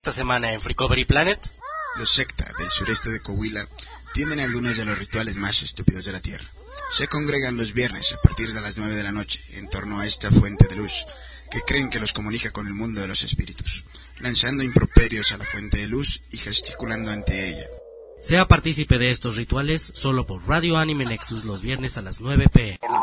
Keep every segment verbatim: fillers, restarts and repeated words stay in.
Esta semana en Freakovery Planet. Los secta del sureste de Coahuila tienen algunos de los rituales más estúpidos de la tierra. Se congregan los viernes a partir de las nueve de la noche en torno a esta fuente de luz que creen que los comunica con el mundo de los espíritus, lanzando improperios a la fuente de luz y gesticulando ante ella. Sea partícipe de estos rituales solo por Radio Anime Nexus los viernes a las nueve pe eme.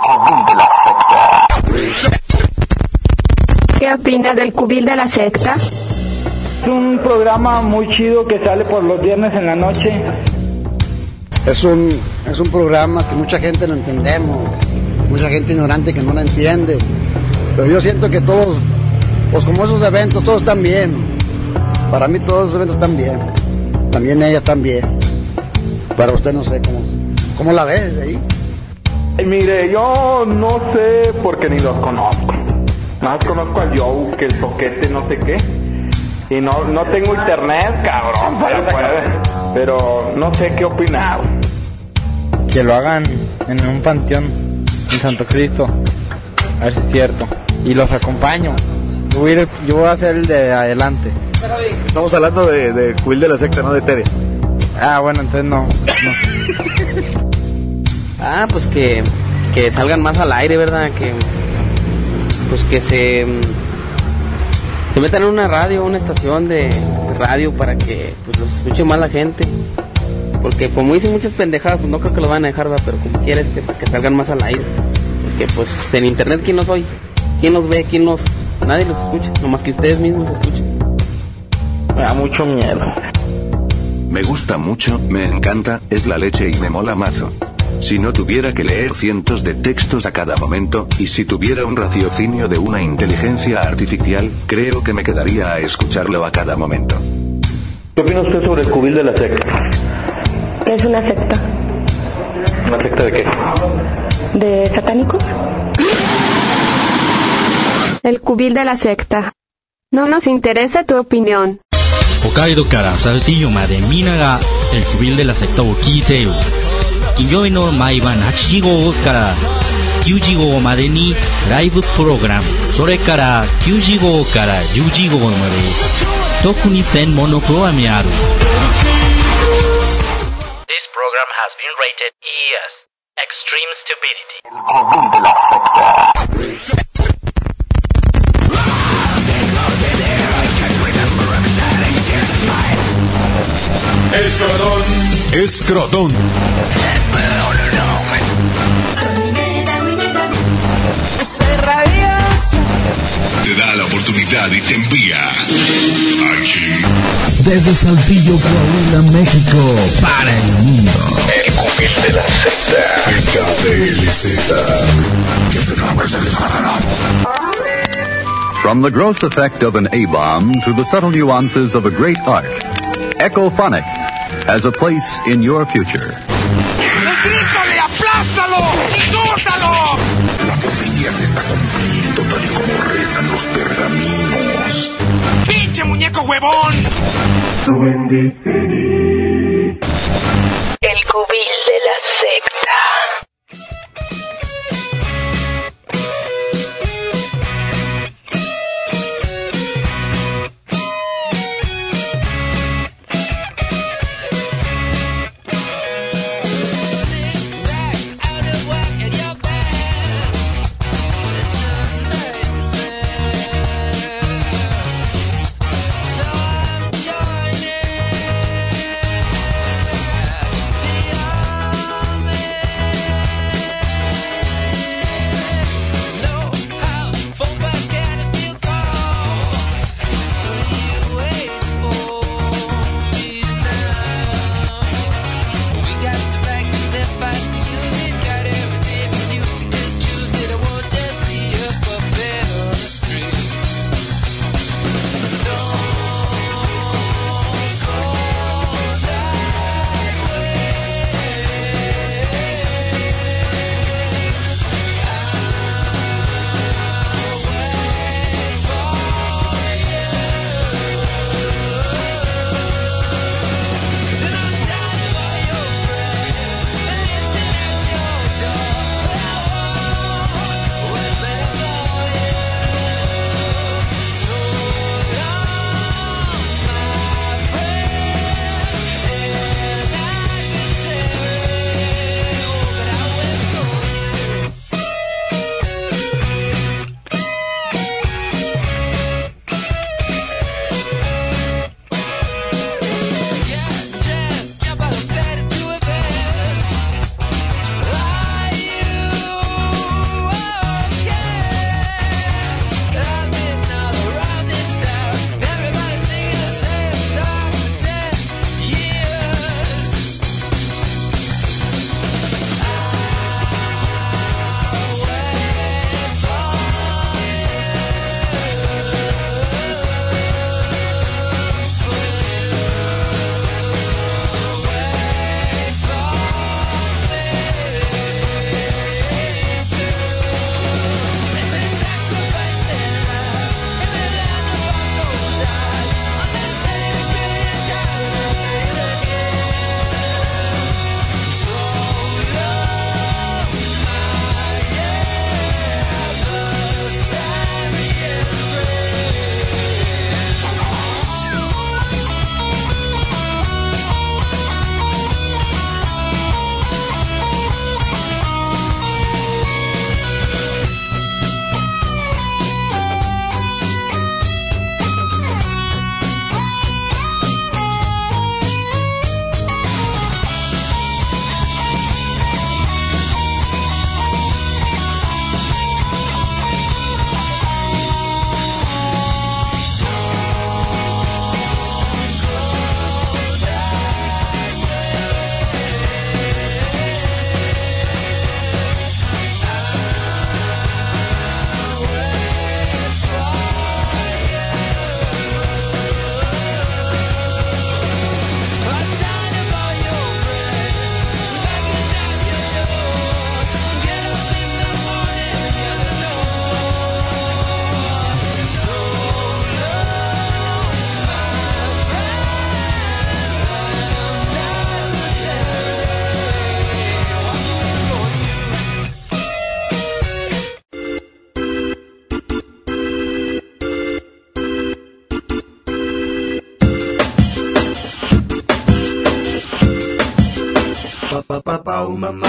¿Qué opina del cubil de la secta? Es un programa muy chido que sale por los viernes en la noche. Es un, es un programa que mucha gente no entendemos, mucha gente ignorante que no la entiende. Pero yo siento que todos, pues como esos eventos, todos están bien. Para mí todos los eventos están bien. También ella también. Para usted no sé cómo, cómo la ve de ahí. Y mire, yo no sé porque ni los conozco. Más conozco al Joe, que el soquete no sé qué. Y no, no tengo internet, cabrón, pero, puede, pero no sé qué opinar. Que lo hagan en un panteón en Santo Cristo, a ver si es cierto. Y los acompaño. Yo voy a, ir, yo voy a ser el de adelante. Estamos hablando de, de cubil de la secta, no de Tere. Ah, bueno, entonces no. no. Ah, pues que, que salgan más al aire, ¿verdad? Que pues que se... se metan en una radio, una estación de radio para que pues los escuche más la gente, porque como dicen muchas pendejadas, pues no creo que lo van a dejar, ¿verdad? Pero como quiera, este, para que salgan más al aire, porque pues en internet, ¿quién los oye? ¿Quién los ve? ¿Quién los...? Nadie los escucha, nomás que ustedes mismos escuchen. Me da mucho miedo. Me gusta mucho, me encanta, es la leche y me mola mazo. Si no tuviera que leer cientos de textos a cada momento, y si tuviera un raciocinio de una inteligencia artificial, creo que me quedaría a escucharlo a cada momento. ¿Qué opina usted sobre el cubil de la secta? Es una secta. ¿Una secta de qué? ¿De satánicos? El cubil de la secta. No nos interesa tu opinión. HokkaidoからSaltilloまでみんながel cubil de la sectaを聞いている。金曜日の毎晩はちじごうからきゅうじごうまでにライブプログラム、それからきゅうじごうからじゅうじごうまで特に専門のプログラムある。 This program has been rated E S Extreme Stupidity. El cubil de la secta. Escrotón. Escrotón. Te da la oportunidad y te envía allí. Desde Saltillo, Coahuila, México, para el mundo. El cubil de la secta. El K D L Z. From the gross effect of an A-bomb to the subtle nuances of a great art, Echophonic has a place in your future. ¡Grítale, aplástalo! ¡Insúltalo! La profecía se está cumpliendo tal y como rezan los pergaminos. ¡Pinche muñeco huevón! El cubil de la secta. pa pa pa oh, mamá.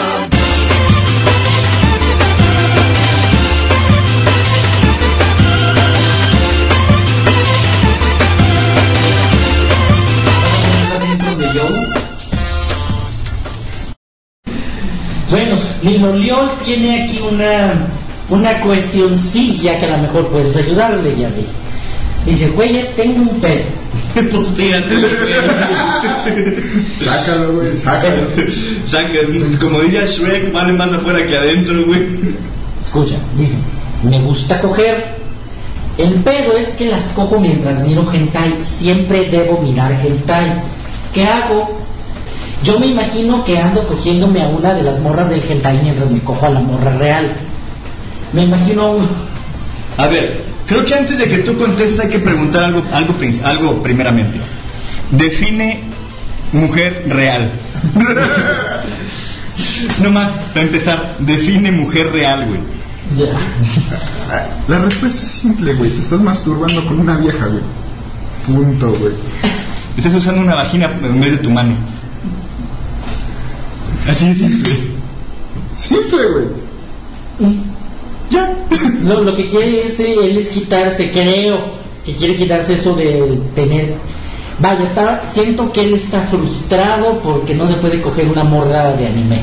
Bueno, Linoliol tiene aquí una una cuestioncilla que a lo mejor puedes ayudarle, ya ve. Dice, güeyes, tengo un pedo. Pues tírate, güey. Sácalo, güey, sácalo. Sácalo. Como diría Shrek, vale más afuera que adentro, güey. Escucha, dice, me gusta coger. El pedo es que las cojo mientras miro hentai. Siempre debo mirar hentai. ¿Qué hago? Yo me imagino que ando cogiéndome a una de las morras del hentai mientras me cojo a la morra real. Me imagino un... A ver, creo que antes de que tú contestes hay que preguntar algo, algo, algo primeramente. Define mujer real. No más, para empezar, define mujer real, güey. Yeah. La respuesta es simple, güey. Te estás masturbando con una vieja, güey. Punto, güey. Estás usando una vagina en vez de tu mano. Así de simple. Simple, güey. Ya. Lo, lo que quiere es, él es quitarse, creo que quiere quitarse eso de tener. Vaya, está, siento que él está frustrado porque no se puede coger una morra de anime.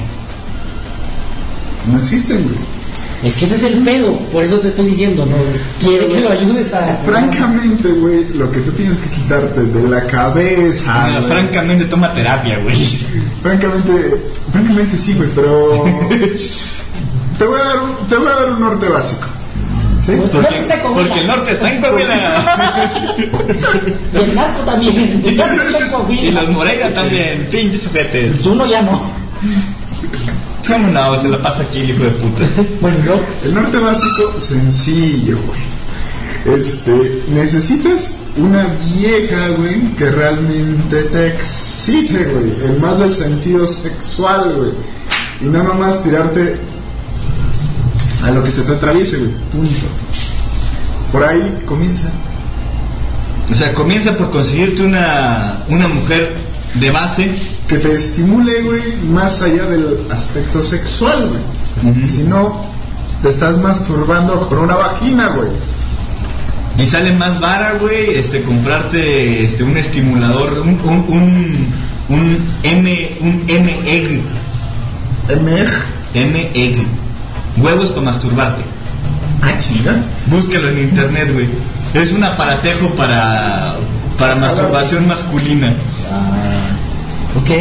No existen, güey. Es que ese es el pedo, por eso te estoy diciendo, no quiere que lo ayudes a... Francamente, güey, lo que tú tienes que quitarte de la cabeza... No, francamente, toma terapia, güey. Francamente, francamente sí, güey, pero... te voy a dar un, te voy a dar un norte básico. ¿Sí? Porque, porque el norte está en Coahuila. Y el narco también. El narco está en Coahuila. Y los Moreira también, pinches sujetes. Tú no, ya no. ¿Cómo no? Se la pasa aquí el hijo de puta. Bueno, ¿no? El norte básico, sencillo, güey. Este, necesitas una vieja, güey, que realmente te excite, güey, en más del sentido sexual, güey. Y no nomás tirarte a lo que se te atraviese, güey. Punto. Por ahí comienza. O sea, comienza por conseguirte una, una mujer de base que te estimule, güey, más allá del aspecto sexual, güey. Uh-huh. Si no, te estás masturbando por una vagina, güey. Y sale más vara, güey, este, comprarte este, un estimulador, un, un, un, un M, un M-Egg. ¿M-Egg? M-Egg. Huevos para masturbarte. Ah, chinga. Búscalo en internet, güey. Es un aparatejo para, para masturbación masculina. Ah, ok.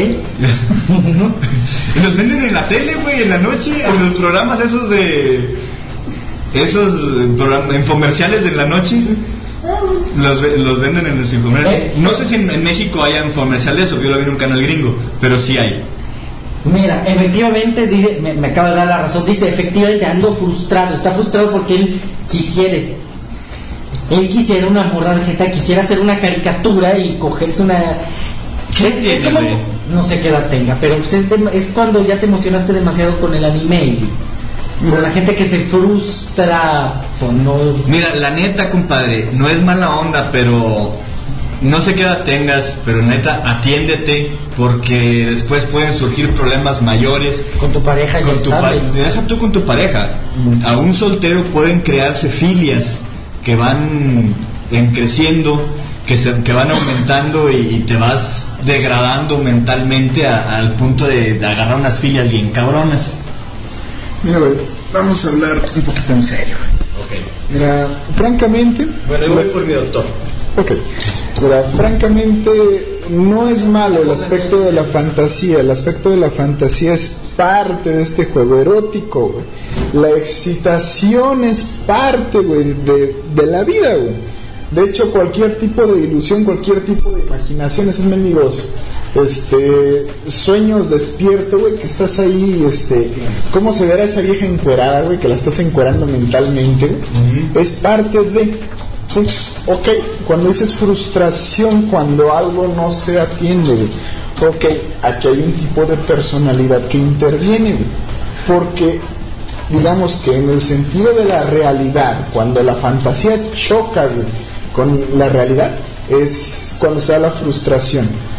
Y los venden en la tele, güey, en la noche, en los programas esos de... Esos programas, infomerciales de la noche. Los, los venden en los infomerciales. No sé si en, en México hay infomerciales o yo lo vi en un canal gringo, pero sí hay. Mira, efectivamente, dice, me, me acaba de dar la razón, dice, efectivamente ando frustrado, está frustrado porque él quisiera, él quisiera una morra de gente, quisiera hacer una caricatura y cogerse una... ¿Qué es, tiene, es como, no sé qué edad tenga, pero pues es, de, es cuando ya te emocionaste demasiado con el anime y... Pero la gente que se frustra, pues no... Mira, la neta, compadre, no es mala onda, pero... No sé qué edad tengas, pero neta, atiéndete, porque después pueden surgir problemas mayores. Con tu pareja ya con tu pa- Deja tú con tu pareja. Mm. A un soltero pueden crearse filias que van en creciendo, que, se, que van aumentando y, y te vas degradando mentalmente a, al punto de, de agarrar unas filias bien cabronas. Mira, güey, vamos a hablar un poquito en serio. Ok. Mira, francamente... Bueno, yo voy por mi doctor. Ok. Mira, francamente no es malo el aspecto de la fantasía. El aspecto de la fantasía es parte de este juego erótico, güey. La excitación es parte, güey, de, de la vida, güey. De hecho, cualquier tipo de ilusión, cualquier tipo de imaginación, esos mendigos este, sueños despierto, güey, que estás ahí, este, cómo se verá esa vieja encuerada, güey, que la estás encuerando mentalmente, güey, uh-huh. Es parte de... Sí, ok, cuando dices frustración, cuando algo no se atiende, güey, ok, aquí hay un tipo de personalidad que interviene, güey, porque digamos que en el sentido de la realidad, cuando la fantasía choca, güey, con la realidad, es cuando se da la frustración.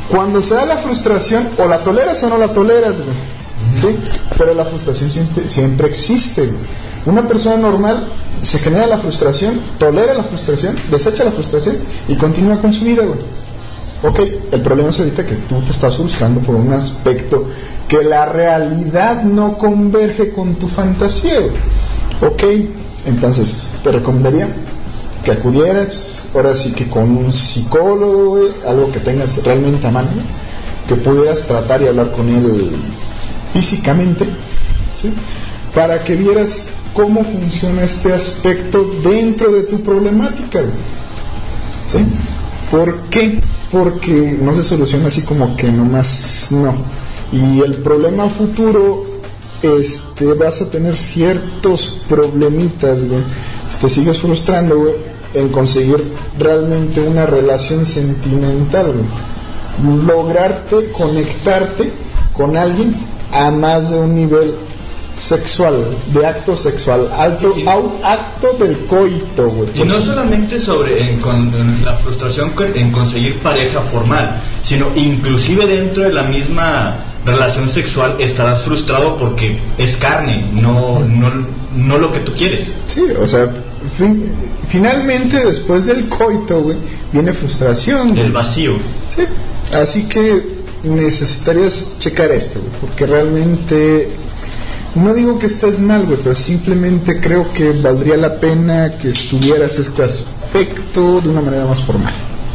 Cuando se da la frustración, o la toleras o no la toleras, güey. ¿Sí? Pero la frustración siempre, siempre existe, güey. Una persona normal se genera la frustración, tolera la frustración, desecha la frustración y continúa con su vida, güey. Ok, el problema es ahorita que tú te estás frustrando por un aspecto que la realidad no converge con tu fantasía, güey. Ok, entonces te recomendaría que acudieras ahora sí que con un psicólogo, güey, algo que tengas realmente a mano, que pudieras tratar y hablar con él físicamente, ¿sí? Para que vieras cómo funciona este aspecto dentro de tu problemática, güey. ¿Sí? ¿Por qué? Porque no se soluciona así como que nomás no. Y el problema futuro, este, vas a tener ciertos problemitas, güey. Si te sigues frustrando, güey, en conseguir realmente una relación sentimental, güey. Lograrte conectarte con alguien a más de un nivel sexual, de acto sexual, alto, y, au, acto del coito, güey. Y no solamente sobre en, con, en la frustración en conseguir pareja formal, sino inclusive dentro de la misma relación sexual estarás frustrado porque es carne, no, no, no lo que tú quieres. Sí, o sea, fin, finalmente después del coito, güey, viene frustración, güey. El vacío. Sí, así que necesitarías checar esto, güey, porque realmente no digo que estés mal, güey, pero simplemente creo que valdría la pena que estuvieras este aspecto de una manera más formal.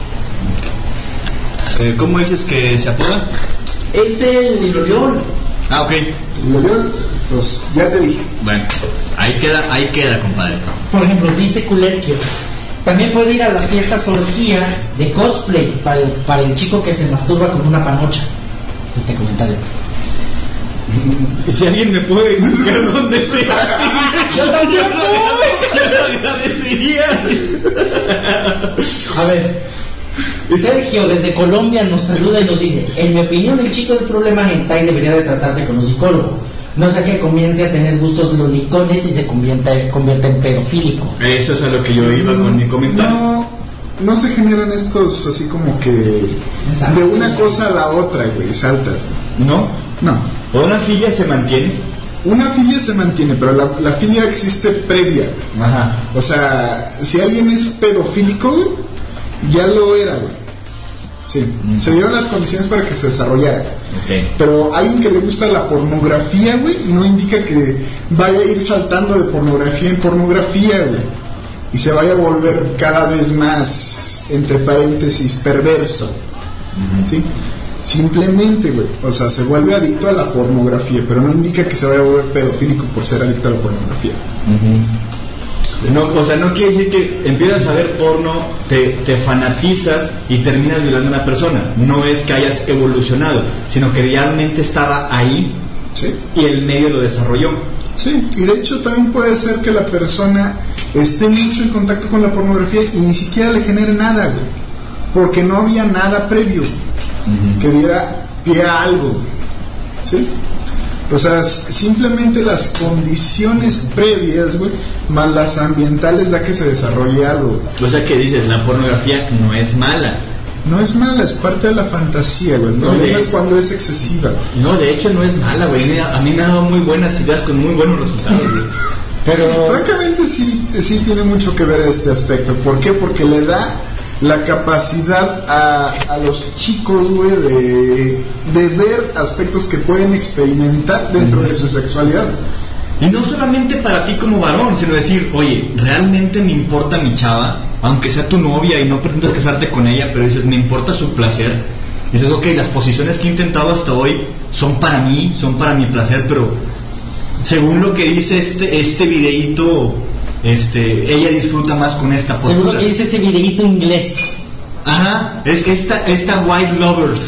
Eh, ¿Cómo dices que se apoda? Es el Ilorión. Ah, ok. Ilorión, pues ya te dije. Bueno, ahí queda, ahí queda, compadre. Por ejemplo, dice Culerquio, también puede ir a las fiestas orgías de cosplay para el, para el chico que se masturba con una panocha. Este comentario. Si alguien me puede indicar dónde sea. Yo también Yo lo agradecería. A ver, Sergio desde Colombia nos saluda y nos dice: en mi opinión, el chico del problema hentai debería de tratarse con un psicólogo. No sea que comience a tener gustos lolicones y se convierte, convierte en pedofílico. Eso es a lo que yo iba con mi comentario. No, no se generan estos así como que de una cosa a la otra, güey, saltas. ¿No? No. ¿O una filia se mantiene? Una filia se mantiene, pero la, la filia existe previa. Ajá. O sea, si alguien es pedofílico, güey, ya lo era, güey. Sí, mm. se dieron las condiciones para que se desarrollara. Okay. Pero alguien que le gusta la pornografía, güey, no indica que vaya a ir saltando de pornografía en pornografía, güey, y se vaya a volver cada vez más, entre paréntesis, perverso. Uh-huh. ¿Sí? Simplemente, güey, o sea, se vuelve adicto a la pornografía, pero no indica que se vaya a volver pedofílico por ser adicto a la pornografía. Uh-huh. No, o sea, no quiere decir que empiezas a ver porno, te, te fanatizas y terminas violando a una persona. No es que hayas evolucionado, sino que realmente estaba ahí, ¿sí? Y el medio lo desarrolló. Sí, y de hecho también puede ser que la persona esté mucho en contacto con la pornografía y ni siquiera le genere nada, güey, porque no había nada previo uh-huh. que diera pie a algo, ¿sí? O sea, simplemente las condiciones previas, güey, más las ambientales da que se desarrolle algo. O sea, que dices, la pornografía no es mala. No es mala, es parte de la fantasía, güey. No, no es cuando es excesiva. No, de hecho no es mala, güey. A mí me ha dado muy buenas ideas con muy buenos resultados, güey. Pero francamente sí, sí tiene mucho que ver este aspecto. ¿Por qué? Porque le da la capacidad a, a los chicos, güey, de, de ver aspectos que pueden experimentar dentro uh-huh. de su sexualidad. Y no solamente para ti como varón, sino decir, oye, realmente me importa mi chava, aunque sea tu novia y no pretendas casarte con ella, pero dices, me importa su placer. Y dices, ok, las posiciones que he intentado hasta hoy son para mí, son para mi placer, pero según lo que dice este, este videíto, este, ella disfruta más con esta postura. Según lo que dice ese videíto inglés. Ajá, es que esta, esta White Lovers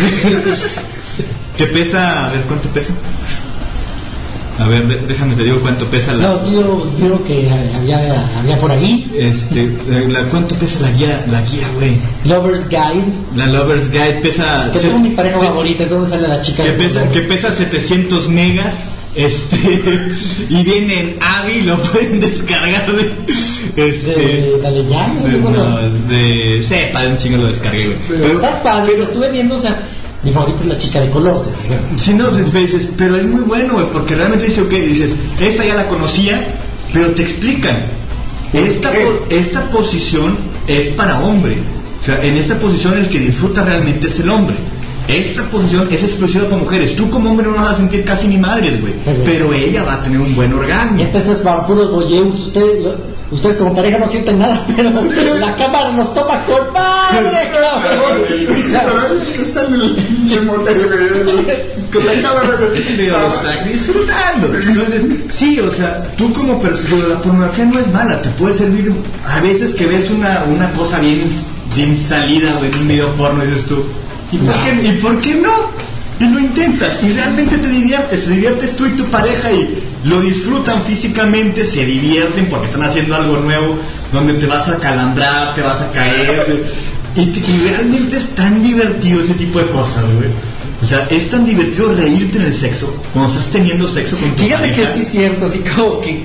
que pesa, a ver, ¿cuánto pesa? A ver, déjame te digo cuánto pesa la... No, yo creo que había, había por ahí. Este, la, ¿cuánto pesa la guía, la guía, güey? Lover's Guide. La Lover's Guide pesa... Que tengo mi pareja favorita, ¿dónde sale la chica? Que pesa, que pesa setecientos megas Este, y vienen Avi, lo pueden descargar de. Este, de Dale ya, de, no, de Sepa, un chingo lo descargué, güey. Pero, pero está padre, lo estuve viendo, o sea, mi favorita es la chica de color. Sí, no, dices, pero es muy bueno, güey, porque realmente dice, ok, dices, esta ya la conocía, pero te explican. Esta, esta posición es para hombre. O sea, en esta posición el que disfruta realmente es el hombre. Esta posición es exclusiva para mujeres. Tú como hombre no vas a sentir casi ni madres, güey. Pero ella va a tener un buen orgasmo. Esta, esta es para puros boyeus. Ustedes, ustedes como pareja no sienten nada, pero la cámara nos toma con madre, cabrón. Está en el pinche motel, con la cámara lo está disfrutando. Entonces, sí, o sea, tú como persona, la pornografía no es mala. Te puede servir a veces que ves una, una cosa bien, bien salida, güey, en un video porno, y dices tú, ¿Y por, qué, ¿Y por qué no? Y lo intentas y realmente te diviertes, te diviertes tú y tu pareja y lo disfrutan físicamente, se divierten porque están haciendo algo nuevo donde te vas a calambrar, te vas a caer y, te, y realmente es tan divertido ese tipo de cosas, güey. O sea, es tan divertido reírte en el sexo cuando estás teniendo sexo con tu Fíjate pareja. que sí es cierto, así como que...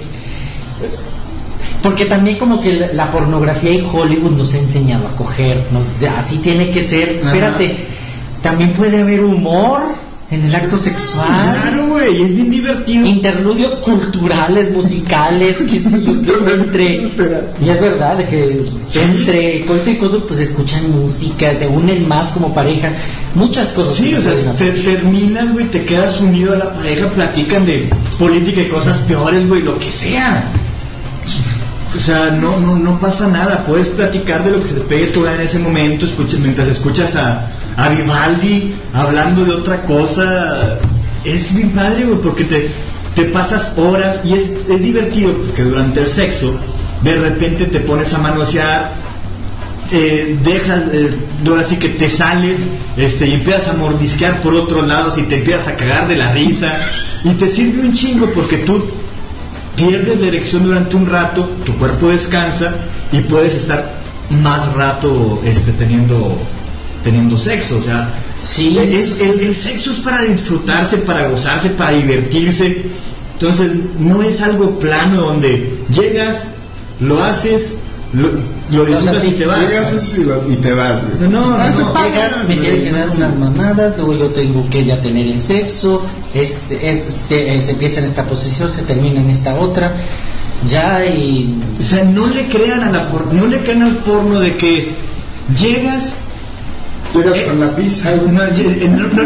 Porque también como que la, la pornografía en Hollywood nos ha enseñado a coger, nos, así tiene que ser. Ajá. Espérate, también puede haber humor en el acto sexual. Claro, güey, es bien divertido. Interludios culturales, musicales, qué sé yo, que entre... Y es verdad, de que entre coito y coito pues escuchan música, se unen más como pareja, muchas cosas. Sí, o sea, te terminas, güey, te quedas unido a la pareja, platican de política y cosas peores, güey, lo que sea. O sea, no, no, no pasa nada. Puedes platicar de lo que se te pegue tu gana en ese momento, escuchas, mientras escuchas a, a Vivaldi hablando de otra cosa. Es bien padre, güey, porque te, te pasas horas y es, es divertido porque durante el sexo de repente te pones a manosear, eh, dejas, eh, ahora sí que te sales, este, y empiezas a mordisquear por otros lados y te empiezas a cagar de la risa y te sirve un chingo porque tú pierdes la erección durante un rato, tu cuerpo descansa y puedes estar más rato este, teniendo teniendo sexo. O sea, sí. es, el, el sexo es para disfrutarse, para gozarse, para divertirse. Entonces no es algo plano donde llegas, lo haces, lo, lo disfrutas y te vas. Llegas y, lo, y te vas. No, no, no, no. Llegas, me tiene que dar unas mamadas, luego yo tengo que ya tener el sexo, este, es, se, se empieza en esta posición, se termina en esta otra, ya y... O sea, no le crean a la por, no le crean al porno de que es, llegas... Llegas eh, con la pizza. No, no, no,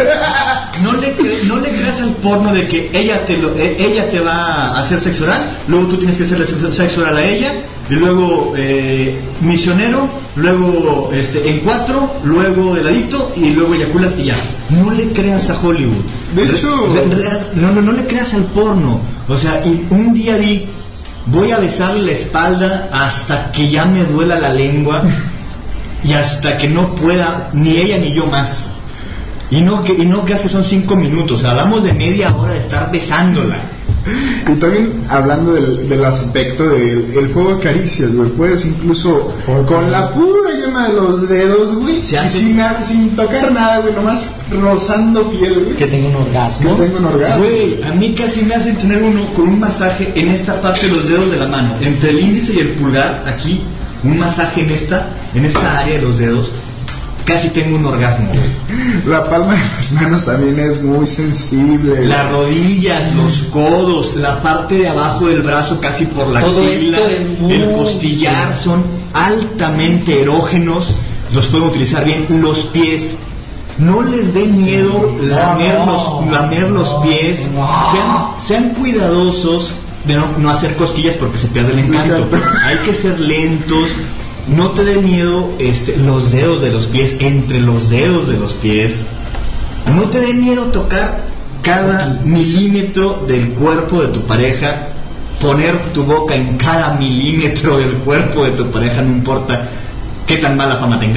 no, le cre, no le creas al porno de que ella te, lo, eh, ella te va a hacer sexo oral, luego tú tienes que hacerle sexo oral a ella, y luego eh, misionero, luego este, en cuatro, luego de ladito, y luego eyaculas y ya. No le creas a Hollywood. De hecho... Re, real, no, no, no le creas al porno. O sea, y un día di, voy a besarle la espalda hasta que ya me duela la lengua. Y hasta que no pueda ni ella ni yo más. Y no, que, y no creas que son cinco minutos. O sea, hablamos de media hora de estar besándola. Y también hablando del, del aspecto del el juego de caricias, güey. Puedes incluso con la pura yema de los dedos, güey, sin, sin tocar nada, güey, nomás rozando piel, güey. Que tenga un orgasmo. Que tenga un orgasmo. Güey, a mí casi me hacen tener uno con un masaje en esta parte de los dedos de la mano. Entre el índice y el pulgar, aquí. Un masaje en esta, en esta área de los dedos, casi tengo un orgasmo. La palma de las manos también es muy sensible. Las rodillas, los codos, la parte de abajo del brazo casi por la todo axila, esto es muy... el costillar, son altamente erógenos, los pueden utilizar bien. Los pies, no les dé miedo sí, lamer, no, los, lamer no, los pies, no. sean, sean cuidadosos de no, no hacer cosquillas porque se pierde el encanto. Hay que ser lentos. No te dé miedo este, los dedos de los pies, entre los dedos de los pies. No te dé miedo tocar cada milímetro del cuerpo de tu pareja, poner tu boca en cada milímetro del cuerpo de tu pareja, no importa qué tan mala fama tenga.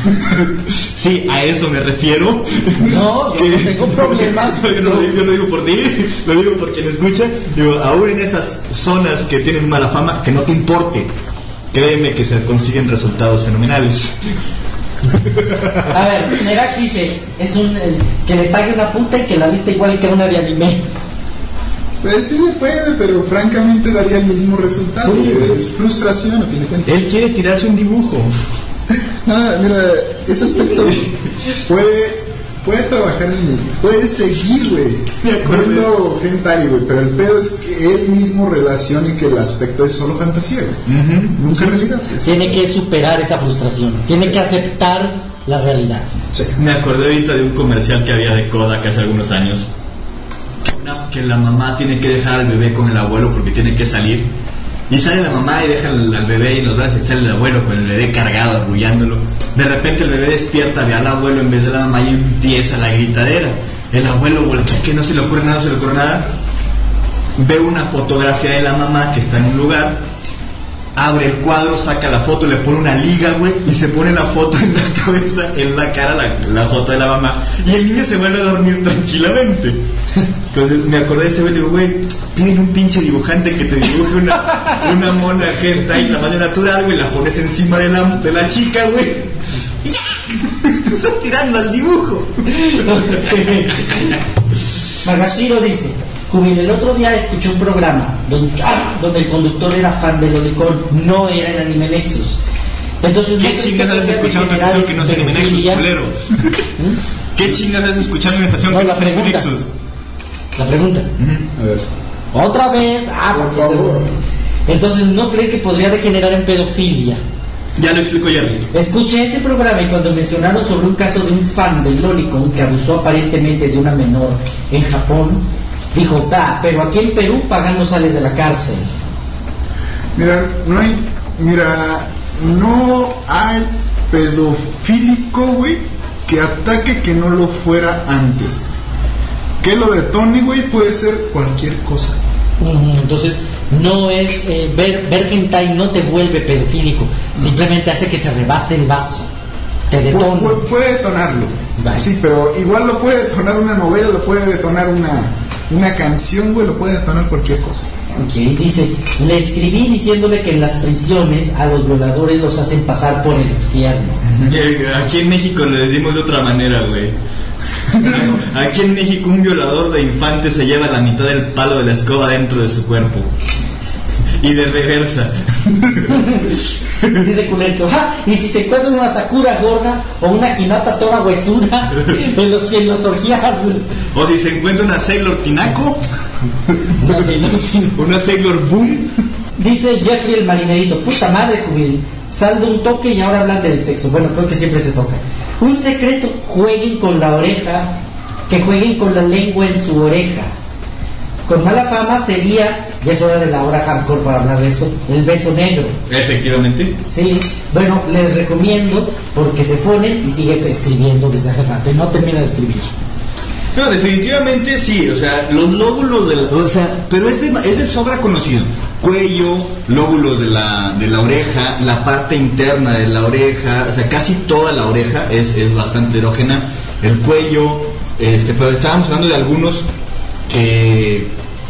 Sí, a eso me refiero. No, yo que, no tengo problemas. Yo no, yo no digo por ti, lo digo por quien escucha. Digo, aún en esas zonas que tienen mala fama, que no te importe. Créeme que se consiguen resultados fenomenales. A ver, Nerak dice, es un el, que le pague una puta y que la vista igual que una de anime. Pues sí se puede, pero francamente daría el mismo resultado. Sí, es frustración, a fin de cuentas. Él quiere tirarse un dibujo. Nada, mira, ese aspecto puede, puede trabajar en... Puede seguir, güey, viendo hentai, güey, pero el pedo es que él mismo relacione que el aspecto es solo fantasía, güey. Uh-huh. Nunca realidad. Pues. Tiene que superar esa frustración, tiene sí. que aceptar la realidad. Sí. Me acordé ahorita de un comercial que había de Kodak hace algunos años. Una, que la mamá tiene que dejar al bebé con el abuelo porque tiene que salir. Y sale la mamá y deja al, al bebé en los brazos y sale el abuelo con el bebé cargado, arrullándolo. De repente el bebé despierta, ve al abuelo en vez de la mamá y empieza la gritadera. El abuelo voltea, que no se le ocurre nada, no se le ocurre nada. Ve una fotografía de la mamá que está en un lugar, abre el cuadro, saca la foto, le pone una liga, güey, y se pone la foto en la cabeza, en la cara, la, la foto de la mamá. Y el niño se vuelve a dormir tranquilamente. Entonces me acordé de ese güey, digo, güey, piden un pinche dibujante que te dibuje una, una mona hentai tamaño natural, güey, la pones encima de la, de la chica, güey. Y ¡ya! Te estás tirando al dibujo. Magashiro dice: Kubil, el otro día escuché un programa donde, ah, donde el conductor era fan de Lolicon, no era en Anime Nexus. Entonces, ¿qué chingas has escuchado en una estación que no es Anime Nexus, culero? ¿Qué chingas has escuchado en una estación no, que no es Anime Nexus? La pregunta. Uh-huh. A ver. Otra vez. Ah, por favor. Entonces, ¿no creen que podría degenerar en pedofilia? Ya lo explico Jerry. Escuché ese programa y cuando mencionaron sobre un caso de un fan de Lolicon que abusó aparentemente de una menor en Japón, dijo, ta, pero aquí en Perú pagan no sales de la cárcel. Mira, no hay, mira, no hay pedofílico, güey, que ataque que no lo fuera antes. Que lo detone, güey, puede ser cualquier cosa. Entonces, no es eh, ver, ver hentai no te vuelve pedofílico, no. Simplemente hace que se rebase el vaso, te detona. Pu- pu- puede detonarlo, vale. Sí, pero igual lo puede detonar una novela, lo puede detonar una, una canción, güey, lo puede detonar cualquier cosa. Ok, dice, le escribí diciéndole que en las prisiones a los violadores los hacen pasar por el infierno. Aquí en México le decimos de otra manera, güey. Aquí en México un violador de infantes se lleva la mitad del palo de la escoba dentro de su cuerpo. Y de reversa. Dice Kunerko, ah, y si se encuentra una sakura gorda o una jinata toda huesuda en los, en los orgías. O si se encuentra una Sailor Tinaco. Una Sailor Tinaco. Una Sailor Boom. Dice Jeffrey el marinerito, puta madre, Kubil, sal de un toque y ahora hablan del sexo. Bueno, creo que siempre se toca. Un secreto, jueguen con la oreja, que jueguen con la lengua en su oreja. Con mala fama sería, ya es hora de la hora hardcore para hablar de esto, el beso negro. Efectivamente. Sí, bueno, les recomiendo porque se ponen y sigue escribiendo desde hace rato y no termina de escribir. No, definitivamente sí, o sea, los lóbulos de la, o sea, pero es de, es de sobra conocido. Cuello, lóbulos de la, de la oreja, la parte interna de la oreja, o sea, casi toda la oreja es, es bastante erógena. El cuello, este, pero estábamos hablando de algunos que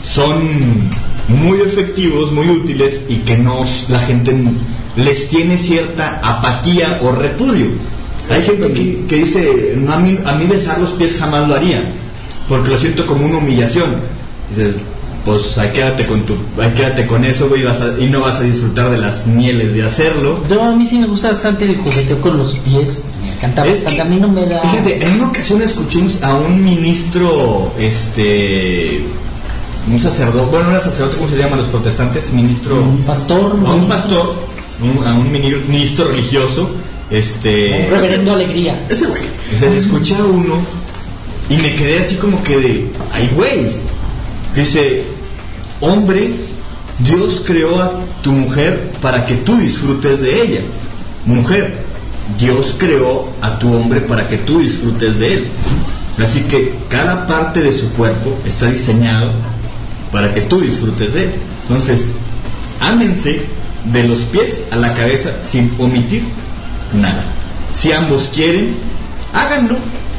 son muy efectivos, muy útiles y que no, la gente les tiene cierta apatía o repudio. Hay gente que, que dice, no, a mí, a mí besar los pies jamás lo haría, porque lo siento como una humillación. Dices, pues ahí quédate con tu, ahí quédate con eso, güey, y, y no vas a disfrutar de las mieles de hacerlo. No, a mí sí me gusta bastante el jugueteo con los pies. Me encanta bastante, a mí no me da. Fíjate, en una ocasión escuchamos a un ministro, este, un sacerdote, bueno, no era sacerdote, ¿cómo se llaman los protestantes? Ministro. Un pastor. A un pastor, un, a un ministro religioso, este. Un reverendo ese, alegría. Ese güey. O sea, escuché a uno y me quedé así como que de, ay, güey. Dice, hombre, Dios creó a tu mujer para que tú disfrutes de ella. Mujer, Dios creó a tu hombre para que tú disfrutes de él. Así que cada parte de su cuerpo está diseñado para que tú disfrutes de él. Entonces, ámense de los pies a la cabeza sin omitir nada. Si ambos quieren, háganlo.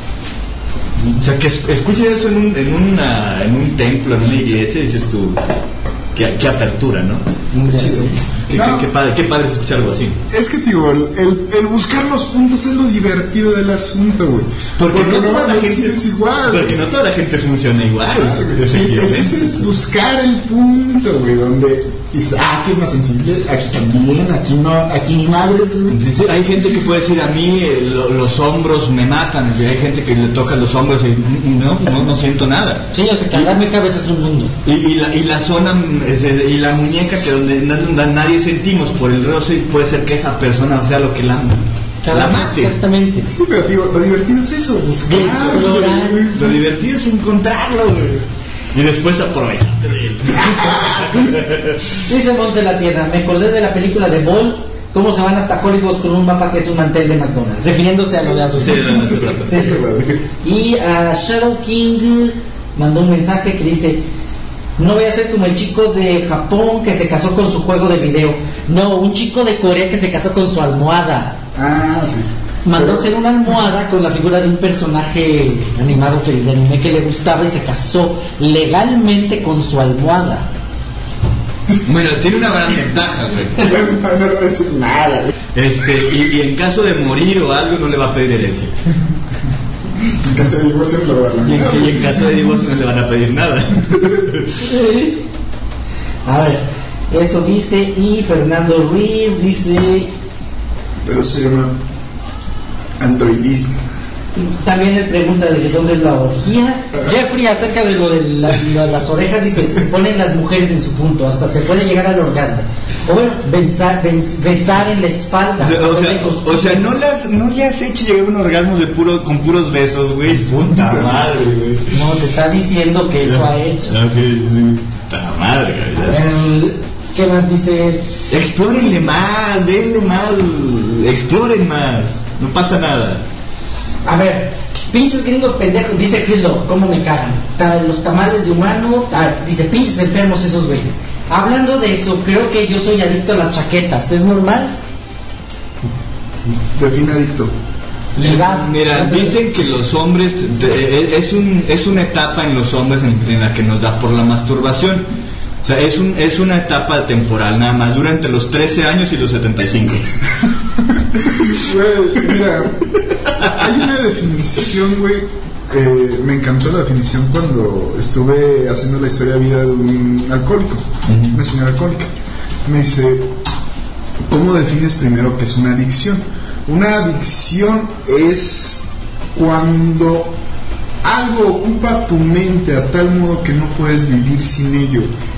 O sea, que escuches eso en un, en, una, en un templo, en una iglesia, y dices tú, qué, qué apertura, ¿no? Sí. Qué, No. qué, qué padre, qué padre es escuchar algo así. Es que, digo, el, el, el buscar los puntos es lo divertido del asunto, güey. Porque, Porque no toda la gente es igual. Porque no toda la gente funciona igual. El, el chiste es buscar el punto, güey, donde dices, ah, aquí es más sensible, aquí también, aquí no, aquí ni madres, güey. Sí, sí, hay gente que puede decir, a mí eh, lo, los hombros me matan, y hay gente que le toca los hombros y no, no, no siento nada. Sí, o sea, cargarme cabeza es un mundo. Y, y, la, y la zona, eh, y la muñeca que donde na- na- nadie sentimos por el roce, puede ser que esa persona sea lo que la, la mate. Exactamente. Sí, pero digo, lo divertido es eso, buscar. Explorar. Lo divertido es encontrarlo, güey. Y después aprovecharte de él. Dice Monse La Tierra, me acordé de la película de Bolt, cómo se van hasta Hollywood con un mapa que es un mantel de McDonald's, refiriéndose a lo de hace Sí, lo de hace rato. Sí. Y a Shadow King mandó un mensaje que dice, no voy a ser como el chico de Japón que se casó con su juego de video, no, un chico de Corea que se casó con su almohada. Ah, sí. Mandó hacer una almohada con la figura de un personaje animado que, de anime que le gustaba y se casó legalmente con su almohada. Bueno, tiene una gran ventaja, güey. No, no le voy a decir nada, güey. Este, y, y en caso de morir o algo, no le va a pedir herencia. En caso de divorcio no le va a dar la Y mitad. en, y en caso de divorcio no le van a pedir nada. A ver, eso dice. Y Fernando Ruiz dice, Pero se llama androidismo. también le pregunta de dónde es la orgía. Jeffrey, acerca de lo de la- la- las orejas, dice, se ponen las mujeres en su punto, hasta se puede llegar al orgasmo. O bueno, besar, bens- besar en la espalda. O sea, o sea, o sea, no, las, no le has hecho llegar un orgasmo de puro, con puros besos, güey. Puta madre, güey. No, te está diciendo que eso ha hecho. Ok, puta madre, güey. El- ¿Qué más dice? Explórenle más, denle más, exploren más. No pasa nada. A ver, pinches gringos pendejos, dice Crislo, ¿cómo me cagan? Ta- Los tamales de humano, ah, dice, pinches enfermos esos güeyes. Hablando de eso, creo que yo soy adicto a las chaquetas, ¿es normal? Define adicto. Legal. Mira, dicen que los hombres, de- es, un, es una etapa en los hombres en, en la que nos da por la masturbación. O sea, es, un, es una etapa temporal, nada más, dura entre los trece años y los setenta y cinco. Güey, mira, hay una definición, güey. Eh, me encantó la definición cuando estuve haciendo la historia de vida de un alcohólico, uh-huh. Una señora alcohólica. Me dice, ¿cómo defines primero qué es una adicción? Una adicción es cuando algo ocupa tu mente a tal modo que no puedes vivir sin ello.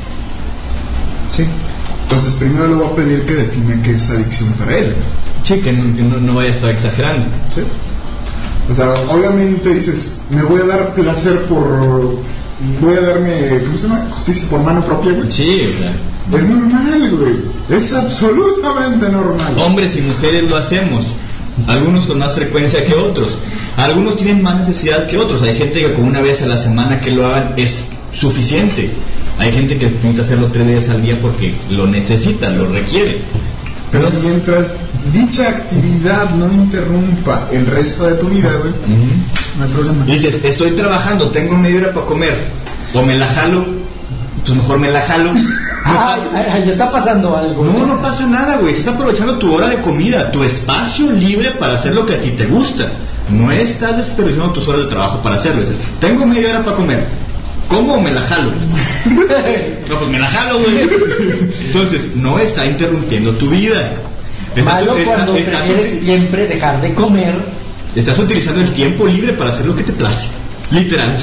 ¿Sí? Entonces primero le voy a pedir que defina qué es adicción para él. Sí, que no, que no, no vaya a estar exagerando. ¿Sí? O sea, obviamente dices, me voy a dar placer por... Voy a darme, ¿cómo se llama? Justicia por mano propia, güey. Sí, o sea. Es normal, güey. Es absolutamente normal. Hombres y mujeres lo hacemos. Algunos con más frecuencia que otros. Algunos tienen más necesidad que otros. Hay gente que con una vez a la semana que lo hagan es suficiente. Hay gente que necesita hacerlo tres veces al día porque lo necesita, lo requiere. Pero mientras dicha actividad no interrumpa el resto de tu vida, güey, uh-huh. No hay problema. Dices, estoy trabajando, tengo media hora para comer, o me la jalo, pues mejor me la jalo. Ah, le está pasando algo. No, no pasa nada, güey. Estás aprovechando tu hora de comida, tu espacio libre para hacer lo que a ti te gusta. No estás desperdiciando tus horas de trabajo para hacerlo. Dices, tengo media hora para comer. ¿Cómo o me la jalo? No, pues me la jalo, güey. Entonces, no está interrumpiendo tu vida. Estás, Malo está, cuando estás, prefieres estás, siempre dejar de comer. Estás utilizando el tiempo libre para hacer lo que te place. Literal.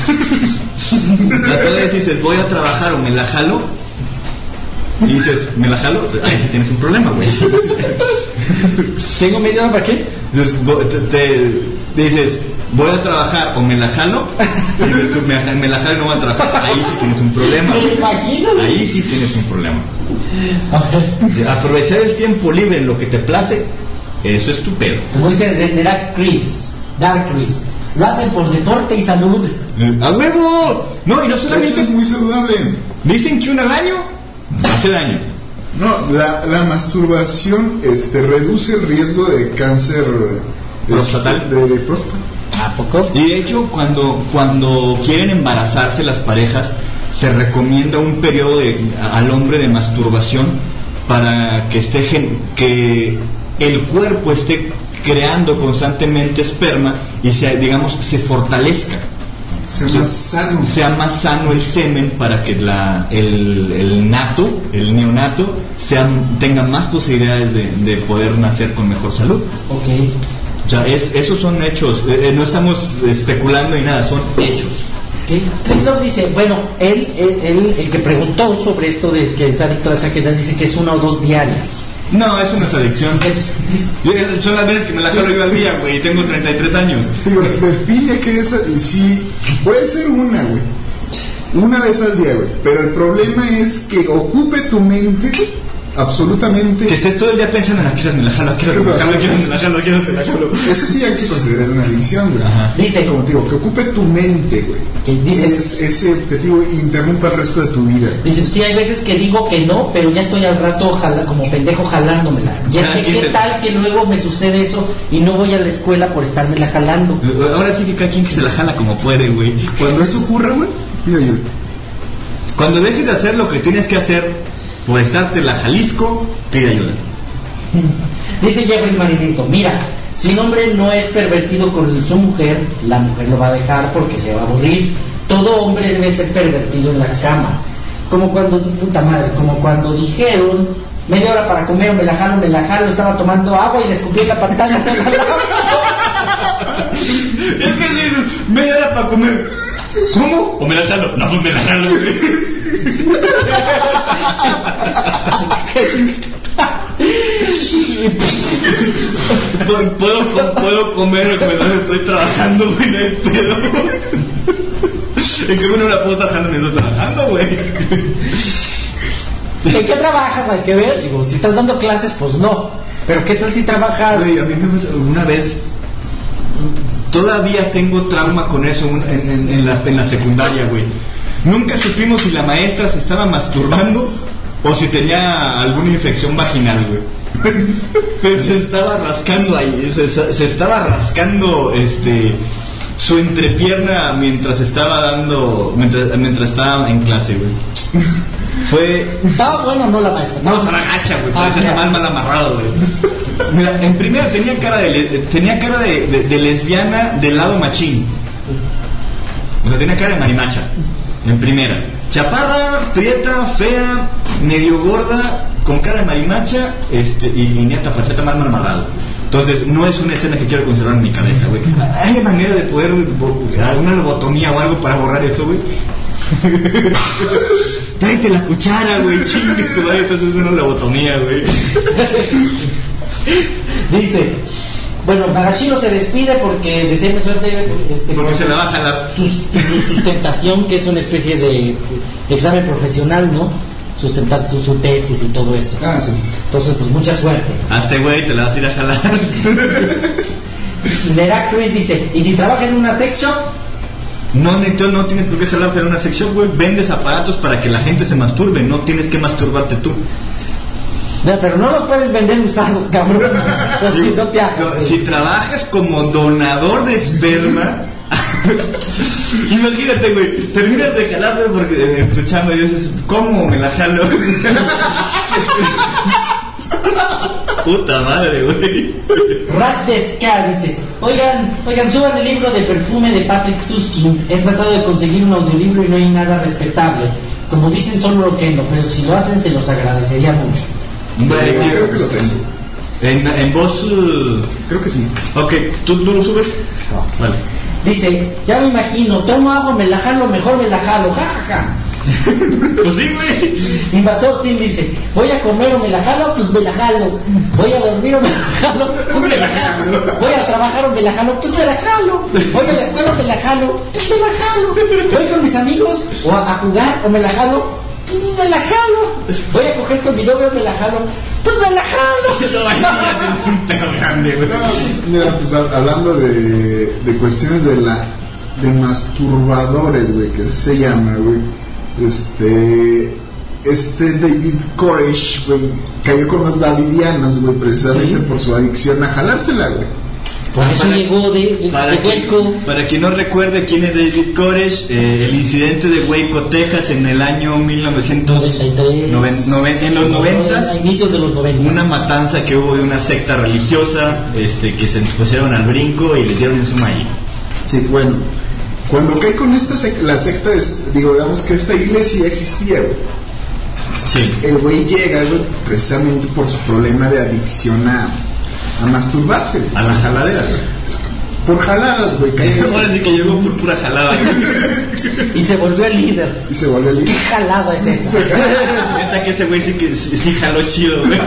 Otra vez dices, voy a trabajar o me la jalo. Y dices, ¿me la jalo? Ahí sí tienes un problema, güey. ¿Tengo media hora para qué? Entonces, te, te dices, voy a trabajar o me la jalo. Y dices tú, me, me la jalo y no voy a trabajar. Ahí sí tienes un problema. Me imagino. Ahí sí tienes un problema. Aprovechar el tiempo libre en lo que te place, eso es tu pedo. Como dice de Dark Chris, Dark Chris, lo hacen por deporte y salud. ¡A huevo! No, y no solamente es muy saludable. Dicen que una al año hace daño. No, la, la masturbación este, reduce el riesgo de cáncer prostatal. De, de próstata. ¿A poco? Y de hecho, cuando, cuando quieren embarazarse las parejas, se recomienda un periodo de, al hombre de masturbación para que esté gen- que el cuerpo esté creando constantemente esperma y sea, digamos, se fortalezca, sea más sano, sea más sano el semen, para que la, el, el nato, el neonato, sea, tenga más posibilidades de, de poder nacer con mejor salud. Ok. O sea, es, esos son hechos, eh, no estamos especulando ni nada, son hechos. Okay. Christoph dice, bueno, él, él, él, el que preguntó sobre esto de que es adicto a las chaquetas, dice que es una o dos diarias. No, eso no es adicción. Yo, son las veces que me la jalo yo al día, güey, y tengo treinta y tres años. Digo, define que es, sí, puede ser una, güey, una vez al día, güey, pero el problema es que ocupe tu mente absolutamente. Que estés todo el día pensando en la quiero, me la jalo, quiero, me la jalo, quiero, me la jalo, quiero, me la jalo. Eso sí hay que considerar una adicción, güey. Ajá. Dice, como digo, que ocupe tu mente, güey. Que dice, es, ese objetivo interrumpa el resto de tu vida. Dice, sí, hay veces que digo que no, pero ya estoy al rato jala, como pendejo jalándomela. Ya sé qué tal que luego me sucede eso y no voy a la escuela por estármela jalando. Ahora sí que cada quien que se la jala como puede, güey. Cuando eso ocurra, güey, pide ayuda. Cuando dejes de hacer lo que tienes que hacer por estarte la Jalisco, pide ayuda. Dice Jeffrey Marinito, mira, si un hombre no es pervertido con su mujer, la mujer lo va a dejar porque se va a aburrir. Todo hombre debe ser pervertido en la cama. Como cuando, puta madre, como cuando dijeron, media hora para comer, me la jalo, me la jalo, estaba tomando agua y le escupí en la pantalla de la Es que le dices, media hora para comer. ¿Cómo? ¿O me la jalo? No, pues me la jalo, güey. ¿Puedo, puedo comer mientras estoy trabajando, güey, no hay pedo. En que una hora puedo trabajando mientras estoy trabajando, güey. ¿En qué trabajas? Hay que ver. Digo, si estás dando clases, pues no. Pero ¿qué tal si trabajas? Güey, a mí me gusta, una vez, todavía tengo trauma con eso en, en, en, la, en la secundaria, güey. Nunca supimos si la maestra se estaba masturbando o si tenía alguna infección vaginal, güey. Pero se estaba rascando ahí, se, se estaba rascando este su entrepierna mientras estaba dando, mientras, mientras estaba en clase, güey. Fue... ¿Estaba bueno o no la maestra? No, estaba gacha, güey, parecía mal, mal amarrado, güey. Mira, en primera tenía cara de, tenía cara de, de, de lesbiana del lado machín. O sea, tenía cara de marimacha. En primera, chaparra, prieta, fea, medio gorda, con cara de marimacha, este, y nieta, parecía mal, mal amarrado. Entonces, no es una escena que quiero conservar en mi cabeza, güey. ¿Hay manera de poder, alguna lobotomía o algo para borrar eso, güey? Tráete la cuchara, güey, chingue se va, entonces es una lobotomía, güey. Dice, bueno, Nagashiro se despide porque desea suerte, este, porque se la va a jalar su, su sustentación, que es una especie de examen profesional, ¿no? Sustentar tu, su tesis y todo eso. Ah, sí. Entonces, pues mucha suerte. Hasta güey, te la vas a ir a jalar. Nera Cruz dice, ¿y si trabajas en una sex shop? No, Neto, no tienes por qué jalarte en una sex shop, güey. Vendes aparatos para que la gente se masturbe, no tienes que masturbarte tú. No, pero no los puedes vender usados, cabrón. O si, no te hagas, si trabajas como donador de esperma, imagínate, güey, terminas de jalarte porque en tu chamba y dices, ¿cómo me la jalo? Puta madre, güey. Rat de Ska dice, oigan, oigan, suban el libro de perfume de Patrick Susskind. He tratado de conseguir un audiolibro y no hay nada respetable. Como dicen, solo lo quemo, pero si lo hacen se los agradecería mucho. Bueno, creo que lo tengo. En, en voz, uh, creo que sí. Ok, ¿tú, tú lo subes? No. Vale. Dice, ya me imagino, tomo agua, me la jalo, mejor me la jalo, jajaja. Pues sí, güey. Invasor Sim dice, voy a comer o me la jalo, pues me la jalo. Voy a dormir o me la jalo, pues me la jalo. Voy a trabajar o me la jalo, pues me la jalo. Voy a la escuela o me la jalo, pues me la jalo. Voy con mis amigos o a, a jugar o me la jalo, pues me la jalo. Voy a coger con mi novio o me la jalo, pues me la jalo. Es un perro grande, güey. Mira, pues hablando de, de cuestiones de la de masturbadores, güey, que se llama, güey. Este este David Koresh, güey, cayó con los davidianos, güey, precisamente ¿sí? por su adicción a jalársela, güey. Por Ah, eso para- llegó de, de, Para, de que- Hueco. para quien no recuerde quién es David Koresh, eh, el incidente de Waco, Texas, en el año mil novecientos noventa y tres, noven- noven- en los noventas, A inicios de los noventas. una matanza que hubo de una secta religiosa, este, que se pusieron al brinco y le dieron en su maíz. Sí, bueno, cuando cae con esta sec- la secta, es- digo, digamos que esta iglesia existía, güey. Sí. El güey llega, güey, precisamente por su problema de adicción a, a masturbarse, güey. A la jaladera, güey. Por jaladas, güey. cae- Ahora sí que llegó por pura jalada. Y se volvió el líder. Y se volvió el ¿Qué líder. jalada es esa? Neta que ese güey sí que sí, sí jaló chido, güey.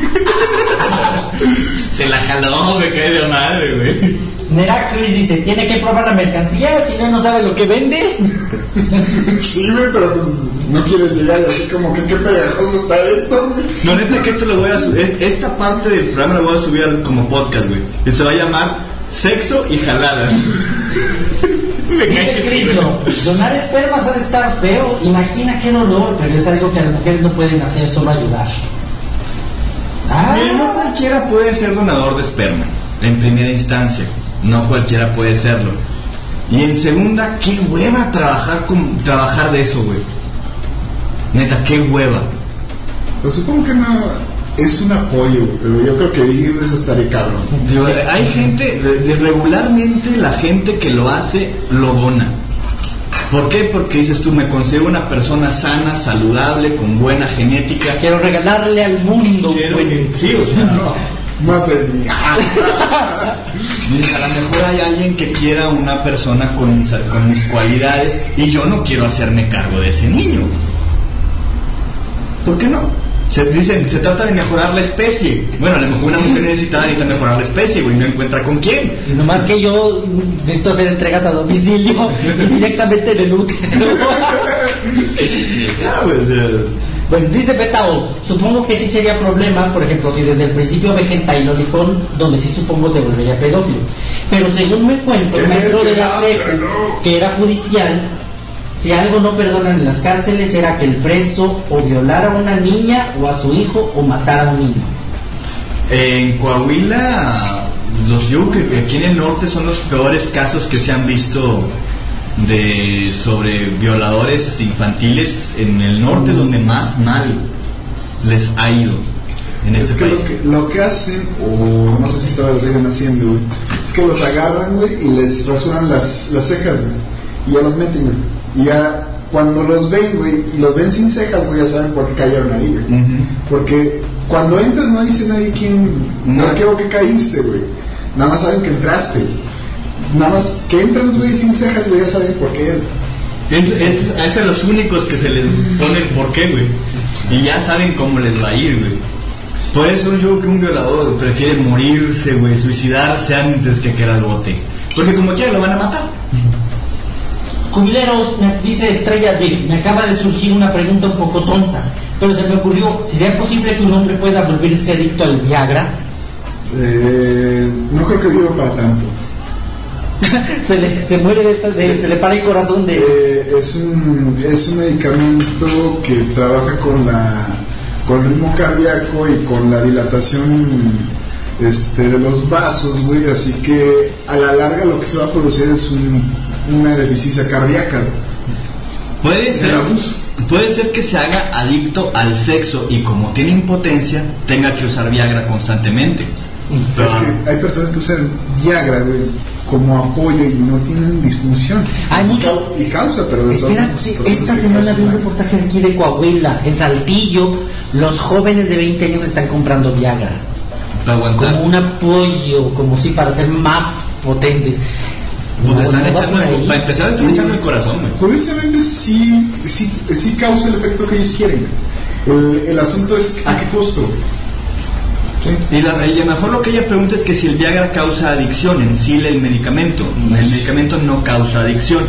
Se la jaló, me cae de madre, güey. Neracris dice, tiene que probar la mercancía, si no, no sabe lo que vende. Sí, güey, pero pues no quieres llegar y así como que qué pegajoso está esto, güey. No, neta que esto lo voy a subir, esta parte del programa lo voy a subir al- como podcast, güey. Y se va a llamar Sexo y Jaladas. Me Dice cae que Cristo, donar espermas ha de estar feo. Imagina qué dolor, pero es algo que las mujeres no pueden hacer, solo ayudar. Ah, Mira, no cualquiera puede ser donador de esperma, en primera instancia. No cualquiera puede serlo. Y en segunda, qué hueva trabajar con, trabajar de eso, güey. Neta, qué hueva. Pues supongo que no es un apoyo, pero yo creo que vivir de eso estaría cabrón. Digo, hay gente, de- regularmente la gente que lo hace, lo dona. ¿Por qué? Porque dices tú, me considero una persona sana, saludable, con buena genética. quiero regalarle al mundo. Quiero güey. que- sí, o sea, no. Más de Dices, a lo mejor hay alguien que quiera una persona con mis, con mis cualidades y yo no quiero hacerme cargo de ese niño. ¿Por qué no? Se dicen, se trata de mejorar la especie. Bueno, a lo mejor una mujer necesita, necesita mejorar la especie, güey, no encuentra con quién. Y nomás que yo necesito hacer entregas a domicilio y directamente en el útero. Ya, pues, eh, Bueno, dice Betao, supongo que sí sería problema, por ejemplo, si desde el principio ve hentai lolicón, donde sí supongo se volvería pedófilo. Pero según me cuento, el maestro de la secu, que era judicial, si algo no perdonan en las cárceles era que el preso o violara a una niña o a su hijo o matara a un niño. en Coahuila, los digo que aquí en el norte son los peores casos que se han visto de sobre violadores infantiles en el norte, donde más mal les ha ido en Es este que país. lo, que lo que hacen, o no sé si todavía lo siguen haciendo, güey, es que los agarran, güey, y les rasuran las, las cejas, güey, y ya los meten, güey. Y ya cuando los ven, güey, y los ven sin cejas, güey, ya saben por qué cayeron ahí, güey. Ujú. Porque cuando entras no dice nadie quién, No. por qué o qué caíste, güey. Nada más saben que entraste. Nada más que entran, güey, sin cejas, güey, ya saben por qué es. Es, es, es a los únicos que se les pone el porqué, güey. Y ya saben cómo les va a ir, güey. Por eso yo creo que un violador prefiere morirse, güey, suicidarse antes que que era el bote. Porque como quiera lo van a matar. Cubileros, me dice Estrella Vic, me acaba de surgir una pregunta un poco tonta, pero se me ocurrió, ¿sería posible que un hombre pueda volverse adicto al Viagra? Eh, no creo que viva para tanto. se, le, se muere de, de- se le para el corazón de... Eh, es, un, es un medicamento que trabaja con la con el ritmo cardíaco y con la dilatación este, de los vasos, güey, así que a la larga lo que se va a producir es un, una deficiencia cardíaca, güey. Puede ser, El abuso. puede ser que se haga adicto al sexo y como tiene impotencia, tenga que usar Viagra constantemente. Pero es que hay personas que usan Viagra, güey, como apoyo y no tienen disfunción. Hay mucho... Y causa, pero de Espera, todas sí, formas, esta cosas que semana causan vi un daño. reportaje de aquí de Coahuila, en Saltillo, los jóvenes de veinte años están comprando Viagra. Para aguantar. Como un apoyo, como si para ser más potentes. Pues le No, están no va echando, por el- ahí. para empezar, le están echando el corazón, güey. Curiosamente sí, sí, sí causa el efecto que ellos quieren. El, el asunto es a qué costo. Y, la, y a lo mejor lo que ella pregunta es que si el Viagra causa adicción en sí el medicamento. El medicamento no causa adicción.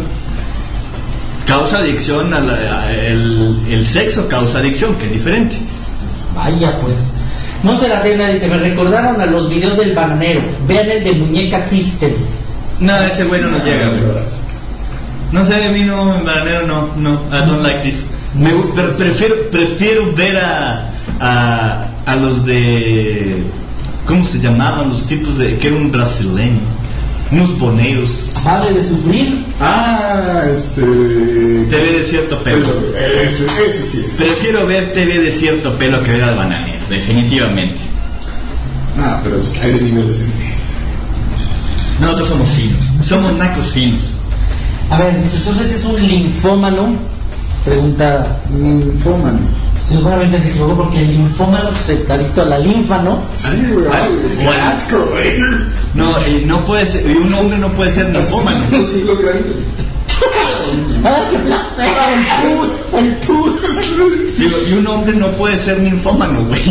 Causa adicción, a la- a el, el sexo causa adicción, que es diferente. Vaya pues. Monse la Reina dice, me recordaron a los videos del bananero. Vean el de Muñeca System. No, ese güey no nos llega, güey. No sé, a mí no, en bananero no, no, I don't like this. Me, gu- pre- prefiero, prefiero ver a, a, a los de ¿Cómo se llamaban los tipos de que era un brasileño? Unos boneiros. ¿Vale de sufrir? Ah, este... T V de cierto pelo. Ese, ese sí es. Prefiero ver T V de cierto pelo que ver al bananero, definitivamente. Ah, pero es que hay niveles en... Nosotros somos finos, somos nacos finos. A ver, entonces es un linfómano. Pregunta. Linfómano. Seguramente se equivocó porque el linfómano pues está adicto a la linfa, ¿no? Sí, güey. ¡Qué asco, güey! No, eh, no puede ser, un hombre no puede ser linfómano. Sí, los granitos. ¡Ah, qué placer! ¡El pus! ¡El pus! Digo, y un hombre no puede ser ninfómano, güey.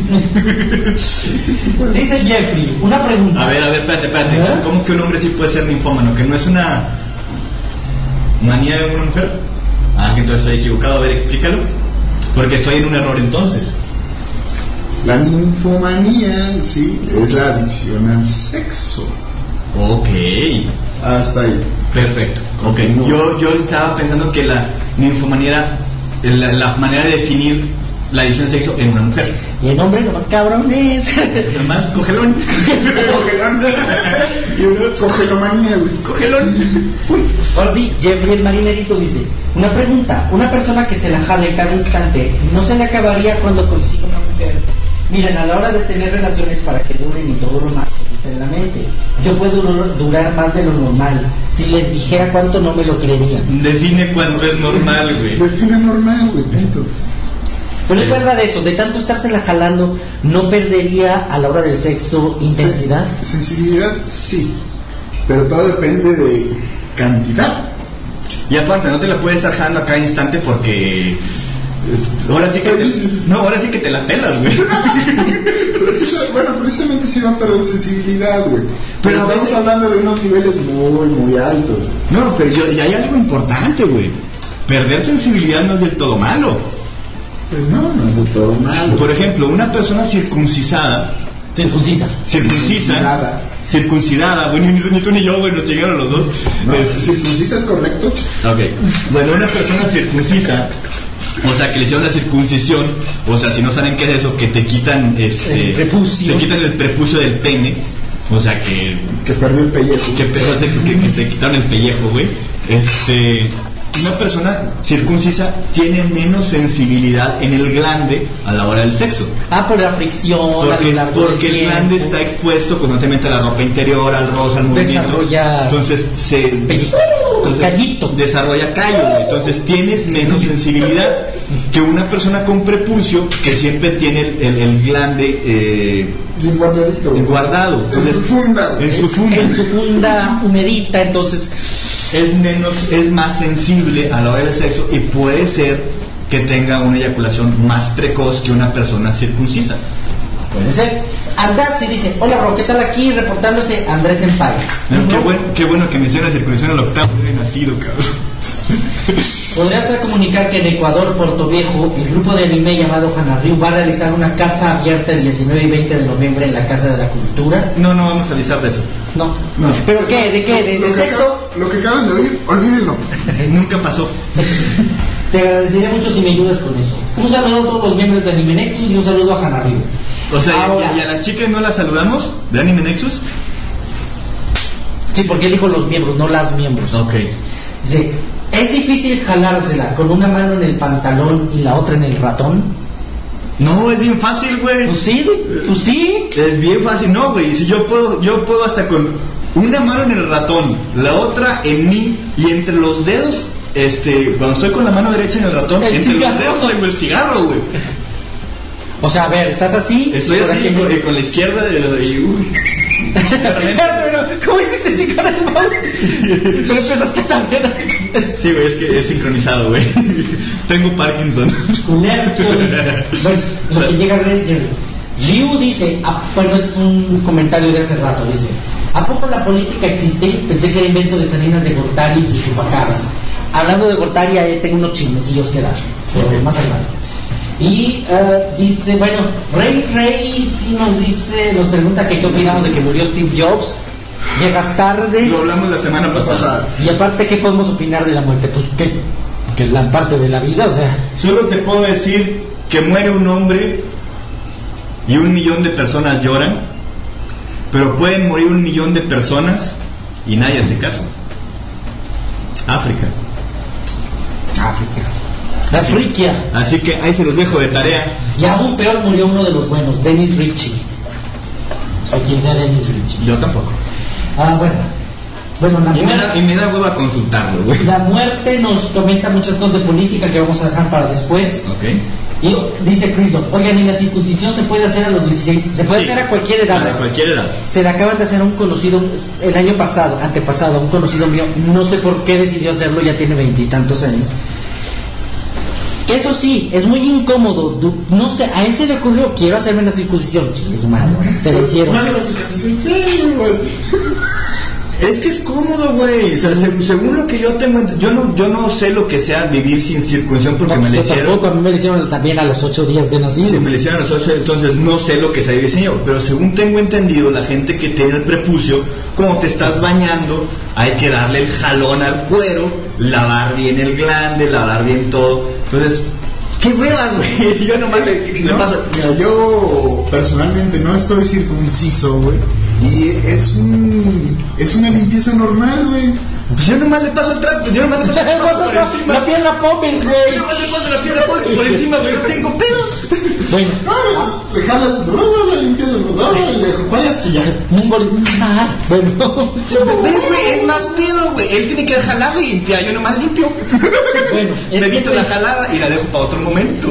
Dice Jeffrey, una pregunta. A ver, a ver, espérate, espérate. ¿Eh? ¿Cómo que un hombre sí puede ser ninfómano? ¿Que no es una manía de una mujer? Ah, que entonces estoy equivocado. A ver, explícalo. Porque estoy en un error entonces. La ninfomanía, sí, es la adicción al sexo. Ok. Hasta ahí. Perfecto. Ok. No. Yo, yo estaba pensando que la ninfomanía era la, la manera de definir la adicción al sexo en una mujer. Y el hombre nomás cabrones. Nomás cogelón. Cogelón. Y uno cogelomanía, güey. Cogelón. Ahora sí, Jeffrey el marinerito dice, una pregunta, una persona que se la jale cada instante, ¿no se le acabaría cuando consiga una mujer? Miren, a la hora de tener relaciones para que duren y todo lo más que está en la mente, yo puedo durar más de lo normal. Si les dijera cuánto no me lo creerían. Define cuánto es normal, güey. Define normal, güey, punto. Pero es verdad eso, de tanto estársela jalando, ¿no perdería a la hora del sexo intensidad? Sensibilidad, sí, pero todo depende de cantidad. Y aparte, no te la puedes estar jalando a cada instante porque... Ahora sí que te, no, ahora sí que te la pelas, güey. Bueno, precisamente se va a perder sensibilidad, güey. Pero, pero estamos veces... hablando de unos niveles muy, muy altos. No, pero yo, y hay algo importante, güey. Perder sensibilidad no es del todo malo. Pues no, no es del todo malo. Por ejemplo, una persona circuncisada. Circuncisa. Circuncisa. Circuncidada. Bueno, ni tú ni yo, güey, nos llegaron los dos. No, es... ¿Circuncisa es correcto? Ok. Bueno, una persona circuncisa, o sea, que le hicieron la circuncisión, o sea, si no saben qué es eso, que te quitan este, el prepucio. Te quitan el prepucio del pene, o sea, que... Que perdió el pellejo. Que, que, que, que te quitaron el pellejo, güey. Este... Una persona circuncisa tiene menos sensibilidad en el glande a la hora del sexo. Ah, por la fricción. Porque, porque el glande está expuesto constantemente a la ropa interior, al rosa, al movimiento. Desarrolla. Entonces se. Entonces, callito. Desarrolla callo, güey. Entonces tienes menos sensibilidad que una persona con prepucio que siempre tiene el, el, el glande. Eh, Bien guardadito. Guardado. Entonces, en su funda. En su funda. En su funda humedita, entonces. Es menos, es más sensible a la hora del sexo y puede ser que tenga una eyaculación más precoz que una persona circuncisa. Puede ser. Andás y dice, hola Ro, ¿qué tal aquí? Reportándose Andrés Empire. No, qué, buen, qué bueno que menciona circuncisión al octavo de nacido, cabrón. ¿Podrías comunicar que en Ecuador, Puerto Viejo, el grupo de anime llamado Hanaryu va a realizar una casa abierta el diecinueve y veinte de noviembre en la Casa de la Cultura? No, no vamos a avisar de eso. No. no. ¿Pero qué? ¿De qué? ¿De, de lo sexo? Que, lo que acaban de oír, olvídenlo. Nunca pasó. Te agradecería mucho si me ayudas con eso. Un saludo a todos los miembros de Anime Nexus y un saludo a Hanaryu. O sea, Ahora, ¿y a las chicas no las saludamos de Anime Nexus? Sí, porque él dijo los miembros, no las miembros. Ok. Dice, ¿es difícil jalársela con una mano en el pantalón y la otra en el ratón? No, es bien fácil, güey. Pues sí, pues sí. Es bien fácil, no, güey. Si yo puedo, yo puedo hasta con una mano en el ratón, la otra en mí y entre los dedos, este, cuando estoy con la mano derecha en el ratón, el entre cigarro. los dedos tengo el cigarro, güey. O sea, a ver, ¿estás así? Estoy así con, me... con la izquierda de, y uy. Pero, ¿cómo hiciste así con el mouse? Pero empezaste también así con eso. Sí, güey, es que es sincronizado, güey. Tengo Parkinson. Bueno, lo que llega a Ranger. Liu dice, ah, bueno, este es un comentario de hace rato, dice, ¿a poco la política existe? Pensé que era invento de Salinas de Gortari y sus chupacabras. Hablando de Gortari, ahí tengo unos chismecillos que dar, pero okay. Más adelante. Y uh, dice, bueno, Rey Rey sí nos dice, nos pregunta que qué opinamos de que murió Steve Jobs. Llegas tarde. Lo hablamos la semana pasada. Y aparte, ¿qué podemos opinar de la muerte? Pues que, que es la parte de la vida, o sea. Solo te puedo decir que muere un hombre y un millón de personas lloran pero pueden morir un millón de personas y nadie hace caso. África. África. África. Así que ahí se los dejo de tarea. Y aún peor murió uno de los buenos, Dennis Ritchie. ¿A quién sea Dennis Ritchie? Yo tampoco. Ah, bueno. Bueno, la y, me da, y me da hueva consultarlo, güey. La muerte nos comenta muchas cosas de política que vamos a dejar para después. Ok. Y dice Christoph, oigan, ¿y la circuncisión se puede hacer a los dieciséis? Se puede sí, hacer a cualquier edad. A cualquier edad. Se le acaban de hacer a un conocido, el año pasado, antepasado, un conocido mío, no sé por qué decidió hacerlo, ya tiene veintitantos años. Eso sí, es muy incómodo. No sé, a él se le ocurrió, quiero hacerme la circuncisión. Es malo, se le hicieron. Es que es cómodo, güey. O sea, según lo que yo tengo, yo no, yo no sé lo que sea vivir sin circuncisión porque no, me le hicieron. Tampoco, a mí me le hicieron también a los ocho días de nacido. Sí, me le hicieron a los ocho, entonces no sé lo que sea vivir sin ello. Pero según tengo entendido, la gente que tiene el prepucio, como te estás bañando, hay que darle el jalón al cuero, lavar bien el glande, lavar bien todo. Entonces, qué hueva, güey. Yo nomás le, le no, paso. Mira, yo personalmente no estoy circunciso, güey. Y es un es una limpieza normal, güey. Pues yo nomás le paso el trapo, yo nomás le paso el trapo por encima. La piedra Popes, güey. Yo nomás le paso la piedra Popes por encima, güey. Yo tengo pedos. Bueno, le jalas, la limpieza, le vayas y ya. Bueno, ¿ves, güey? Es más pedo, güey. Él tiene que jalar y limpiar, yo nomás limpio. Bueno, me evito la jalada y la dejo para otro momento.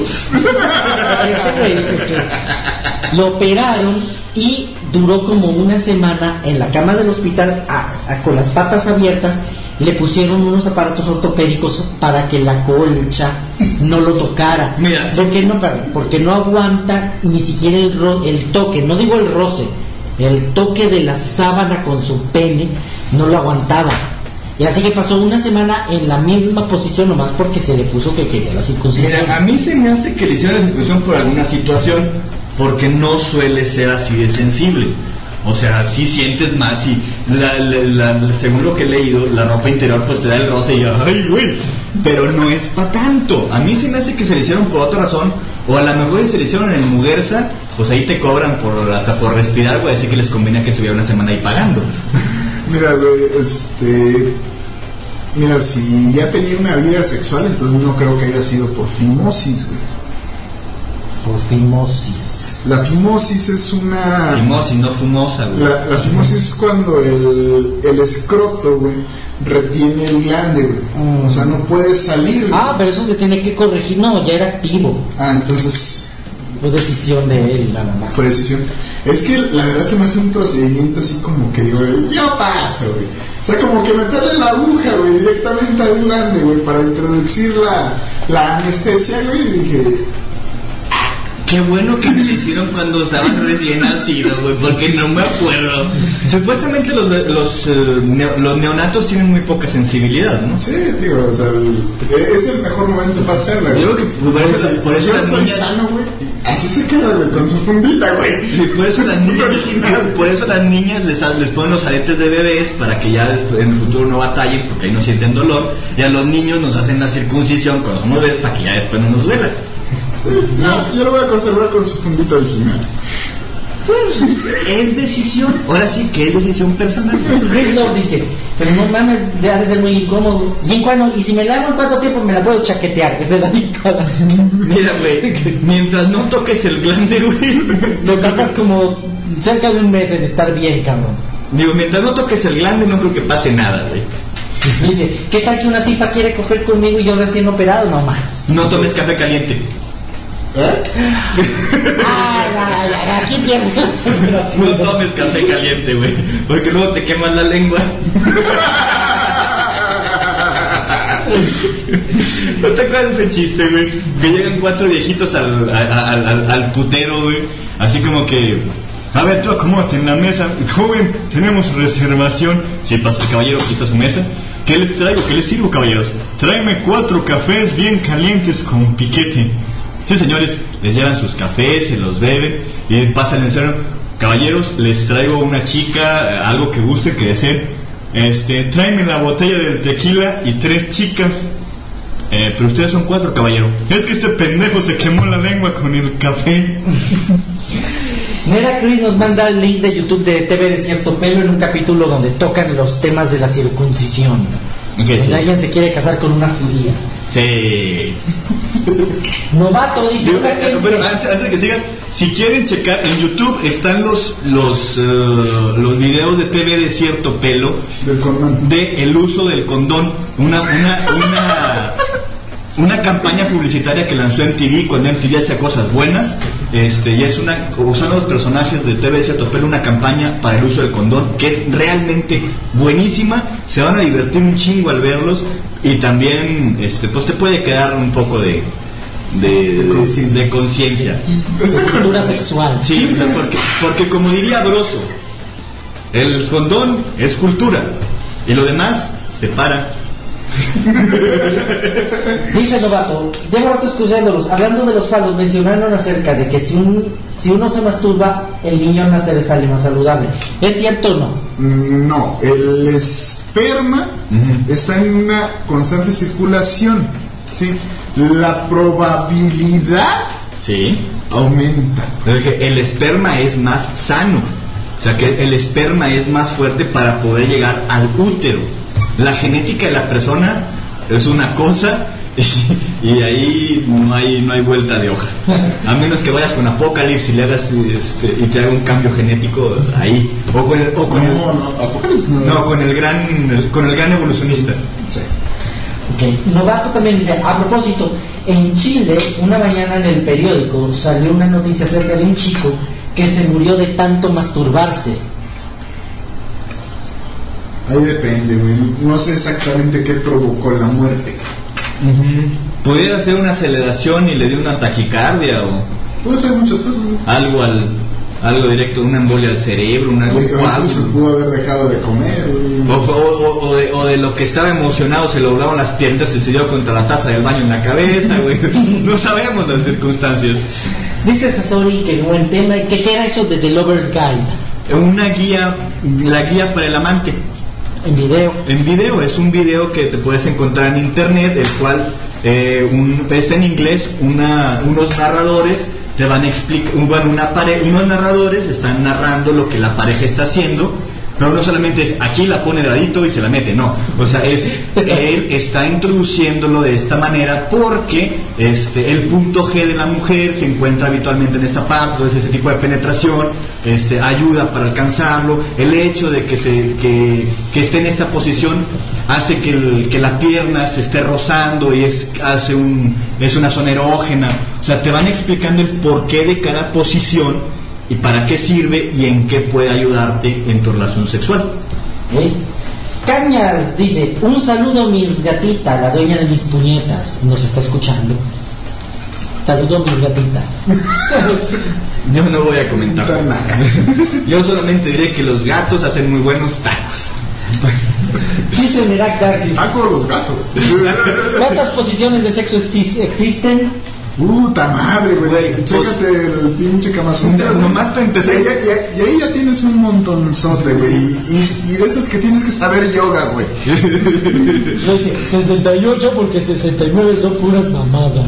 Este güey, lo operaron y duró como una semana en la cama del hospital a, a, con las patas abiertas. Le pusieron unos aparatos ortopédicos para que la colcha no lo tocara. Mira, porque no, porque no aguanta ni siquiera el, ro, el toque, no digo el roce, el toque de la sábana con su pene no lo aguantaba. Y así que pasó una semana en la misma posición nomás porque se le puso que quería la circuncisión. Mira, a mí se me hace que le hicieron la circuncisión por alguna situación, porque no suele ser así de sensible. O sea, sí sientes más y la, la, la, según lo que he leído, la ropa interior pues te da el roce y ¡ay, güey! Pero no es para tanto. A mí se me hace que se le hicieron por otra razón, o a lo mejor se le hicieron en Muguerza, pues ahí te cobran por hasta por respirar, güey, así que les conviene que estuviera una semana ahí pagando. Mira, güey, este... Mira, si ya tenía una vida sexual, entonces no creo que haya sido por fimosis, güey. Por fimosis. La fimosis es una... Fimosis, no fumosa, güey. La, la fimosis es cuando el, el escroto, güey, retiene el glande, güey. Mm. O sea, no puede salir, güey. Ah, pero eso se tiene que corregir. No, ya era activo. Ah, entonces... Fue decisión de él, nada más. Fue decisión. Es que la verdad se me hace un procedimiento así como que digo, yo paso, güey. O sea, como que meterle la aguja, güey, directamente al glande, güey, para introducir la, la anestesia, güey, y dije... Qué bueno que me lo hicieron cuando estaban recién nacidos, güey, porque no me acuerdo. Supuestamente los los, uh, neo, los neonatos tienen muy poca sensibilidad, ¿no? Sí, digo, o sea, el, es el mejor momento para hacerla, güey. Yo creo que por eso, por eso yo las estoy niñas... sano, güey, así se queda, güey, con su fundita, güey. Sí, por eso las niñas, por eso las niñas les, les ponen los aretes de bebés para que ya después, en el futuro no batallen, porque ahí no sienten dolor. Y a los niños nos hacen la circuncisión cuando somos bebés para que ya después no nos duela. Sí, no, yo lo voy a conservar con su fundito original. Pues es decisión, ahora sí que es decisión personal. Christoph dice, pero no mames, debe de ser muy incómodo. ¿Y en cuándo? Y si me lavo en cuánto tiempo me la puedo chaquetear? Es de la dictada. Mira, güey, mientras no toques el glande, güey, lo tardas como cerca de un mes en estar bien, cabrón. Digo, mientras no toques el glande no creo que pase nada, güey. Dice, ¿qué tal que una tipa quiere coger conmigo y yo recién operado? No más. No tomes café caliente. ¿Eh? Ay, ay, ay, aquí pierdes. No tomes café caliente, güey, porque luego te quemas la lengua. ¿No te acuerdas de ese chiste, güey? Que llegan cuatro viejitos al, al, al, al putero, güey, así como que... A ver, tú acomódate en la mesa. Joven, tenemos reservación. Si sí, pasa el caballero, aquí está su mesa. ¿Qué les traigo? ¿Qué les sirvo, caballeros? Tráeme cuatro cafés bien calientes con piquete. Sí, señores, les llevan sus cafés, se los beben y pasan el mesero. Caballeros, les traigo una chica, algo que guste, que deseen. Este, tráeme la botella del tequila y tres chicas. Eh, pero ustedes son cuatro, caballero. Es que este pendejo se quemó la lengua con el café. Nera Cruz nos manda el link de YouTube de T V de Cierto Pelo en un capítulo donde tocan los temas de la circuncisión. Okay, sí. Alguien se quiere casar con una judía. Sí. Novato dice. Sí, eh, pero antes, antes de que sigas, si quieren checar en YouTube están los los uh, los videos de T V de Cierto Pelo del condón, de el uso del condón, una una una una campaña publicitaria que lanzó M T V cuando M T V hacía cosas buenas, este y es una usando los personajes de T V de Cierto Pelo, una campaña para el uso del condón que es realmente buenísima. Se van a divertir un chingo al verlos y también este pues te puede quedar un poco de de, de, de conciencia. Cultura sexual. Sí, porque, porque como diría Broso, el condón es cultura y lo demás se para. Dice Novato, llevo rato escuchándolos, hablando de los falos, mencionaron acerca de que si un si uno se masturba, el niño al nacer sale más saludable. ¿Es cierto o no? No, el esperma uh-huh. está en una constante circulación, ¿sí? La probabilidad sí aumenta. El esperma es más sano, o sea que el esperma es más fuerte para poder llegar al útero. La genética de la persona es una cosa y, y ahí no hay no hay vuelta de hoja. A menos que vayas con Apocalipsis y le hagas este, y te haga un cambio genético ahí o con el o con no, el, no, Apocalipsis no. no con el gran el, con el gran evolucionista. Sí. Okay. Novato también dice, a propósito, en Chile una mañana en el periódico salió una noticia acerca de un chico que se murió de tanto masturbarse. Ahí depende, güey. No sé exactamente qué provocó la muerte. Uh-huh. Pudiera ser una aceleración y le dio una taquicardia o... Puede ser muchas cosas, güey. Algo al... Algo directo, una embolia al cerebro, una algo se pudo haber dejado de comer, o, o, o, o, de, o de lo que estaba emocionado se le doblaron las piernas y se dio contra la taza del baño en la cabeza, güey. No sabemos las circunstancias. Dice Sasori que buen tema, que ¿qué era eso de The Lover's Guide? Una guía, la guía para el amante. En video. En video, es un video que te puedes encontrar en internet, el cual eh, un, está en inglés, una, unos narradores te van a explicar, bueno, una pare, unos narradores están narrando lo que la pareja está haciendo, pero no solamente es aquí la pone de ladito y se la mete, no, o sea, es él está introduciéndolo de esta manera porque este el punto G de la mujer se encuentra habitualmente en esta parte, entonces ese tipo de penetración este ayuda para alcanzarlo, el hecho de que se que, que esté en esta posición hace que, el, que la pierna se esté rozando y es hace un es una zona erógena, o sea, te van explicando el porqué de cada posición y para qué sirve y en qué puede ayudarte en tu relación sexual. ¿Eh? Cañas dice, un saludo mis gatita, la dueña de mis puñetas, nos está escuchando. Saludo mis gatita. Yo no voy a comentar nada. Yo solamente diré que los gatos hacen muy buenos tacos. Dice Merak Darkis. Taco los gatos. ¿Cuántas posiciones de sexo existen? Puta madre, güey. Chécate pues, el pinche Kama Sutra. Nomás para empezar. Y, y, y ahí ya tienes un montonzote, güey. Y, y de esos que tienes que saber yoga, güey. sesenta y ocho porque sesenta y nueve son puras mamadas.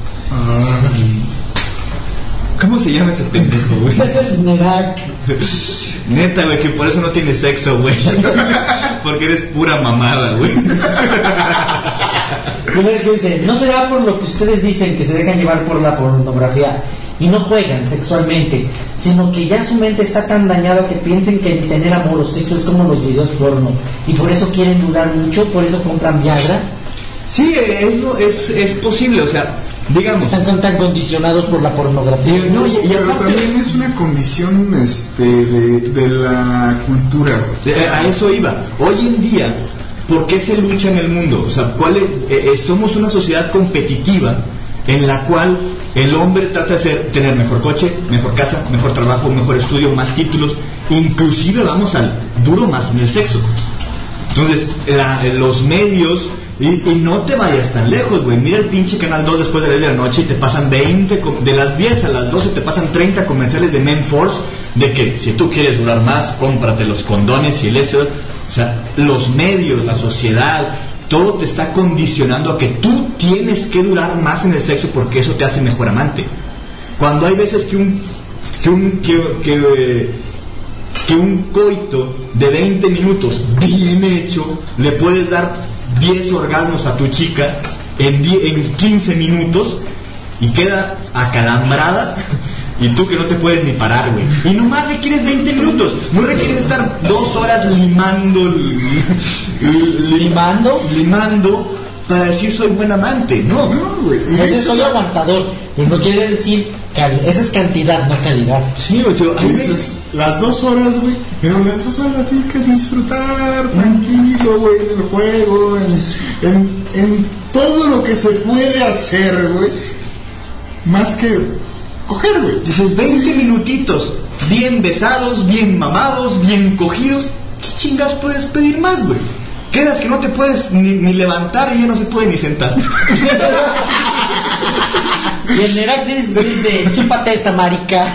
Ay. ¿Cómo se llama ese pendejo, güey? Es el Nerak. Neta, güey, que por eso no tienes sexo, güey. Porque eres pura mamada, güey. Dice, no será por lo que ustedes dicen que se dejan llevar por la pornografía y no juegan sexualmente, sino que ya su mente está tan dañada que piensen que el tener amor o sexo es como los videos porno y por eso quieren durar mucho, por eso compran Viagra. Sí, es, es, es posible, o sea, digamos, están tan condicionados por la pornografía. Y, no, y, y aparte también es una condición este, de, de la cultura. A eso iba. Hoy en día, ¿por qué se lucha en el mundo? O sea, ¿cuál es? Eh, eh, somos una sociedad competitiva en la cual el hombre trata de ser, tener mejor coche, mejor casa, mejor trabajo, mejor estudio, más títulos, inclusive vamos al duro más en el sexo. Entonces, la, los medios, y, y no te vayas tan lejos, güey, mira el pinche Canal dos después de las diez de la noche y te pasan veinte, de las diez a las doce te pasan treinta comerciales de Men Force, de que si tú quieres durar más, cómprate los condones y el esto. O sea, los medios, la sociedad, todo te está condicionando a que tú tienes que durar más en el sexo porque eso te hace mejor amante. Cuando hay veces que un que un que, que, que un coito de veinte minutos bien hecho le puedes dar diez orgasmos a tu chica en, en quince minutos y queda acalambrada? Y tú que no te puedes ni parar, güey. Y nomás requieres veinte minutos. No requieres estar dos horas limando. ¿Limando? Limando para decir soy buen amante. No, no, güey. Ese soy aguantador. Y no quiere decir. Cali- esa es cantidad, no calidad. Sí, güey. Hay veces, las dos horas, güey. Pero las dos horas sí es que disfrutar tranquilo, güey. En el juego, en, en, en todo lo que se puede hacer, güey. Más que. Coger, güey. Dices veinte minutitos, bien besados, bien mamados, bien cogidos. ¿Qué chingas puedes pedir más, güey? Quedas que no te puedes ni, ni levantar y ya no se puede ni sentar. Y el Nerak dice, chúpate esta marica.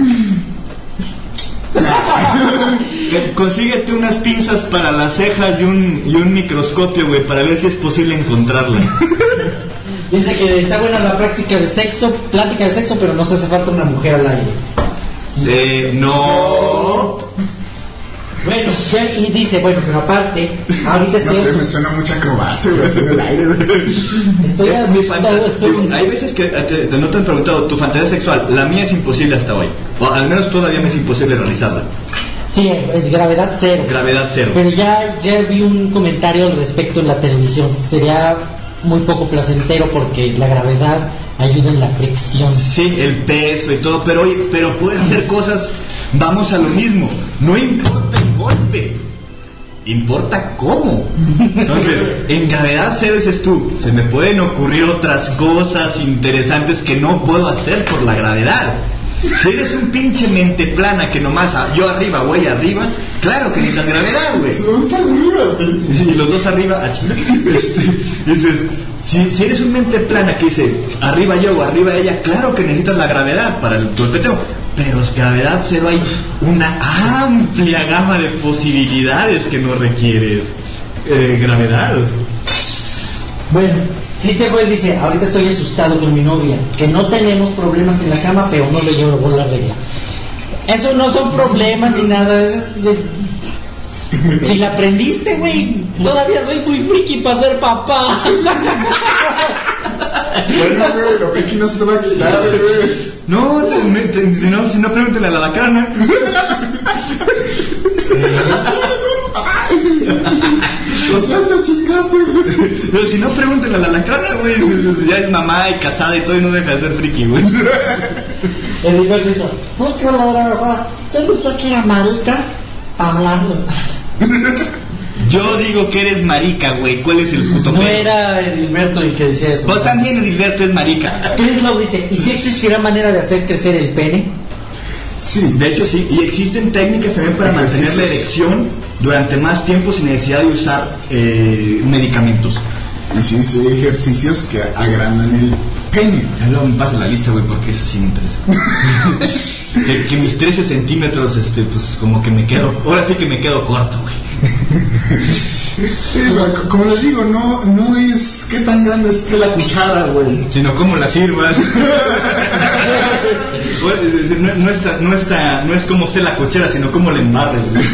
Consíguete unas pinzas para las cejas y un, y un microscopio, güey, para ver si es posible encontrarla. Dice que está buena la práctica de sexo, plática de sexo, pero no se hace falta una mujer al aire. Eh, no. Bueno, y dice, bueno, pero aparte, ahorita estoy... No sé, me suena mucha acrobacia, güey, en el aire, güey. Estoy eh, mi fantasía, hay veces que te, no te han preguntado, tu fantasía sexual, la mía es imposible hasta hoy. O al menos todavía me es imposible realizarla. Sí, eh, gravedad cero. Gravedad cero. Pero ya, ya vi un comentario al respecto en la televisión. Sería muy poco placentero porque la gravedad ayuda en la fricción. Sí, el peso y todo, pero oye, pero puedes hacer cosas, vamos a lo mismo, no importa el golpe, importa cómo. Entonces, en gravedad cero dices tú, se me pueden ocurrir otras cosas interesantes que no puedo hacer por la gravedad. Si eres un pinche mente plana que nomás a, yo arriba, güey arriba, claro que necesitas gravedad, güey. Los dos arriba, güey. Sí, y los dos arriba, a chingar. Este, dices, si, si eres un mente plana que dice arriba yo o arriba ella, claro que necesitas la gravedad para el golpeteo. Pero gravedad cero, hay una amplia gama de posibilidades que no requieres eh, gravedad. Bueno, Cristian Boy dice, ahorita estoy asustado con mi novia, que no tenemos problemas en la cama, pero no le llevo la regla. Eso no son problemas ni nada. Es, es, si la aprendiste, güey, todavía soy muy friki para ser papá. Bueno, güey, lo friki no se te va a quitar, güey. No, te, te, si no, si no pregúntale a la lacrana. O sea, te chingaste, güey. Pero si no, pregúntale a la lacrana, güey. Ya es mamá y casada y todo y no deja de ser friki, güey. El Hilberto dice, es que la verdad, yo decía que era marica para hablarle. Yo digo que eres marica, güey. ¿Cuál es el puto No pedo? era Edilberto el que decía eso. Pues también Edilberto es marica. Crislow dice, ¿y si existirá manera de hacer crecer el pene? Sí, de hecho sí. Y existen técnicas también para mantener la erección durante más tiempo sin necesidad de usar eh, medicamentos. Y sí, sí, hay ejercicios que agrandan el pene. Ya luego me pasa la lista, güey, porque eso sí me interesa. que, que mis trece centímetros, este, pues como que me quedo, ahora sí que me quedo corto, güey. Sí, pero como les digo, no, no es qué tan grande esté la cuchara, güey, sino cómo la sirvas. no, no, está, no, está, no es como esté la cuchara, sino cómo la embarres, güey.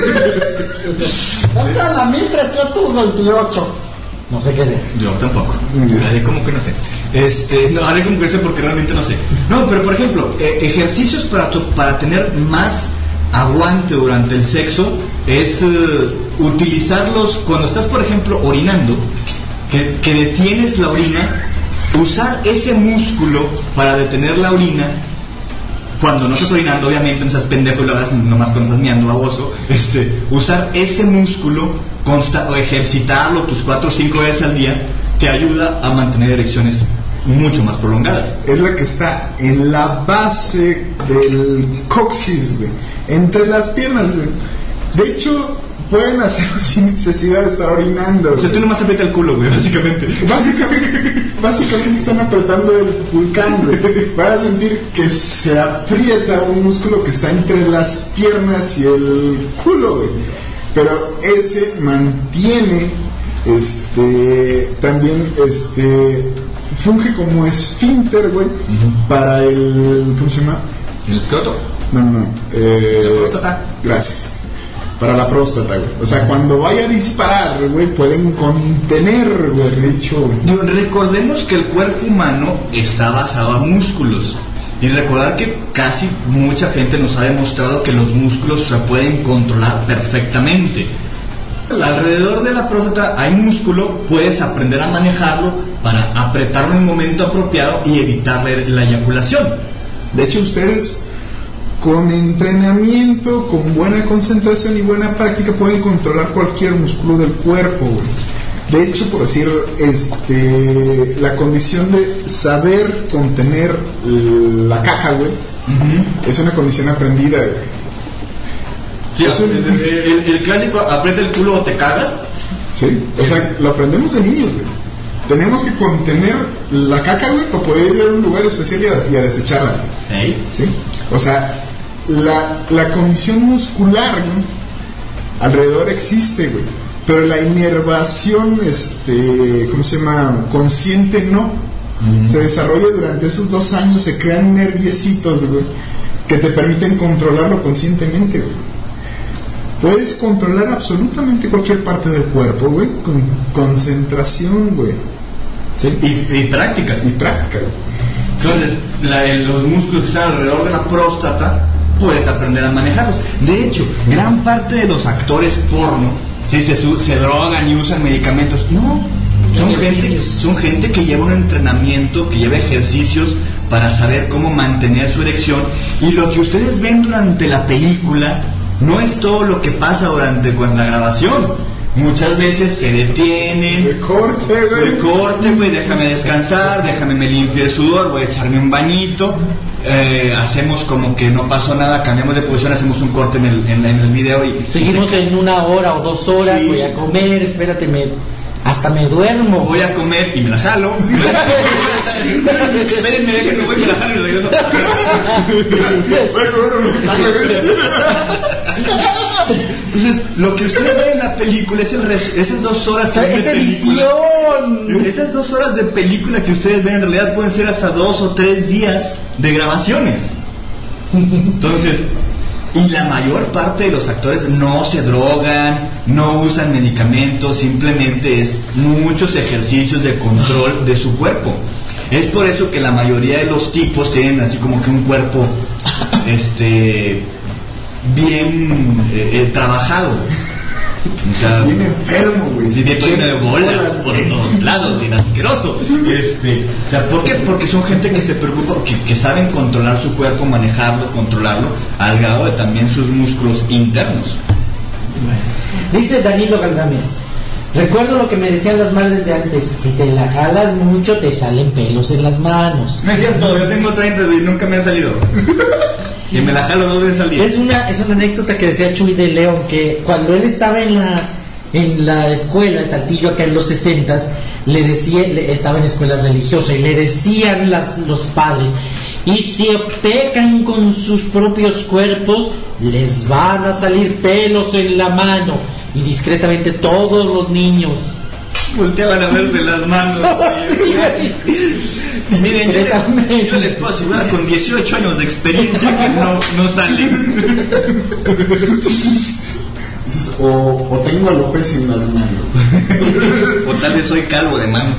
Hasta la mil trescientos veintiocho. No sé qué sea. Yo tampoco. Haré como que no sé. Este, no, haré como que no sé porque realmente no sé. No, pero por ejemplo, eh, ejercicios para, tu, para tener más aguante durante el sexo es uh, utilizarlos cuando estás, por ejemplo, orinando, que, que detienes la orina, usar ese músculo para detener la orina. Cuando no estás orinando, obviamente, no seas pendejo y lo hagas nomás cuando estás miando, baboso. Este, usar ese músculo, consta, o ejercitarlo tus cuatro o cinco veces al día, te ayuda a mantener erecciones mucho más prolongadas. Es la que está en la base del coxis, güey, entre las piernas, güey. De hecho, pueden hacerlo sin necesidad de estar orinando. O sea, tú nomás aprieta el culo, güey, básicamente. Básicamente, básicamente están apretando el vulcán, güey. Van a sentir que se aprieta un músculo que está entre las piernas y el culo, güey. Pero ese mantiene, este, también, este, funge como esfínter, güey, uh-huh. para el, ¿cómo se llama? ¿El escroto? No, no, no. Eh, ¿La próstata? Gracias. Para la próstata, güey. O sea, cuando vaya a disparar, güey, pueden contener, güey, dicho. Digo, recordemos que el cuerpo humano está basado a músculos. Y recordar que casi mucha gente nos ha demostrado que los músculos se pueden controlar perfectamente. Alrededor de la próstata hay músculo, puedes aprender a manejarlo para apretarlo en un momento apropiado y evitar la, la eyaculación. De hecho, ustedes con entrenamiento, con buena concentración y buena práctica pueden controlar cualquier músculo del cuerpo, güey. De hecho, por decir, este, la condición de saber contener la caca, güey, uh-huh. es una condición aprendida, güey. Sí, el, el, el clásico, aprieta el culo o te cagas. Sí, o sea, lo aprendemos de niños, güey. Tenemos que contener la caca, güey, para poder ir a un lugar especial y a, y a desecharla. ¿Eh? Sí, o sea, la, la condición muscular, güey, alrededor existe, güey, pero la inervación, este, ¿cómo se llama? Consciente no. Mm. Se desarrolla durante esos dos años, se crean nerviecitos, güey, que te permiten controlarlo conscientemente, güey. Puedes controlar absolutamente cualquier parte del cuerpo, güey, con concentración, güey. ¿Sí? Y, y práctica. Y práctica, güey. Entonces, la, los músculos que están alrededor de la próstata, puedes aprender a manejarlos. De hecho, gran parte de los actores porno, si se, se drogan y usan medicamentos, no, son gente, son gente que lleva un entrenamiento, que lleva ejercicios para saber cómo mantener su erección. Y lo que ustedes ven durante la película no es todo lo que pasa durante la grabación. Muchas veces se detienen. De corte, güey. De corte, güey, déjame descansar, déjame me limpio el sudor, voy a echarme un bañito. Eh, hacemos como que no pasó nada, cambiamos de posición, hacemos un corte en el, en, en el video y seguimos y se... en una hora o dos horas. Sí. Voy a comer, espérate, me... hasta me duermo. Voy a comer y me la jalo. Espérenme, déjenme, voy, me la jalo y regreso. Entonces, lo que ustedes ven en la película es el res, esas dos horas de ¡es película. Edición! Esas dos horas de película que ustedes ven en realidad pueden ser hasta dos o tres días de grabaciones. Entonces, y la mayor parte de los actores no se drogan, no usan medicamentos, simplemente es muchos ejercicios de control de su cuerpo. Es por eso que la mayoría de los tipos tienen así como que un cuerpo este bien eh, eh, trabajado. O sea, bien enfermo, güey. Bien lleno de bolas por todos lados, bien asqueroso. Este, o sea, ¿por qué? Porque son gente que se preocupa, que, que saben controlar su cuerpo, manejarlo, controlarlo, al grado de también sus músculos internos. Dice Danilo Galdames: recuerdo lo que me decían las madres de antes, si te la jalas mucho te salen pelos en las manos. No es cierto, yo tengo treinta y nunca me han salido. Y me la jalo dos veces al día. Es una, es una anécdota que decía Chuy de León, que cuando él estaba en la en la escuela de Saltillo acá en los sesentas, le decía, le, estaba en escuela religiosa y le decían las, los padres: y si pecan con sus propios cuerpos, les van a salir pelos en la mano. Y discretamente todos los niños volteaban a verse las manos. Miren, yo les, yo les puedo asegurar con dieciocho años de experiencia que no, no salen. O, o tengo a López en las manos. O tal vez soy calvo de manos.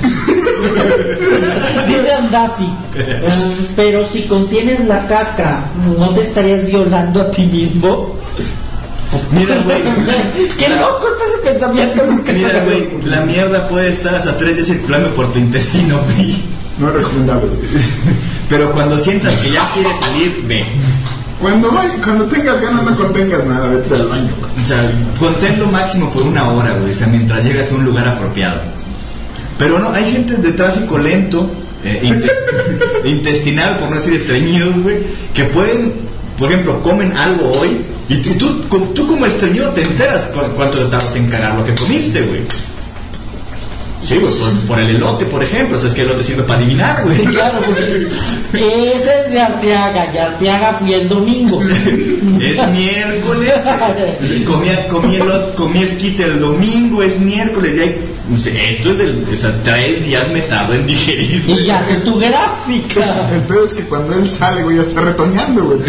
Dice Andasi: um, pero si contienes la caca, ¿no te estarías violando a ti mismo? Mira, güey. Qué loco está ese pensamiento. Mira, güey, la mierda puede estar hasta tres días circulando por tu intestino, güey. No es recomendable. Pero cuando sientas que ya quieres salir, ve. Cuando vaya, cuando tengas ganas, no contengas nada, vete al baño, güey. O sea, contén lo máximo por una hora, güey. O sea, mientras llegas a un lugar apropiado. Pero no, hay gente de tráfico lento, eh, int- intestinal, por no decir estreñidos, güey, que pueden, por ejemplo, comen algo hoy y tú, tú, tú como estreñido te enteras cu- cuánto te tardas en cagar lo que comiste, güey. Sí, güey, por, por el elote, por ejemplo. O sea, es que el elote sirve para adivinar, güey. Claro, porque ese es de Arteaga, y Arteaga fui el domingo. Es miércoles. Comí, comí, elote, comí esquite el domingo, es miércoles. Y hay No sé, esto es del, o sea, tres días me tardo en digerir. Y ya haces tu gráfica. El pedo es que cuando él sale, güey, ya está retoñando, güey.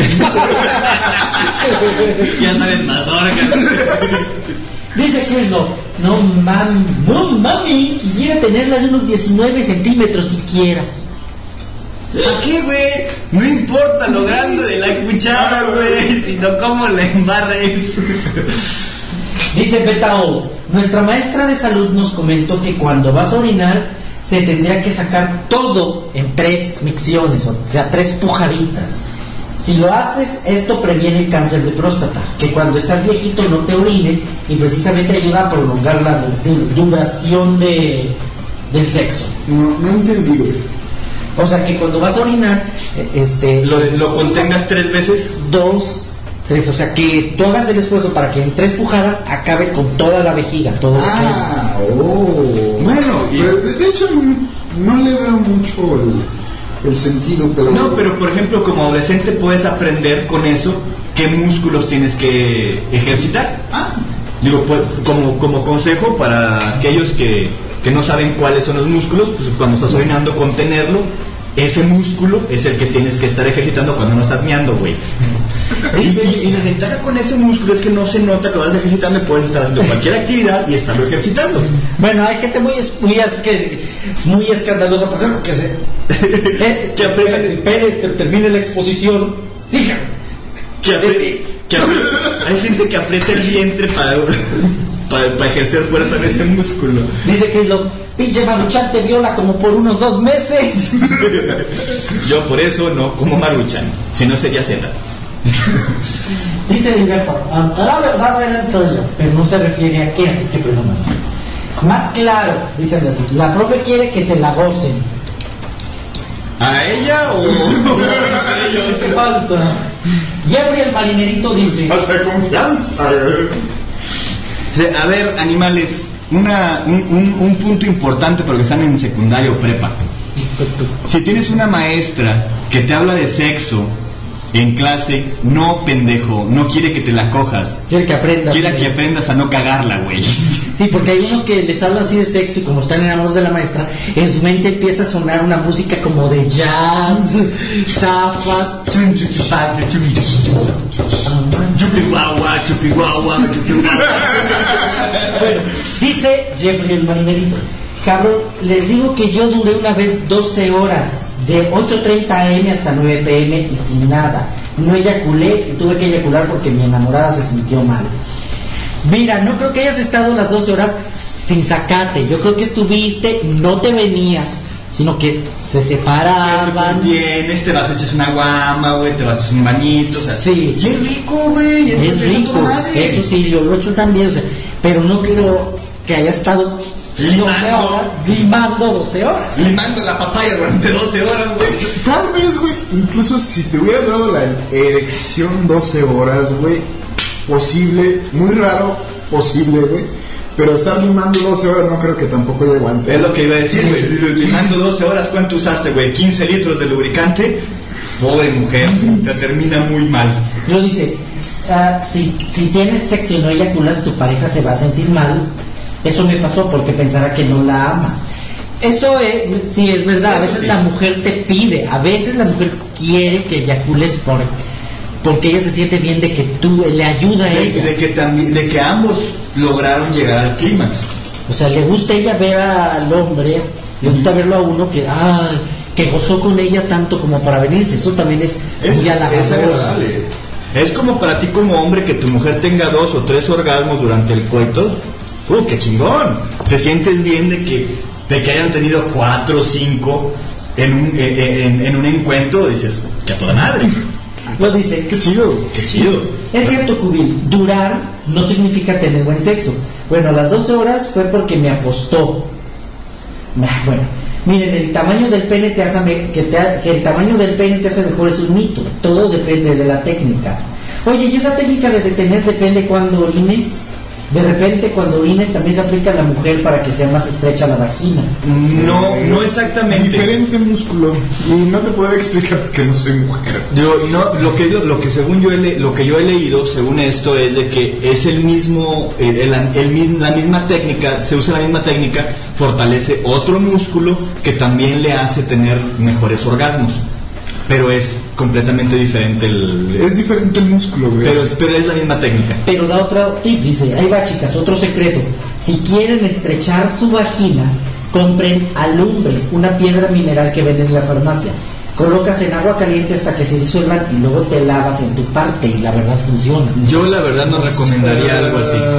Ya salen más órganos. Dice Chris, no, no mami, no mami, quisiera tenerla de unos diecinueve centímetros siquiera. ¿A qué, güey? No importa lo grande de la cuchara, güey, sino cómo la embarres. Dice Betao, nuestra maestra de salud nos comentó que cuando vas a orinar se tendría que sacar todo en tres micciones, o sea, tres pujaditas. Si lo haces, esto previene el cáncer de próstata, que cuando estás viejito no te orines y precisamente ayuda a prolongar la duración de, del sexo. No, no entendí, güey. O sea, que cuando vas a orinar, este... ¿Lo, lo contengas tres veces? Dos... Tres, o sea, que tú hagas el esfuerzo para que en tres pujadas acabes con toda la vejiga, todo ah, lo que... oh. Bueno, y... pero de, de hecho no le veo mucho el, el sentido, pero... No, pero por ejemplo, como adolescente puedes aprender con eso qué músculos tienes que ejercitar. Ah. Digo, pues, como, como consejo para aquellos que, que no saben cuáles son los músculos, pues cuando estás orinando, contenerlo. Ese músculo es el que tienes que estar ejercitando cuando no estás meando, güey. Y, y, y la ventaja con ese músculo es que no se nota que lo estás ejercitando y puedes estar haciendo cualquier actividad y estarlo ejercitando. Bueno, hay gente muy muy, que, muy escandalosa para hacerlo, que se... Eh, que aprieta el pene, termine la exposición. Sí, que apriete, que apriete, hay gente que aprieta el vientre para, para, para ejercer fuerza en ese músculo. Dice que es lo pinche Maruchan te viola como por unos dos meses. Yo por eso no como Maruchan, si no sería Z. Dice Liberto, la verdad era en serio, pero no se refiere a qué, así que perdón. Más claro, dicen así, la profe quiere que se la gocen. ¿A ella o a ellos? Hace falta. Jeffrey el marinerito dice, falta confianza. A ver, animales, una, un, un, un punto importante porque están en secundaria o prepa. Si tienes una maestra que te habla de sexo en clase, no, pendejo, no quiere que te la cojas. Quiere que aprendas. Quiere que aprendas a no cagarla, güey. Sí, porque hay unos que les habla así de sexo y como están enamorados de la maestra, en su mente empieza a sonar una música como de jazz, chafa. Chupihuahua, chupihuahua, chupihuahua. Bueno, dice Jeffrey el marinerito, cabrón, les digo que yo duré una vez doce horas. De ocho treinta a eme hasta nueve pe eme y sin nada. No eyaculé y tuve que eyacular porque mi enamorada se sintió mal. Mira, no creo que hayas estado las doce horas sin sacarte. Yo creo que estuviste, no te venías, sino que se separaban. Que te vienes, te vas a echar una guama, güey, te vas a echar un bañito. O sea, sí. Y es rico, güey. Es, es rico. Eso sí, yo lo he hecho también. O sea, pero no creo que hayas estado limando, limando doce horas. Limando la papaya durante doce horas, güey. Tal vez, güey, incluso si te hubieras dado la erección doce horas, güey, posible, muy raro, posible, güey. Pero estar limando doce horas no creo que tampoco haya aguante. Es lo que iba a decir, güey. Limando doce horas, ¿cuánto usaste, güey? quince litros de lubricante. Pobre mujer, te termina muy mal. Lo dice, uh, si, si tienes sexo y no eyaculas, tu pareja se va a sentir mal. Eso me pasó porque pensará que no la amas. Eso es, sí, es verdad. A veces sí. La mujer te pide, a veces la mujer quiere que eyacules por, porque ella se siente bien de que tú le ayuda a de, ella. De que, también, de que ambos lograron llegar al clímax. O sea, le gusta a ella ver al hombre, le gusta verlo a uno que, ah, que gozó con ella tanto como para venirse. Eso también es, es muy halagador. Es agradable. Es como para ti como hombre que tu mujer tenga dos o tres orgasmos durante el coito. ¡Uh, qué chingón! Te sientes bien de que, de que hayan tenido cuatro o cinco en un, en, en un encuentro. Dices, que a toda madre. Lo dice. ¡Qué chido! ¡Qué chido! Es cierto, Cubil, durar no significa tener buen sexo. Bueno, las doce horas fue porque me apostó. Bueno, miren, el tamaño del pene te hace me, que, te, que el tamaño del pene te hace mejor es un mito. Todo depende de la técnica. Oye, ¿y esa técnica de detener depende cuando orines? De repente cuando orines también se aplica a la mujer para que sea más estrecha la vagina. No, no exactamente. Diferente músculo. Y no te puedo explicar porque no soy mujer. Yo, no, lo que lo que según yo he le, lo que yo he leído según esto es de que es el mismo el, el, el, la misma técnica, se usa la misma técnica, fortalece otro músculo que también le hace tener mejores orgasmos. Pero es completamente diferente el... Es diferente el músculo, güey. Pero, pero es la misma técnica. Pero da otro tip, dice, ahí va chicas, otro secreto. Si quieren estrechar su vagina, compren alumbre, una piedra mineral que venden en la farmacia. Colocas en agua caliente hasta que se disuelvan y luego te lavas en tu parte y la verdad funciona. Yo la verdad no recomendaría uh, algo así.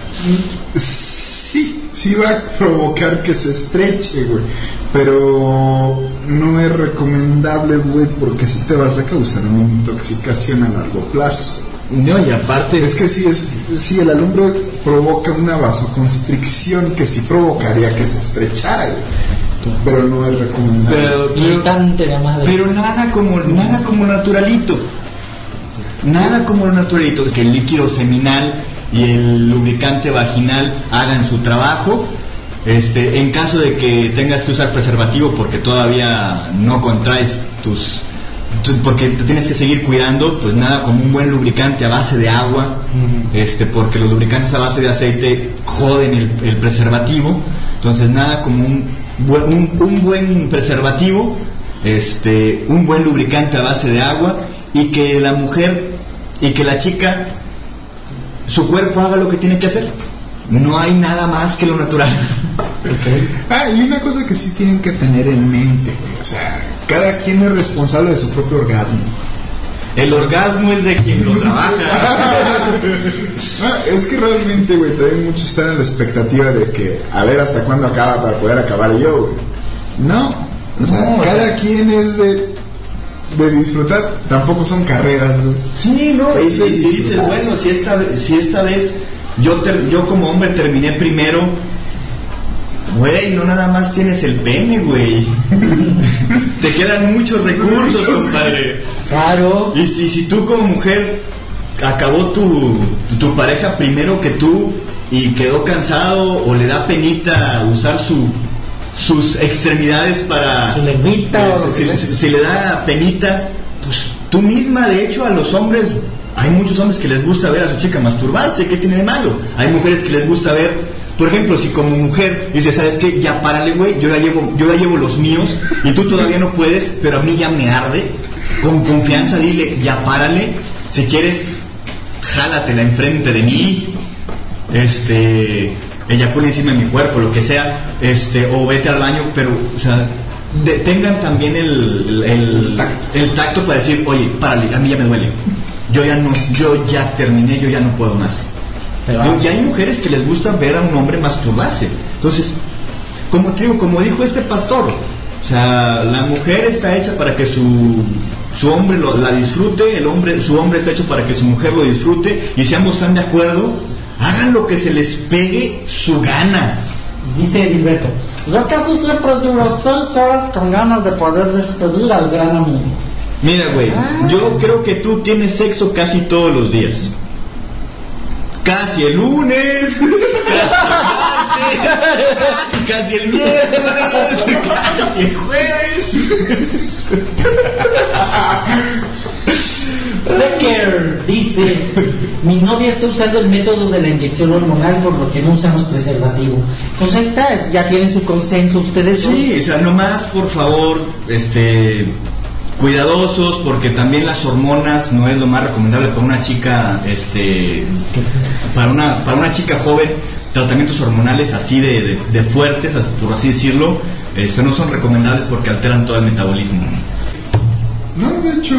Sí, sí va a provocar que se estreche, güey. Pero no es recomendable, güey, porque sí te vas a causar una intoxicación a largo plazo. No, y aparte es, es que sí, es, sí, el alumbre provoca una vasoconstricción que sí provocaría que se estrechara, güey. Pero no es recomendable. Pero, pero, pero nada como nada como naturalito. Nada como lo naturalito. Es que el líquido seminal y el lubricante vaginal hagan su trabajo. Este, en caso de que tengas que usar preservativo porque todavía no contraes tus, tu, porque te tienes que seguir cuidando, pues nada como un buen lubricante a base de agua, uh-huh. este, porque los lubricantes a base de aceite joden el, el preservativo. Entonces nada como un, un, un buen preservativo, este, un buen lubricante a base de agua, y que la mujer y que la chica, su cuerpo haga lo que tiene que hacer. No hay nada más que lo natural. Okay. Ah, y una cosa que sí tienen que tener en mente, güey, o sea, cada quien es responsable de su propio orgasmo. El orgasmo es de quien lo trabaja. Ah, es que realmente, güey, también muchos están en la expectativa de que a ver hasta cuándo acaba para poder acabar yo, güey. No, o sea, no, cada o sea, quien es de de disfrutar, tampoco son carreras, güey. Sí, no, y si dices, bueno, si esta si esta vez yo ter, yo como hombre terminé primero, güey, no nada más tienes el pene, güey. Te quedan muchos recursos, compadre. Claro. Y si, si tú como mujer acabó tu, tu pareja primero que tú y quedó cansado o le da penita usar su sus extremidades para... Su lengüita. Eh, si, si, si, si le da penita, pues tú misma, de hecho, a los hombres... Hay muchos hombres que les gusta ver a su chica masturbarse, ¿qué tiene de malo? Hay mujeres que les gusta ver, por ejemplo, si como mujer dices, ¿sabes qué? Ya párale, güey, yo ya llevo, yo ya llevo los míos y tú todavía no puedes, pero a mí ya me arde. Con confianza dile, ya párale, si quieres, jálatela enfrente de mí, este, eyacula encima de mi cuerpo, lo que sea, este, o vete al baño, pero, o sea, de, tengan también el, el, el, el tacto para decir, oye, párale, a mí ya me duele. Yo ya no, yo ya terminé, yo ya no puedo más. Yo, y hay mujeres que les gusta ver a un hombre masturbarse. Entonces, como te digo, como dijo este pastor, o sea, la mujer está hecha para que su su hombre lo, la disfrute, el hombre, su hombre está hecho para que su mujer lo disfrute, y si ambos están de acuerdo, hagan lo que se les pegue su gana. Dice Gilberto, yo casi siempre duro seis horas con ganas de poder despedir al gran amigo. Mira, güey, ah. yo creo que tú tienes sexo casi todos los días. Casi el lunes, casi, casi el miércoles, casi el jueves. Secker dice, mi novia está usando el método de la inyección hormonal, por lo que no usamos preservativo. Pues ahí está, ya tienen su consenso ustedes. Sí, o sea, nomás por favor, este... cuidadosos, porque también las hormonas no es lo más recomendable para una chica, este, para una para una chica joven. Tratamientos hormonales así de, de, de fuertes, por así decirlo, este, no son recomendables porque alteran todo el metabolismo. No, de hecho,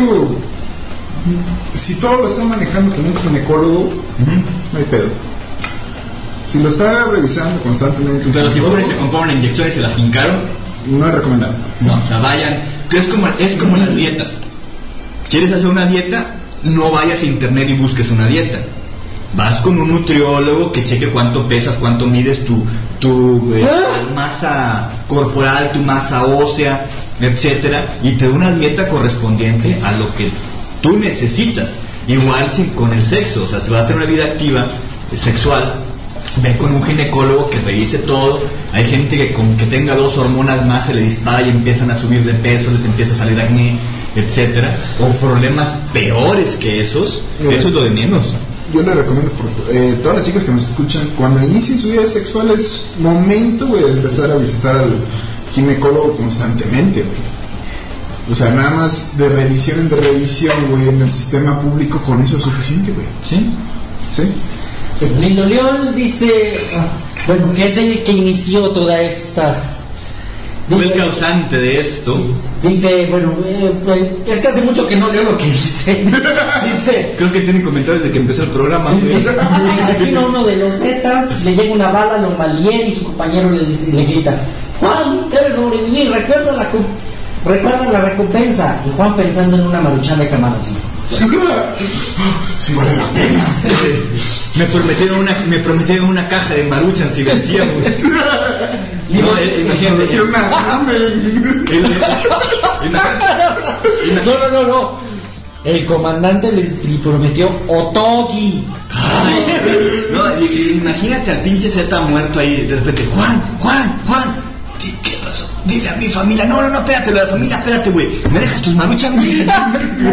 si todo lo está manejando con un ginecólogo, uh-huh. no hay pedo. Si lo está revisando constantemente, pero si pobres se compraron inyecciones y se las fincaron, no es recomendable. No, o sea, vayan. Es como, es como las dietas. ¿Quieres hacer una dieta? No vayas a internet y busques una dieta. Vas con un nutriólogo que cheque cuánto pesas, cuánto mides, tu, tu eh, masa corporal, tu masa ósea, etcétera, y te da una dieta correspondiente a lo que tú necesitas. Igual sin, con el sexo, o sea, si vas a tener una vida activa, eh, sexual, ve con un ginecólogo que revise todo. Hay gente que con que tenga dos hormonas más se le dispara y empiezan a subir de peso, les empieza a salir acné, etcétera, o problemas peores que esos. Mira, eso es lo de menos. Yo le recomiendo por eh, todas las chicas que nos escuchan, cuando inicien su vida sexual es momento, güey, de empezar a visitar al ginecólogo constantemente, güey. O sea, nada más de revisión en de revisión, güey, en el sistema público, con eso es suficiente, güey. ¿Sí? ¿Sí? Lilo León dice, bueno, que es el que inició toda esta... Fue el causante de esto. Dice, bueno, eh, pues, es que hace mucho que no leo lo que dice. Dice, creo que tienen comentarios de que empezó el programa. Sí, sí. Me imagino uno de los Zetas, le llega una bala, lo malhiere y su compañero le, le grita, Juan, debes sobrevivir, recuerda la, recuerda la recompensa. Y Juan pensando en una maruchan de camaroncito. Sí vale la pena. Me prometieron una, me prometieron una caja de maruchan si vencíamos. No, eh, imagínate. Es una No, no, no, no. El comandante le, le prometió Otogi. Ay, no, imagínate al pinche Z muerto ahí de repente. Juan, Juan, Juan. ¿Qué pasó? Dile a mi familia. No, no, no, espérate, la familia, espérate, güey. ¿Me dejas tus maruchan, güey? No,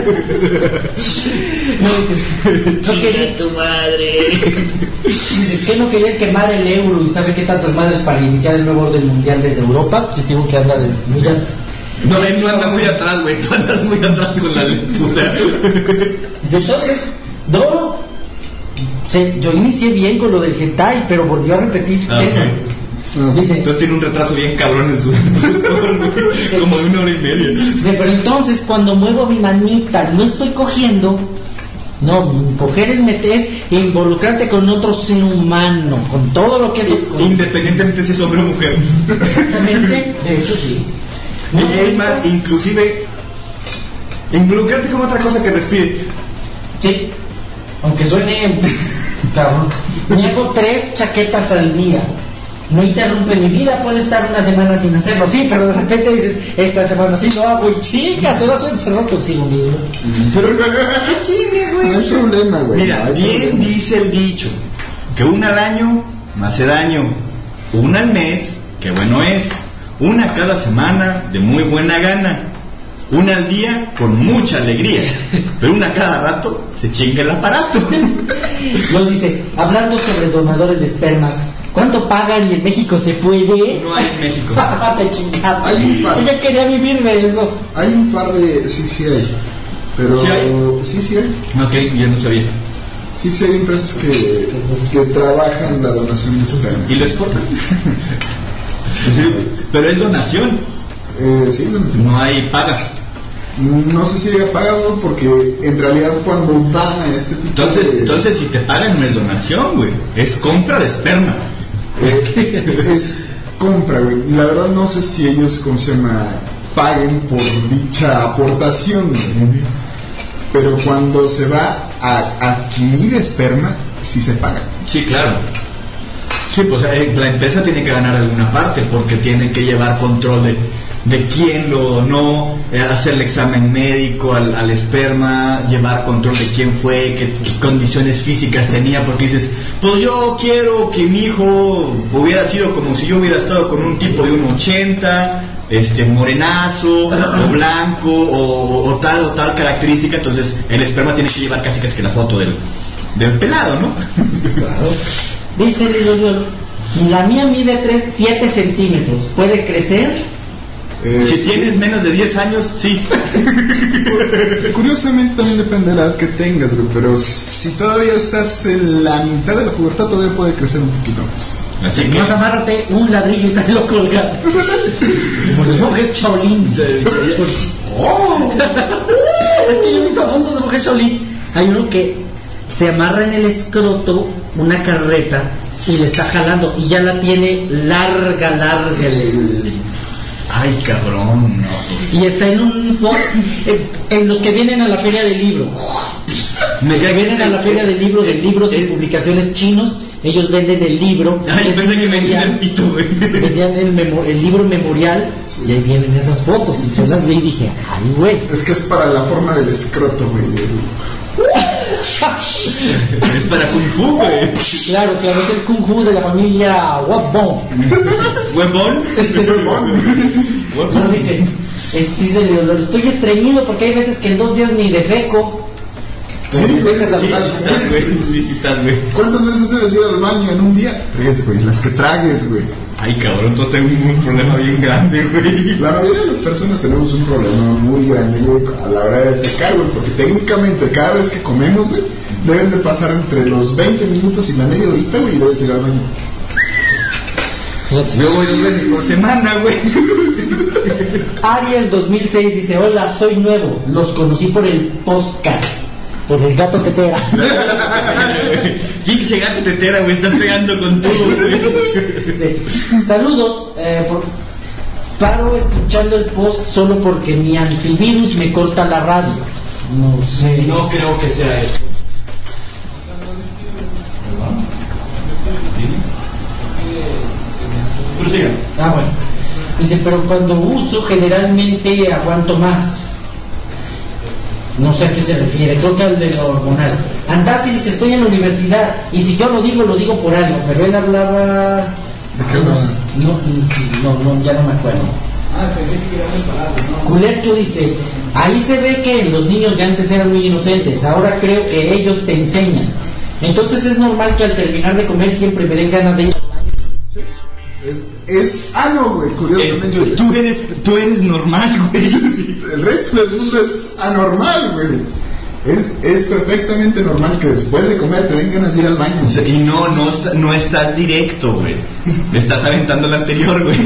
dice, no quería tu madre. Dice que no quería quemar el euro y sabe qué tantas madres para iniciar el nuevo orden mundial desde Europa. Si tengo que hablar desde mira. No, él no anda muy atrás, güey. Tú andas muy atrás con la lectura. Dice, entonces, no. Se, yo inicié bien con lo del hentai, pero volvió a repetir ah, temas. Okay. Dice, entonces tiene un retraso bien cabrón en su dice, como de una hora y media. Dice, pero entonces cuando muevo mi manita no estoy cogiendo. No, coger es meter, es involucrarte con otro ser humano, con todo lo que es independientemente si es hombre o mujer. Exactamente, de hecho sí. No, es más, inclusive involucrarte con otra cosa que respire. Sí, aunque suene cabrón. Me hago tres chaquetas al día. No interrumpe mi vida, puedo estar una semana sin hacerlo, sí, pero de repente dices, esta semana sí lo hago y chicas, ahora soy encerrado consigo mismo. Pero, ¿qué tiene, güey? No hay problema, güey. Mira, no bien problema. Dice el dicho, que una al año no hace daño, una al mes, que bueno es, una cada semana de muy buena gana, una al día con mucha alegría, pero una cada rato se chinga el aparato. Lo dice, hablando sobre donadores de esperma, ¿cuánto pagan y en México se puede? No hay en México. Te chingaste. Hay un par. Ella quería vivir de eso. Hay un par de... Sí, sí hay. Pero... ¿Sí hay? Sí, sí hay. Ok, yo no sabía. Sí, sí hay empresas que, que trabajan la donación de esperma. ¿Y lo exportan? Sí, pero es donación. Eh, sí, donación. No hay paga. No sé si haya pagado porque en realidad cuando van a este tipo entonces, de... Entonces si te pagan no es donación, güey. Es compra de esperma. Eh, es compra, güey. La verdad no sé si ellos, ¿cómo se llama? Paguen por dicha aportación, güey. Pero cuando se va a adquirir esperma, sí se paga. Sí, claro. Sí, pues eh, la empresa tiene que ganar alguna parte porque tiene que llevar control de... de quién lo donó, eh, hacer el examen médico al, al esperma, llevar control de quién fue, qué, qué condiciones físicas tenía, porque dices, pues yo quiero que mi hijo hubiera sido como si yo hubiera estado con un tipo de uno ochenta, este morenazo, o blanco, o, o tal o tal característica, entonces el esperma tiene que llevar casi casi que la foto del, del pelado, ¿no? Claro. Dice Lilo, la mía mide siete centímetros, ¿puede crecer? Eh, si tienes sí. menos de diez años, sí. Curiosamente también depende de la edad que tengas, güey, pero si todavía estás en la mitad de la pubertad, todavía puede crecer un poquito más. Así que más amárrate un ladrillo y tráelo colgado. Como el monje Shaolin. Oh. Es que yo he visto fondos de monje Shaolin. Hay uno que se amarra en el escroto una carreta y le está jalando y ya la tiene larga, larga el... Ay, cabrón, no. Pues. Y está en un fo- en, en los que vienen a la feria del libro. Me que vienen a la feria del libro, de libros y publicaciones chinos, ellos venden el libro. Ay, pensé que vendían el pito, güey. Vendían el, memo- el libro memorial y ahí vienen esas fotos. Y yo las vi y dije, ay, güey. Es que es para la forma del escroto, güey. Es para Kung Fu, güey. Claro, claro, es el Kung Fu de la familia Wabon. ¿Webon? No, dice, es, dice, lo estoy estreñido porque hay veces que en dos días ni defeco. Sí, güey, sí, sí, estás, güey. Sí, sí estás, güey. ¿Cuántas veces debes ir al baño en un día? Tres, güey, las que tragues, güey. Ay, cabrón, entonces tengo un problema bien grande, güey. La mayoría de las personas tenemos un problema muy grande, güey, a la hora de pecar, güey, porque técnicamente cada vez que comemos, güey, deben de pasar entre los veinte minutos y la media horita, güey, y debes ir al baño. Yo voy dos veces por semana, güey. Aries dos mil seis dice, hola, soy nuevo, los conocí por el podcast. Por el gato tetera. Pinche gato tetera, güey, está pegando con todo, güey. Sí. Saludos. Eh, por... Paro escuchando el post solo porque mi antivirus me corta la radio. No sé. No creo que sea eso. Prosiga. Ah, bueno. Dice, pero cuando uso generalmente aguanto más. No sé a qué se refiere, creo que al de lo hormonal. Andasi dice, estoy en la universidad, y si yo lo digo, lo digo por algo, pero él hablaba... ¿De qué cosa? No, no, no, ya no me acuerdo. Ah, tenés que ir a separado, ¿no? Culerto dice, ahí se ve que los niños de antes eran muy inocentes, ahora creo que ellos te enseñan. Entonces es normal que al terminar de comer siempre me den ganas de ir al baño. Sí. Es, es sano, güey, curiosamente. Eh, tú, tú, eres, tú eres normal, güey. El resto del mundo es anormal, güey. Es, es perfectamente normal que después de comer te den ganas de ir al baño. O sea, y no, no, está, no estás directo, güey. Le estás aventando el anterior, güey.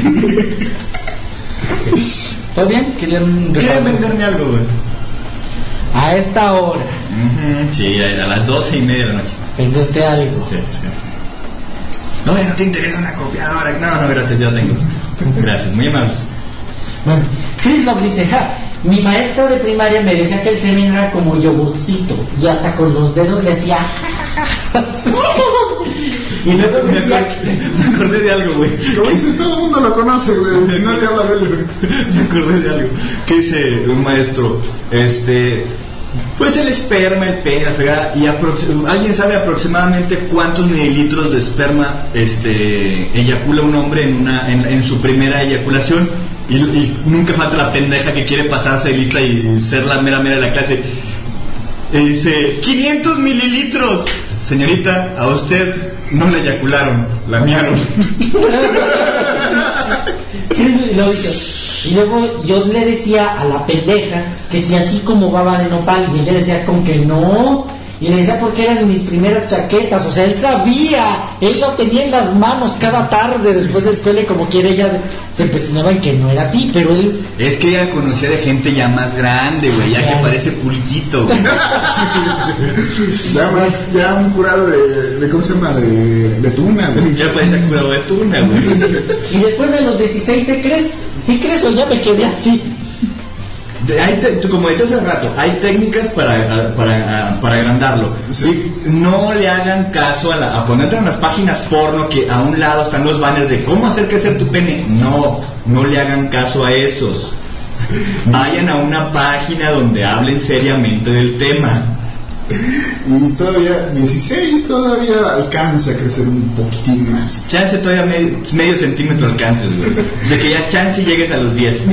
¿Todo bien? ¿Querían, ¿Quieren venderme algo, güey? A esta hora. Uh-huh, sí, a las doce y media de la noche. Venderte algo. Sí, sí. No, no te interesa una copiadora. No, no, gracias, yo tengo. Gracias, muy amables. Bueno, Chris Love dice, ja, mi maestra de primaria me decía que el semen era como yogurcito y hasta con los dedos le hacía y luego me, acordé, me acordé de algo, güey. Como dice, todo el mundo lo conoce, güey. No le habla de él. Me acordé de algo. ¿Qué dice un maestro? Este... Pues el esperma, el pene, la fregada, y aproxim- ¿alguien sabe aproximadamente cuántos mililitros de esperma este, eyacula un hombre en, una, en, en su primera eyaculación? Y, y nunca falta la pendeja que quiere pasarse de lista y ser la mera mera de la clase. Y dice, quinientos mililitros. Señorita, a usted no la eyacularon, la miaron. Y luego, dice, y luego yo le decía a la pendeja que si así como baba de nopal, y ella decía con que no, y le decía porque eran mis primeras chaquetas, o sea, él sabía, él lo tenía en las manos cada tarde después de la escuela y como quiera ella se empecinaba en que no era así, pero él... Es que ella conocía de gente ya más grande, güey, ya que parece pulquito, güey. Ya más, ya un curado de, de ¿cómo se llama? De, de tuna, güey. Ya parece curado de tuna, güey. Y después de los dieciséis, ¿se crees? ¿Sí crees o ya me quedé así? Hay te, como decía hace rato, hay técnicas para, para, para agrandarlo. Sí. No le hagan caso a, la, a ponerte en las páginas porno que a un lado están los banners de cómo hacer crecer tu pene. No, no le hagan caso a esos. Vayan a una página donde hablen seriamente del tema. Y todavía, dieciséis todavía alcanza a crecer un poquitín más. Chance todavía medio, medio centímetro alcances, güey. O sea que ya chance llegues a los diez.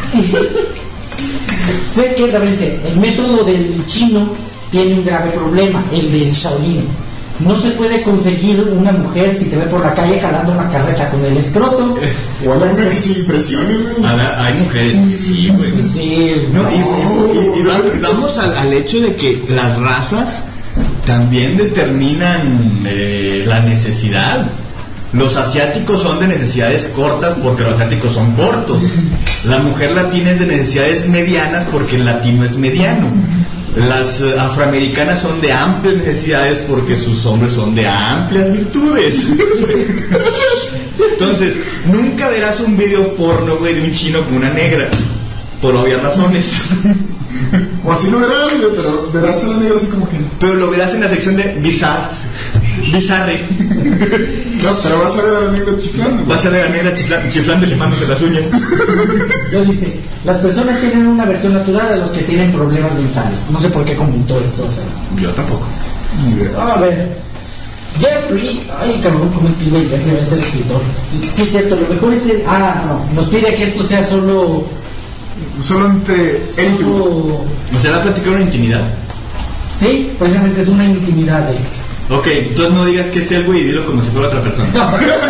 Sé que también dice, el método del chino tiene un grave problema, el del Shaolin. No se puede conseguir una mujer si te ve por la calle jalando una carreta con el escroto. O alguna que se impresione, güey. Hay mujeres que sí, güey. Sí. No, y, y, y, y vamos al, al hecho de que las razas también determinan eh, la necesidad. Los asiáticos son de necesidades cortas porque los asiáticos son cortos. La mujer latina es de necesidades medianas porque el latino es mediano. Las uh, afroamericanas son de amplias necesidades porque sus hombres son de amplias virtudes. Entonces, nunca verás un video porno, güey, de un chino con una negra. Por obvias razones. O así lo verás, güey, pero verás a la negra así como que... Pero lo verás en la sección de bizarre. Bizarre. No, pero vas a ver a la negra chiflando. Vas a ver a la negra chiflando, chiflando y limándose las uñas. Yo dice, las personas tienen una versión natural de los que tienen problemas mentales. No sé por qué comentó esto. O sea. Yo tampoco. A ver. Jeffrey, ay cabrón, ¿cómo escribe Jeffrey? Es el escritor. Sí, es cierto, lo mejor es el. Ah, no, nos pide que esto sea solo. Solo entre él y tú. O sea, ¿va a platicar una intimidad? Sí, precisamente es una intimidad de. Ok, entonces no digas que es él, güey, y dilo como si fuera otra persona. No.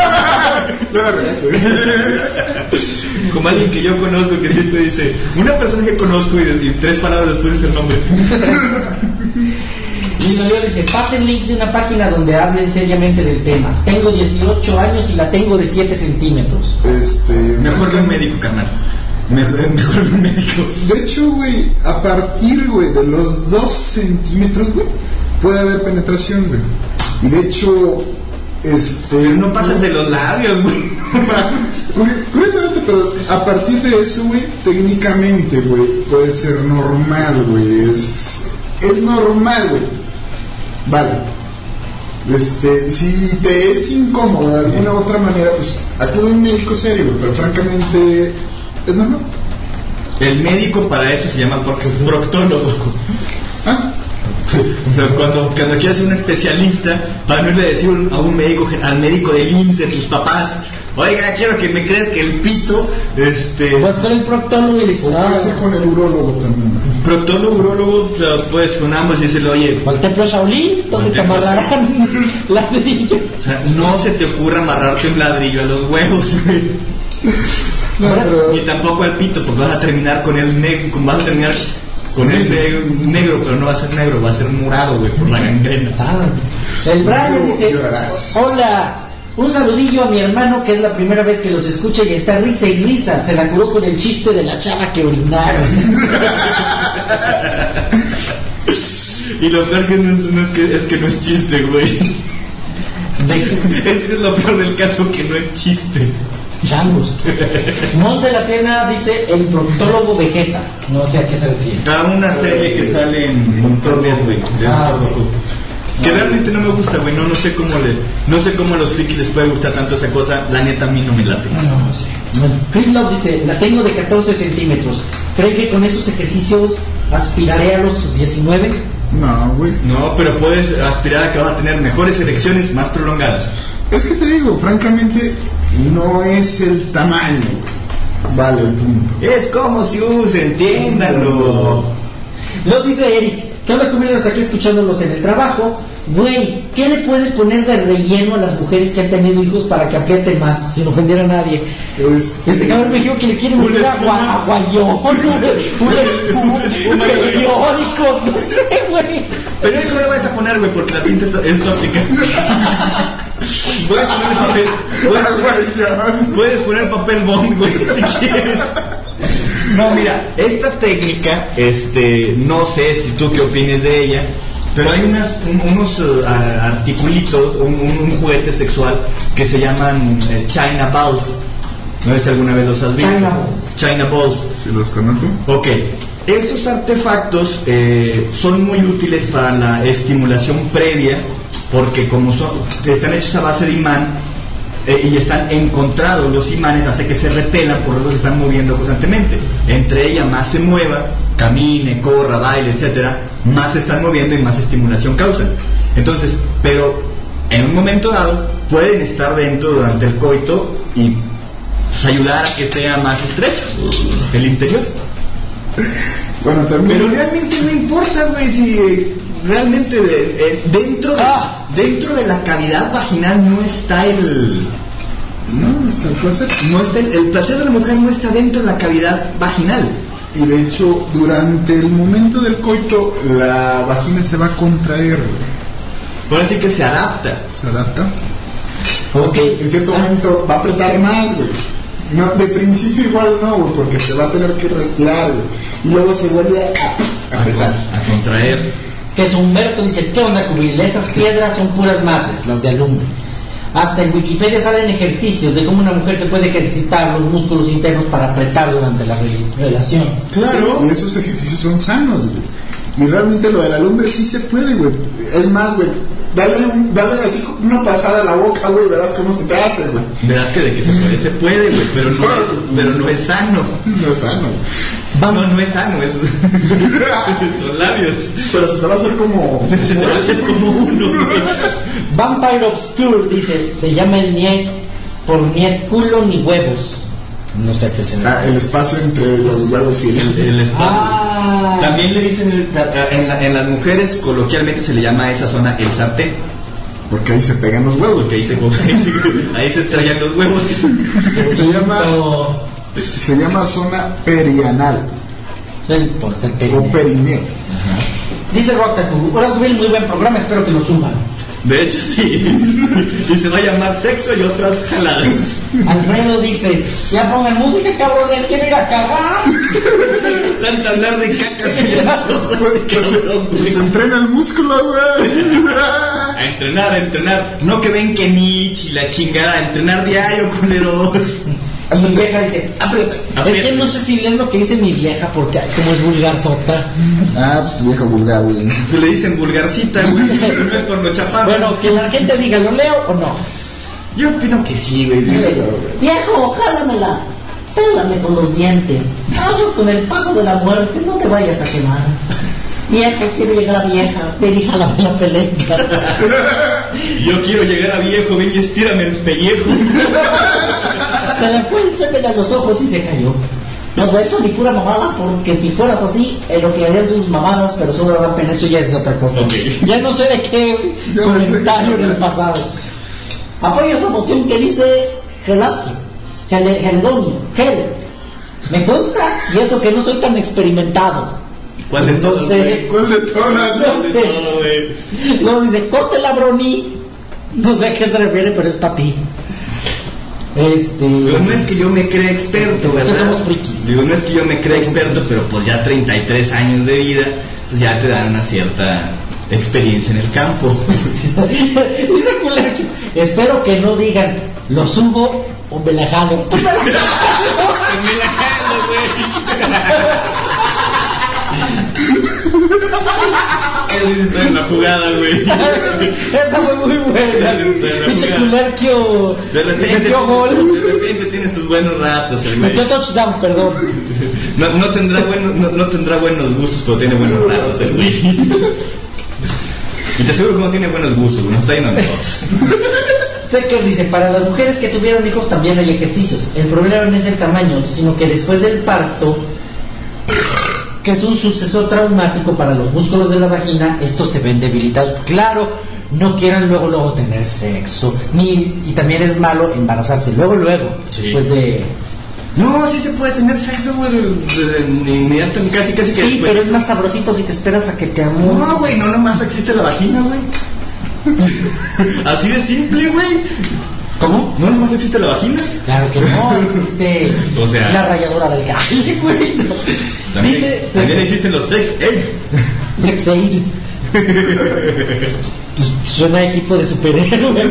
Como alguien que yo conozco que siempre dice, una persona que conozco y, y tres palabras después dice el nombre. Y luego dice, pase el link de una página donde hablen seriamente del tema. Tengo dieciocho años y la tengo de siete centímetros. Este, mejor que un médico, carnal. Mejor, mejor que un médico. De hecho, güey, a partir, güey, de los dos centímetros, güey, puede haber penetración, güey. Y de hecho, este... Pero no pasas de los labios, güey. Curiosamente, pero a partir de eso, güey, técnicamente, güey, puede ser normal, güey. Es, es normal, güey. Vale. Este, si te es incómodo de alguna u otra manera, pues acude a un médico serio, güey, pero francamente es normal. El médico para eso se llama proctólogo. ¿Ah? O sea, cuando, cuando quieras ser un especialista, para no irle a decir a un médico, al médico del I M S S, de tus papás, oiga, quiero que me creas que el pito, este... Vas con el proctólogo y le dices, o puede ser con el urólogo también. Proctólogo, urólogo, o sea, puedes con ambos y decirle, oye... ¿Al templo Shaolin? ¿Dónde te amarrarán ladrillos? O sea, no se te ocurra amarrarte un ladrillo a los huevos, güey. No, pero... Ni tampoco al pito, porque vas a terminar con el negro, vas a terminar... Con el negro, negro, pero no va a ser negro, va a ser morado, güey, por la gangrena. Ah, el Brian dice, hola, un saludillo a mi hermano que es la primera vez que los escucha y está risa y risa, se la curó con el chiste de la chava que orinaron. Y lo peor que no es, no es que es que no es chiste, güey. Es lo peor del caso, que no es chiste. Changos. Monse la Tierna dice el proctólogo Vegeta. No sé a qué se refiere. A una serie que sale en internet, güey. Ah, que realmente no me gusta, güey. No, no sé cómo le, no sé cómo a los frikis les puede gustar tanto esa cosa. La neta a mí no me late. No, no sé. Bueno, Chris Love dice, la tengo de catorce centímetros. ¿Creen que con esos ejercicios aspiraré a los diecinueve? No, güey. No, pero puedes aspirar a que vas a tener mejores erecciones más prolongadas. Es que te digo, francamente, no es el tamaño. Vale, el punto. Es como si use, entiéndanlo. Lo dice Eric. ¿Qué onda, cubileros? Aquí escuchándolos en el trabajo. Güey, ¿qué le puedes poner de relleno a las mujeres que han tenido hijos para que aprieten más, sin ofender a nadie? Pues, este cabrón me dijo que le quiere meter agua, aguayón, periódicos, no sé, güey. Periódico no le vas a poner, güey, porque la tinta es tóxica. Puedes poner papel, puedes, puedes poner papel bond, güey, si quieres. No, mira, esta técnica, este, no sé si tú qué opines de ella, pero hay unas, un, unos uh, articulitos, un, un, un juguete sexual que se llaman uh, China Balls. No sé si alguna vez los has visto. China Balls. China Balls. ¿Sí los conozco? Ok. Estos artefactos eh, son muy útiles para la estimulación previa, porque como son, están hechos a base de imán, eh, y están encontrados los imanes, hace que se repelan, por eso se están moviendo constantemente. Entre ellas más se mueva, camine, corra, baile, etcétera, más se están moviendo y más estimulación causan. Entonces, pero en un momento dado pueden estar dentro durante el coito y pues, ayudar a que sea más estrecho el interior. Bueno, también. Pero realmente no importa, güey, si realmente de, eh, dentro de, ah. dentro de la cavidad vaginal no está el no está el placer no está el, el placer de la mujer no está dentro de la cavidad vaginal, y de hecho durante el momento del coito la vagina se va a contraer, por así que se adapta se adapta okay. En cierto momento va a apretar más, güey. No, de principio igual no, güey, porque se va a tener que respirar, güey, y luego se vuelve a, a apretar, a contraer. Que es Humberto dice, ¿qué onda, Cubil? Esas piedras son puras madres, las de alumbre. Hasta en Wikipedia salen ejercicios de cómo una mujer se puede ejercitar los músculos internos para apretar durante la re- relación. Claro. Sí, y esos ejercicios son sanos, güey. Y realmente lo de la alumbre sí se puede, güey. Es más, güey, Dale, un, dale así una pasada a la boca, güey, verás cómo se te hace, güey. Verás que de que se puede, se puede, güey, pero no es, pero no es sano. No es sano. No, no es sano, es... son labios. Pero se te va a hacer como... Se te va a hacer como uno, güey. Vampire Obscure dice, se llama el Nies por ni es culo ni huevos. No sé qué se ah, el espacio entre los huevos y el, el espacio. Ah. También le dicen el, en, la, en las mujeres coloquialmente se le llama a esa zona el sartén, porque ahí se pegan los huevos, porque ahí se ahí se estrellan los huevos. Se llama se llama zona perianal. Sí, por ser perineo. O perineo. Dice Rocktaku, hola Scooby, muy buen programa, espero que lo suban. De hecho sí. Y se va a llamar sexo y otras jaladas. Alfredo dice, ya pongan música, cabrones, quiero ir a cagar. Tanto hablar de cacas y pues se entrena el músculo, güey. A entrenar, a entrenar. No que ven que Nietzsche y la chingada, a entrenar diario, culeros. Mi vieja dice, aprieta. Es que no sé si lees lo que dice mi vieja, porque como es vulgar sota. Ah, pues tu vieja vulgar, güey. Que le dicen vulgarcita, güey. No es por lo chapado. Bueno, que la gente diga, ¿lo leo o no? Yo opino que sí, güey. Viejo, jálamela. Pélame con los dientes. Hazlo con el paso de la muerte, no te vayas a quemar. Viejo, quiero llegar a vieja. Ven y jálame la pelenca. Yo quiero llegar a viejo, ven y estírame el pellejo. Se le fue el semen a los ojos y se cayó. No, de eso ni pura mamada, porque si fueras así, en lo que harían sus mamadas, pero solo daban pena, eso ya es de otra cosa. Okay. Ya no sé de qué ya comentario en el pasado. Apoyo esa moción que dice Gelacio, gel, Geldonio, gel. Me consta, y eso que no soy tan experimentado. ¿Cuál de todos? No sé. ¿Cuál de todas? No sé. Luego dice, corte la broni. No sé a qué se refiere, pero es para ti. Este... Pero no es que yo me crea experto, ¿verdad? Que somos frikis. Digo, no es que yo me crea experto, pero pues ya treinta y tres años de vida, pues ya te dan una cierta experiencia en el campo. Dice Culerquio, espero que no digan, lo subo o me la jalo. Pues me la jalo. Me la jalo, güey. Él dice está en la jugada, güey. Esa fue muy buena. Pinche Culerquio. De repente, metió gol. De repente tiene sus buenos ratos, el güey. Metió touchdown, perdón. No, no, tendrá bueno, no, no tendrá buenos gustos, pero tiene buenos ratos el güey. Y te aseguro que no tiene buenos gustos, no está yendo a nosotros. Secker dice, para las mujeres que tuvieron hijos también hay ejercicios. El problema no es el tamaño, sino que después del parto, que es un suceso traumático para los músculos de la vagina, estos se ven debilitados. Claro, no quieran luego luego tener sexo, ni y también es malo embarazarse luego luego, sí. Después de... No, sí se puede tener sexo, güey, inmediato, casi casi que... Sí, después... pero es más sabrosito si te esperas a que te amor. No, güey, no nomás existe la vagina, güey. Así de simple, güey. ¿Cómo? ¿No nomás existe la vagina? Claro que no, existe o sea, la ralladura del calle, güey. También, Dice, también existen los sex egg. Sex aid. Pues suena equipo de superhéroes.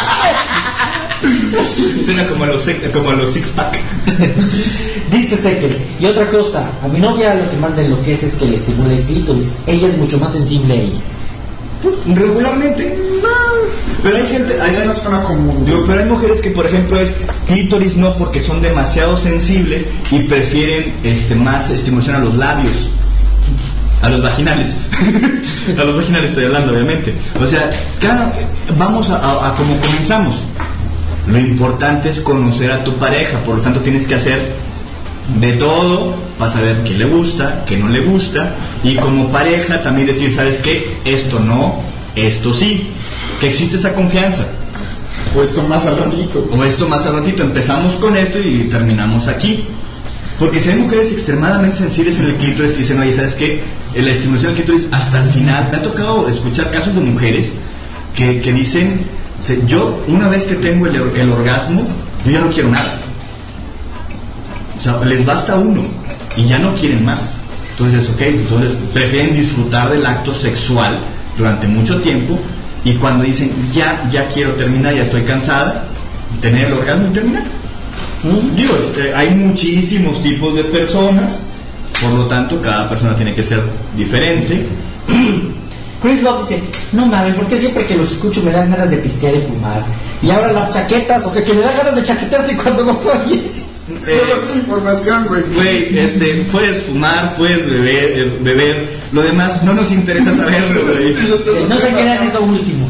Suena como a los, como a los six pack. Dice Secker, y otra cosa, a mi novia lo que más le enloquece es que le estimule el clítoris. Ella es mucho más sensible a ella. Regularmente no, pero hay gente, hay, no suena común. Digo, pero hay mujeres que por ejemplo es clítoris no, porque son demasiado sensibles y prefieren este más estimulación a los labios, a los vaginales. A los vaginales estoy hablando, obviamente. O sea, claro, vamos a, a, a como comenzamos. Lo importante es conocer a tu pareja, por lo tanto tienes que hacer de todo para saber qué le gusta, qué no le gusta, y como pareja también decir, ¿sabes qué? Esto no, esto sí, que existe esa confianza. O esto más al ratito. O esto más al ratito, empezamos con esto y terminamos aquí. Porque si hay mujeres extremadamente sensibles en el clítoris que dicen, oye, ¿sabes qué? La estimulación del clítoris hasta el final. Me ha tocado escuchar casos de mujeres que, que dicen, yo una vez que tengo el, el orgasmo, yo ya no quiero nada. O sea, les basta uno y ya no quieren más. Entonces, ok, entonces prefieren disfrutar del acto sexual durante mucho tiempo, y cuando dicen, ya, ya quiero terminar, ya estoy cansada, tener el orgasmo y terminar. ¿Mm? Digo, este, hay muchísimos tipos de personas, por lo tanto, cada persona tiene que ser diferente. Chris Love dice, no mames, porque siempre que los escucho me dan ganas de pistear y fumar. Y ahora las chaquetas, o sea que le dan ganas de chaquetearse cuando los oyes. Eh, información, güey. Güey, este, puedes fumar, puedes beber, eh, beber, lo demás no nos interesa saberlo, güey. No se quedan eso último.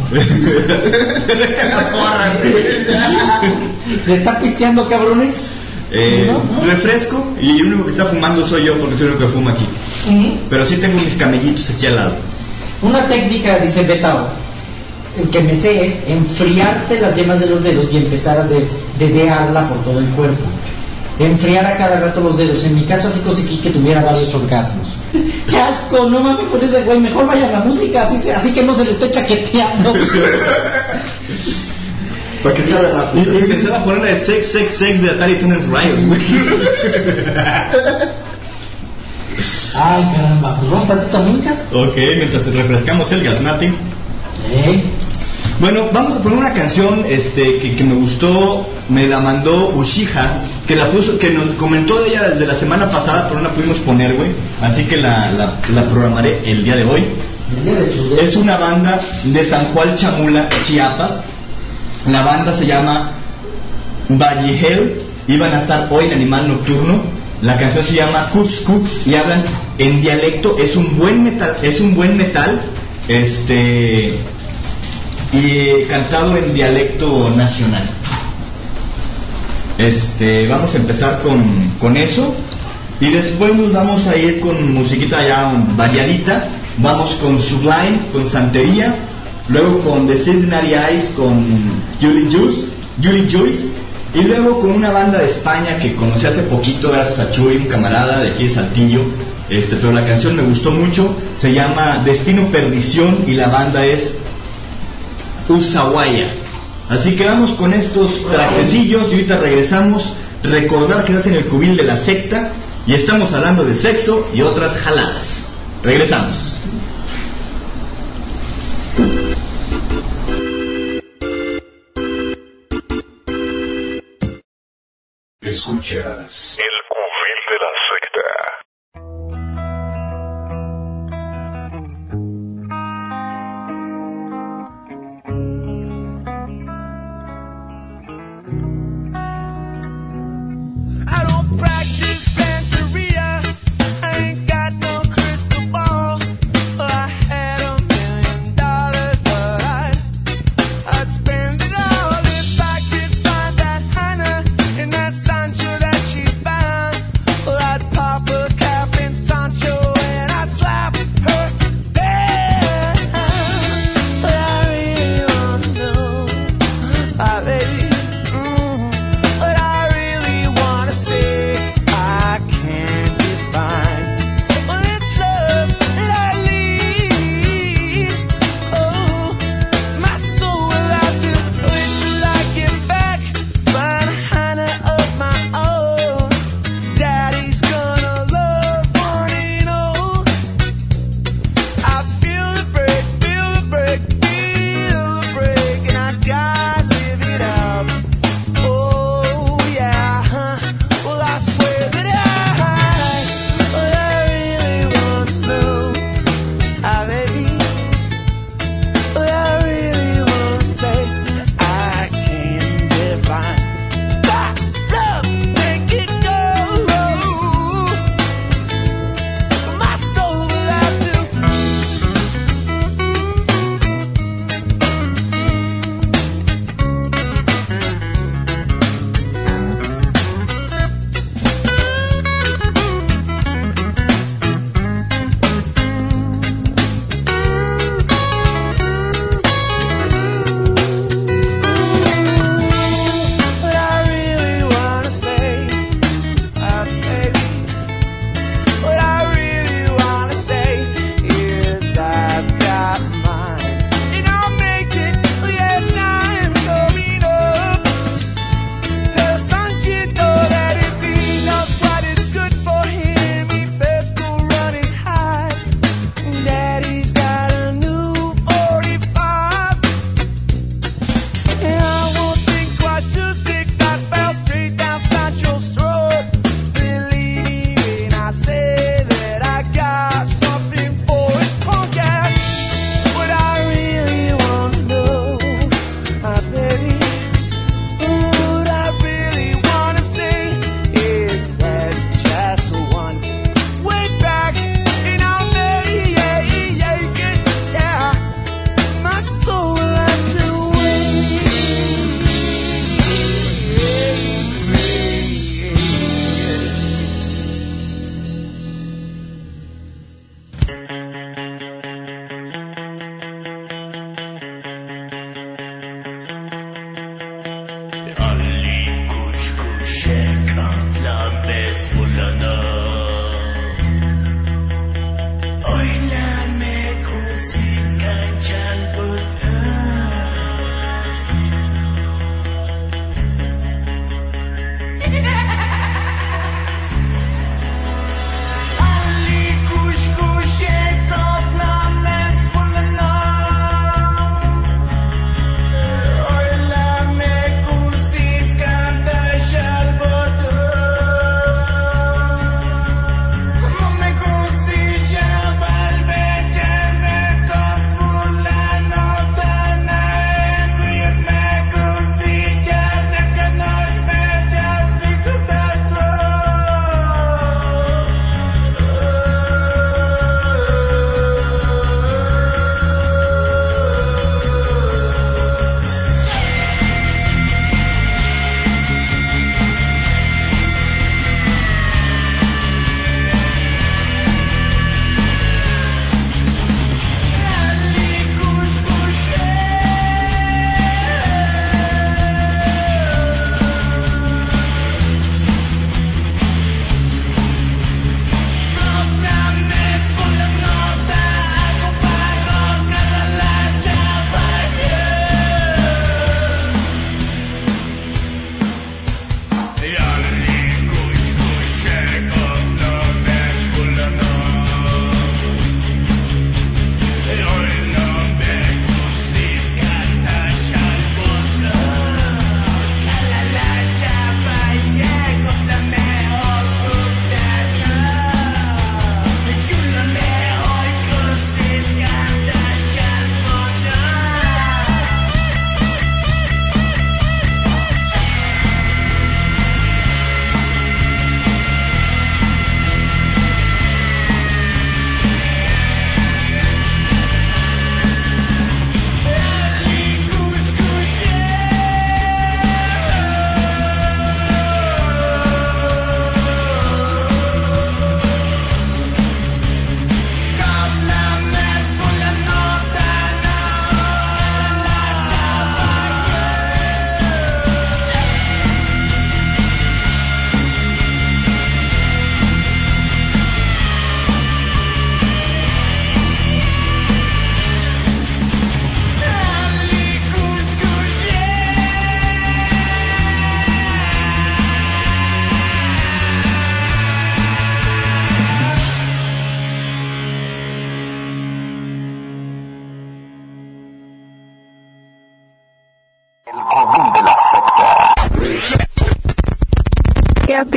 La porra, güey. ¿Se está pisteando, cabrones? Eh, ¿No? Refresco, y el único que está fumando soy yo, porque soy el único que fuma aquí. Uh-huh. Pero sí tengo mis camellitos aquí al lado. Una técnica, dice Betao, el que me sé es enfriarte las yemas de los dedos y empezar a de, dedearla por todo el cuerpo. Enfriar a cada rato los dedos. En mi caso así conseguí que tuviera varios orgasmos. ¡Qué asco! No mames con ese güey. Mejor vaya la música, así, se, así que no se le esté chaqueteando. ¿Para qué te y, y pensaba poner la de Sex, Sex, Sex de Atari Tunnels Riot, güey. Ay, caramba. ¿Pues vamos tantita música? Ok, mientras refrescamos el gaznate. ¿Eh? Bueno, vamos a poner una canción este, que, que me gustó, me la mandó Uchiha, que la puso, que nos comentó de ella desde la semana pasada, pero no la pudimos poner, güey. Así que la, la, la programaré el día de hoy. Es una banda de San Juan Chamula, Chiapas. La banda se llama Vallejel. Iban a estar hoy en Animal Nocturno. La canción se llama Cuts Cuts y hablan en dialecto. Es un buen metal, es un buen metal, este. Y cantado en dialecto nacional. Este, vamos a empezar con, con eso. Y después nos vamos a ir con musiquita ya variadita. Vamos con Sublime, con Santería. Luego con The Cincinnati Eyes, con Julie Juice, Julie Joyce. Y luego con una banda de España que conocí hace poquito gracias a Chuy, un camarada de aquí de Saltillo. Este, pero la canción me gustó mucho. Se llama Destino Perdición y la banda es Ushuaia. Así que vamos con estos traxecillos y ahorita regresamos. Recordar que estás en el cubil de la secta y estamos hablando de sexo y otras jaladas. Regresamos. Escuchas el cubil de la secta. Sancho that she's bound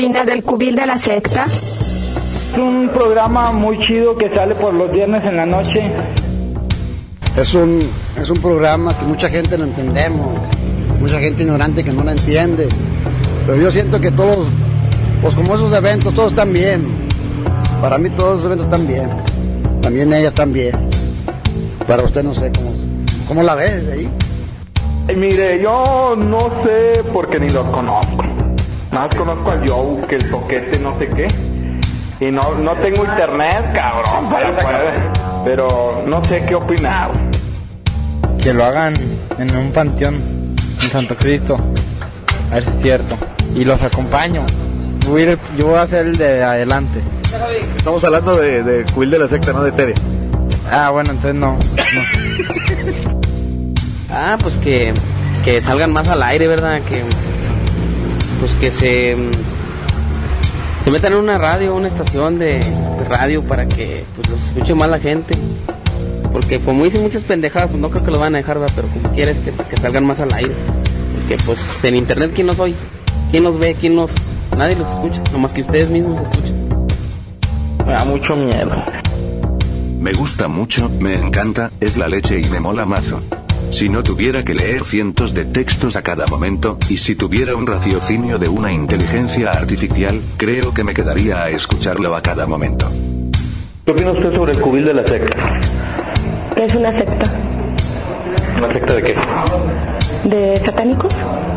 opina del cubil de la secta? Es un programa muy chido que sale por los viernes en la noche. Es un, es un programa que mucha gente no entendemos, mucha gente ignorante que no la entiende. Pero yo siento que todos, pues como esos eventos, todos están bien. Para mí todos los eventos están bien. También ella están bien. Para usted no sé cómo, cómo la ves de ahí. Eh, mire, yo no sé porque ni los conozco. Nada más conozco al Joe, que el toquete no sé qué. Y no, no tengo internet, cabrón, para poder, pero no sé qué opinar. Que lo hagan en un panteón en Santo Cristo, a ver si es cierto. Y los acompaño. Voy a ir, yo voy a ser el de adelante. Estamos hablando de, de Cubil de la secta, no de Tere. Ah, bueno, entonces no. no. Ah, pues que, que salgan más al aire, ¿verdad? Que pues que se se metan en una radio, una estación de, de radio para que pues los escuche más la gente. Porque como dicen muchas pendejadas, pues no creo que lo van a dejar, ¿verdad? Pero como quiera, este, que salgan más al aire. Porque pues en internet, ¿quién los oye? ¿Quién los ve? ¿Quién los...? Nadie los escucha, nomás que ustedes mismos escuchan. Me da mucho miedo. Me gusta mucho, me encanta, es la leche y me mola mazo. Si no tuviera que leer cientos de textos a cada momento, y si tuviera un raciocinio de una inteligencia artificial, creo que me quedaría a escucharlo a cada momento. ¿Qué opina usted sobre el cubil de la secta? ¿Qué es una secta? ¿Una secta de qué? ¿De satánicos?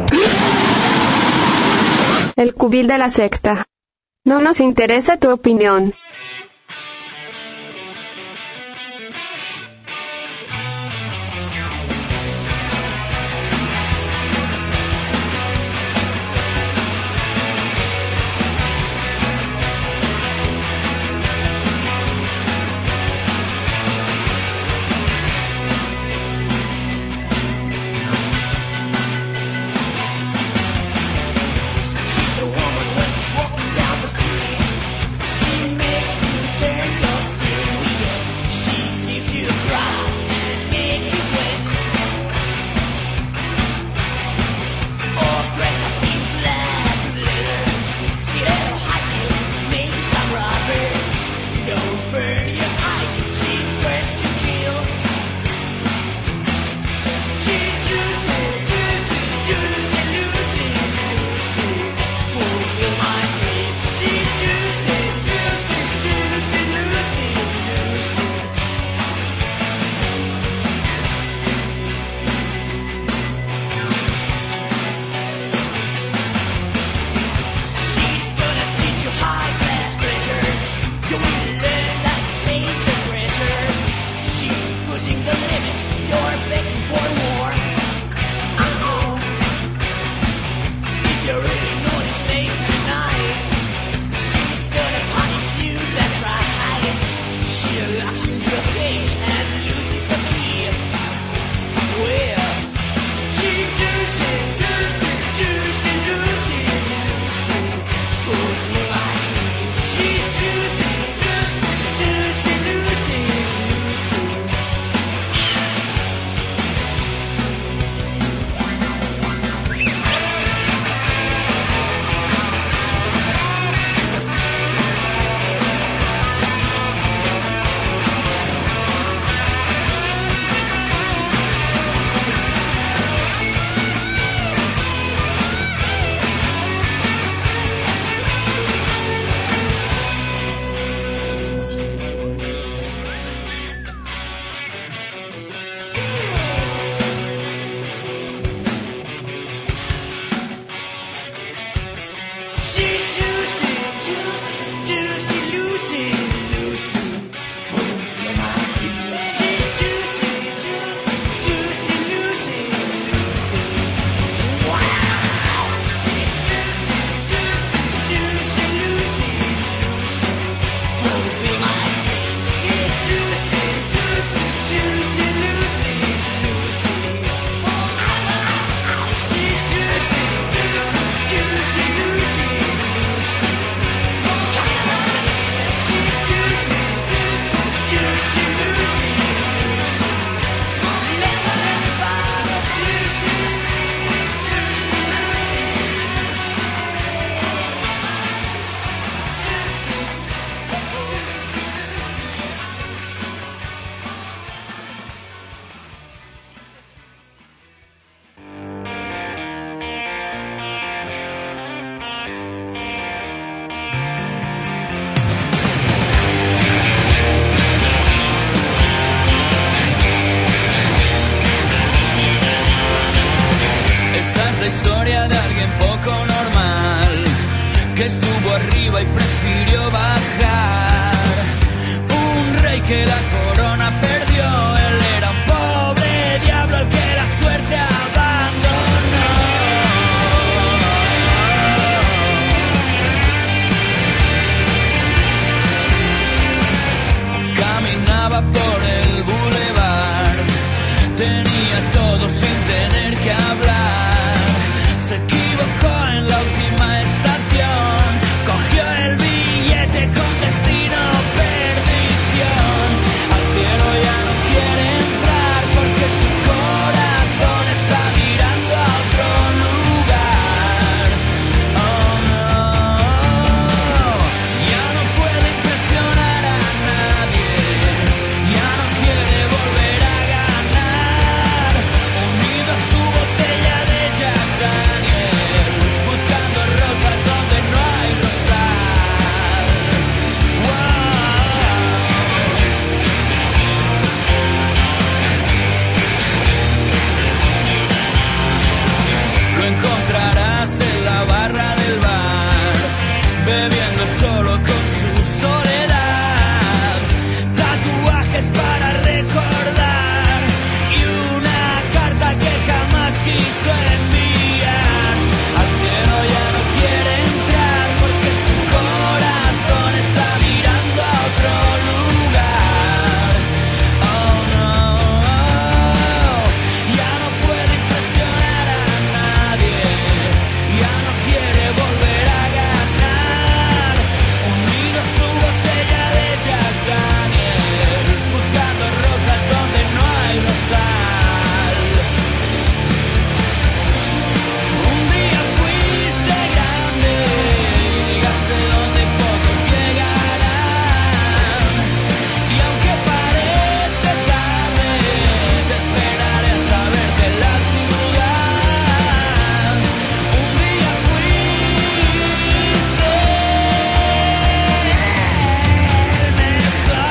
El cubil de la secta. No nos interesa tu opinión. She's a woman when she's walking down the street. See me arriba y prefirió bajar. Un rey que la corona perdió, él era un pobre diablo al que la suerte abandonó. Caminaba por el bulevar, tenía todo sin tener que hablar. Se equivocó en la última estación, cogió el billete con destino perdición. Al cielo ya no quiere entrar porque su corazón está mirando a otro lugar. Oh no, ya no puede impresionar a nadie, ya no quiere volver a ganar. Unido a su botella de Jack Daniels, buscando rosas donde no hay rosal. Wow. Lo encontrarás en la barra del bar, bebiendo solo con su soledad. Tatuajes para recordar y una carta que jamás quiso enviar. Al cielo ya no quiere entrar porque su corazón está mirando a otro lugar. Oh no, ya no puede impresionar a nadie, ya no quiere volver a ganar. Unido a su botella de Jack Daniels, buscando rosas donde no hay rosal. Un día fuiste grande, llegaste donde pocos llegarán. Y aunque parezca tarde, te esperaré hasta verte en la ciudad. Un día fuiste el mejor.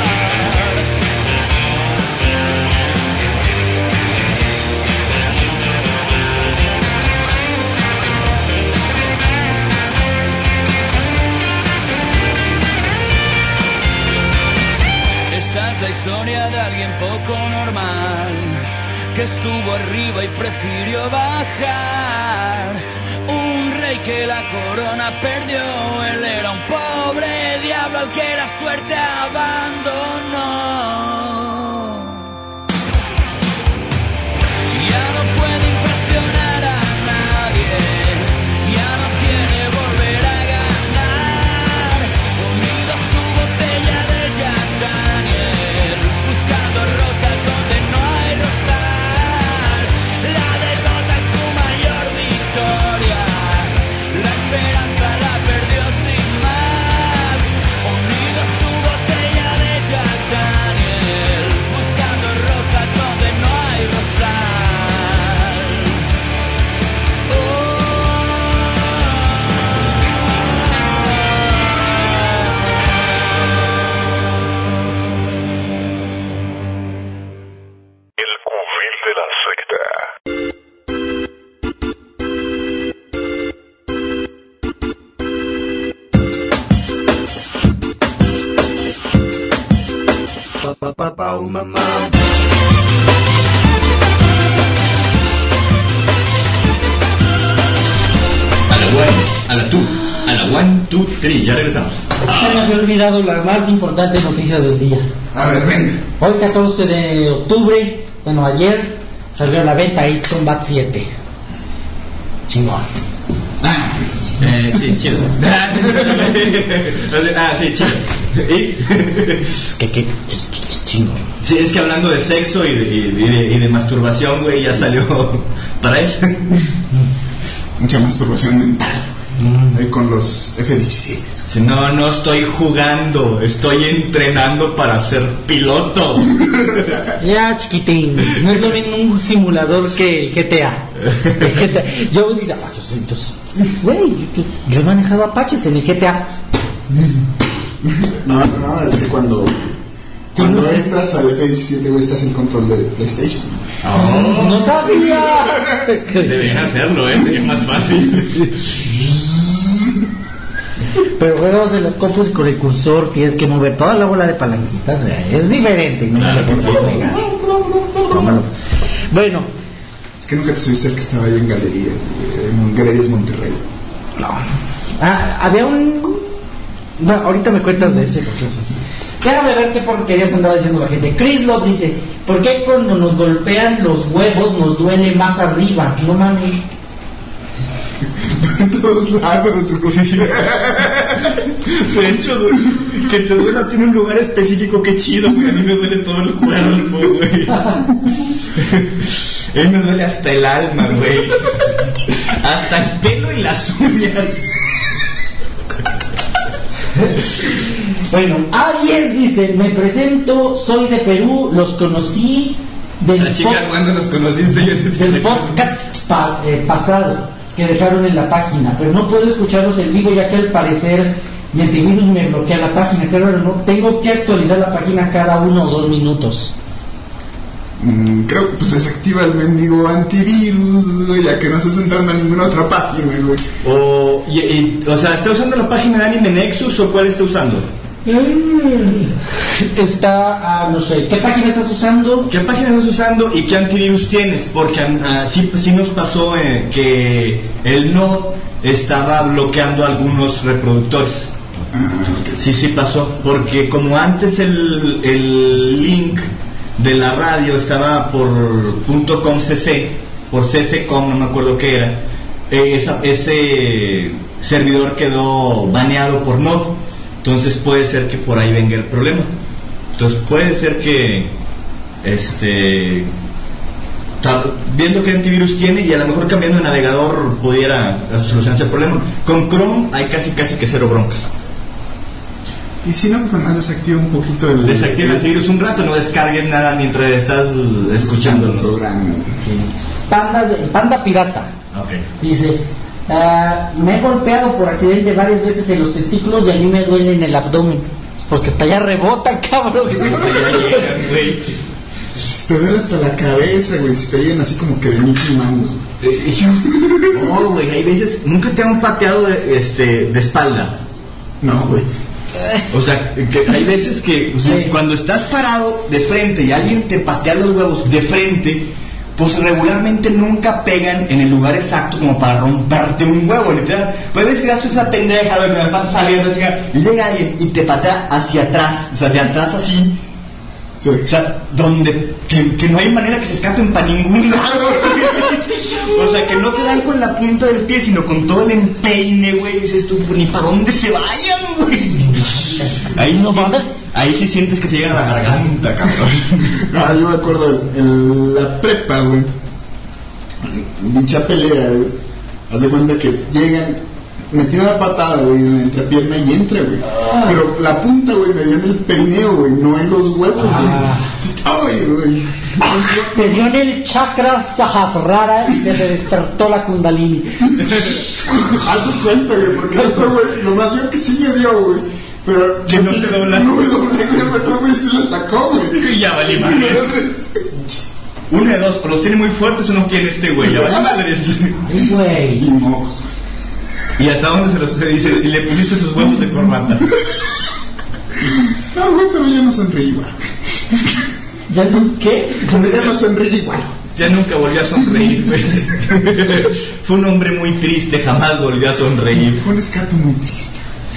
Esta es la historia de alguien poco normal, que estuvo arriba y prefirió bajar. Un rey que la corona perdió, él era un pobre diablo al que la suerte abandonó. Ya no puede impresionar a nadie, ya no quiere volver a ganar. Unido a su botella de Jack Daniels, buscando rosas donde no hay rosal. La derrota es su mayor victoria, la esperanza la perdió sin más. Unido a su botella de Jack Daniels, buscando rosas donde no hay rosal. El cubil de la secta. A la one, a la two, a la one, two, three, ya regresamos. Se me había olvidado la más importante noticia del día. A ver, venga. Hoy catorce de octubre, bueno ayer, salió a la venta Ace Combat siete. Chingón. Ah, eh, sí, chido. Ah, sí, chido. ¿Y? ¿Qué, qué, qué, qué chingón? Sí, es que hablando de sexo y de, y de, y de masturbación, güey, ya salió para él. Mucha masturbación mental. Ahí con los F dieciséis. Si no, no estoy jugando, estoy entrenando para ser piloto. Ya, chiquitín, no es lo mismo un simulador que el G T A. El G T A. Yo dice, ah, yo sé, entonces, güey, yo, yo he manejado Apaches en el G T A. No, no, es que cuando cuando entras al F diecisiete, güey, estás en control de PlayStation. Oh, no sabía. Deberían hacerlo, ¿eh? Sería más fácil. Pero juegos de las compus y con el cursor tienes que mover toda la bola de palanquitas, o sea, es diferente, no Claro me que lo sí. puedo negar. Tómalo. Bueno, Es que nunca te subiste el que estaba ahí en Galería, en Galerías Monterrey. no. Ah, había un... Bueno, ahorita me cuentas de ese, porque... Déjame ver qué porquerías andaba diciendo la gente. Chris Love dice, ¿por qué cuando nos golpean los huevos nos duele más arriba? No mames. En todos lados, güey. De hecho, que te duela tiene un lugar específico, qué chido, güey. A mí me duele todo el cuerpo, güey. Él me duele hasta el alma, güey. Hasta el pelo y las uñas. Bueno, Aries dice, me presento, soy de Perú, los conocí del, La chica, pod- ¿cuándo nos conociste? Yo no sé. del podcast pa- eh, pasado que dejaron en la página, pero no puedo escucharlos en vivo ya que al parecer mi antivirus me bloquea la página. Qué raro, ¿no? Tengo que actualizar la página cada uno o dos minutos. Mm, creo que pues desactiva el mendigo antivirus, güey, ya que no estás entrando a ninguna otra página, güey. O, y, y, o sea, ¿está usando la página de Anime Nexus o cuál está usando? Está, ah, no sé, ¿qué página estás usando? ¿Qué página estás usando y qué antivirus tienes? Porque así sí nos pasó eh, que el Node estaba bloqueando algunos reproductores. Sí, sí pasó, porque como antes el, el link de la radio estaba por .com.cc, por ccom, no me acuerdo qué era, eh, esa, ese servidor quedó baneado por Node. Entonces puede ser que por ahí venga el problema. Entonces puede ser que este ta- viendo qué antivirus tiene y a lo mejor cambiando de navegador pudiera solucionarse el problema. Con Chrome hay casi casi que cero broncas. Y si no, pues nada más desactiva un poquito el... Desactiva el antivirus un rato, no descargues nada mientras estás escuchándonos. Panda, de- Panda Pirata Okay. dice, ah, me he golpeado por accidente varias veces en los testículos y a mí me duele en el abdomen. Porque hasta allá rebota, cabrón. Te duele hasta la cabeza, güey, si te llegan así como que de Mickey Mouse. No, güey, hay veces, nunca te han pateado de, este, de espalda. No, güey. O sea, que hay veces que o sea, Sí. cuando estás parado de frente y alguien te patea los huevos de frente, pues regularmente nunca pegan en el lugar exacto como para romperte un huevo, literal. Pues ves que das esa pendeja, güey, con las patas saliendo, así, y llega alguien y te patea hacia atrás, o sea, de atrás así. Sí. O sea, donde que, que no hay manera que se escapen para ningún lado. O sea, que no te dan con la punta del pie, sino con todo el empeine, güey. Dices tú, ni para dónde se vayan, güey. Ahí sí, ahí sí sientes que te llegan a la garganta, cabrón. Ah, yo me acuerdo en, en la prepa, güey. Dicha pelea, güey. Haz de cuenta que llegan, metí una patada, güey, en la entrepierna y entra, güey. Ah. Pero la punta, güey, me dio en el peineo, güey, no en los huevos, Ah. güey. Ay, güey. Te dio en el chakra Sahasrara y se te despertó la Kundalini. Haz de cuenta, güey, porque el otro, güey, nomás vio que sí me dio, güey. Pero que no te doblaste. No me doblé, güey, el otro güey sí la sacó, güey. Y ya valí madres. Una de dos, o los tiene muy fuertes o no tiene este güey, ya valí madres. Ay, güey. Y mocos. ¿Y hasta dónde se los se dice? Y le pusiste sus huevos de corbata. No, güey, pero ya no sonreí igual. ¿Ya no qué? Ya no sonreí igual. Ya nunca volvió a sonreír, güey. Fue un hombre muy triste, jamás volvió a sonreír. Fue un escape muy triste.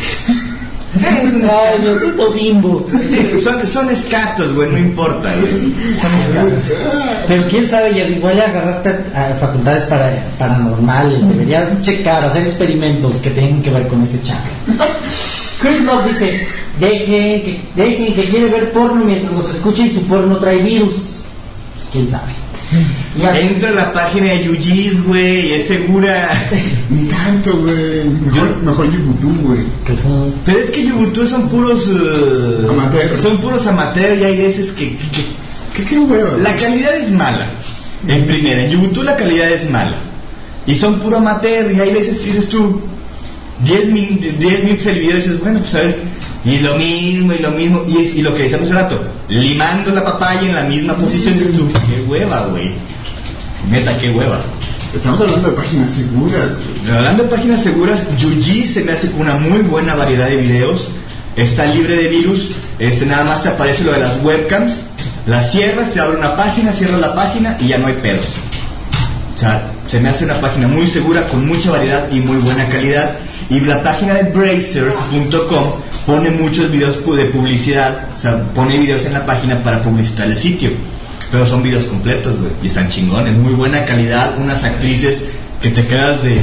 Ay, Diosito bimbo. Sí, son, son escatos, güey, no importa, güey. Son escatos. Pero quién sabe, ya igual le agarraste a facultades para, paranormales. Deberías checar, hacer experimentos que tengan que ver con ese chakra. Chris Love dice, dejen que, dejen que quiere ver porno mientras los escuchen y su porno trae virus. Pues, quién sabe. Y así- Entra a la página de Yugis, güey, es segura. Ni tanto, güey. Mejor, mejor YouTube, güey. Pero es que YouTube son puros uh, Amateur. Son puros amateur y hay veces que, que, ¿Qué, qué hueva? la calidad es mala. En primera, en YouTube la calidad es mala. Y son puro amateur y hay veces que dices tú diez minutos el video y dices, bueno, pues a ver, y lo mismo y lo mismo y, es, y lo que decíamos hace rato, limando la papaya en la misma posición, dices tú, qué hueva, güey. Neta, qué hueva. Estamos hablando de páginas seguras, güey. Hablando de páginas seguras, Yuji se me hace con una muy buena variedad de videos. Está libre de virus. Este, nada más te aparece lo de las webcams. Las cierras, te abre una página, cierras la página y ya no hay pedos. O sea, se me hace una página muy segura, con mucha variedad y muy buena calidad. Y la página de Brazers punto com pone muchos videos de publicidad. O sea, pone videos en la página para publicitar el sitio. Pero son videos completos, güey. Y están chingones, muy buena calidad. Unas actrices que te quedas de...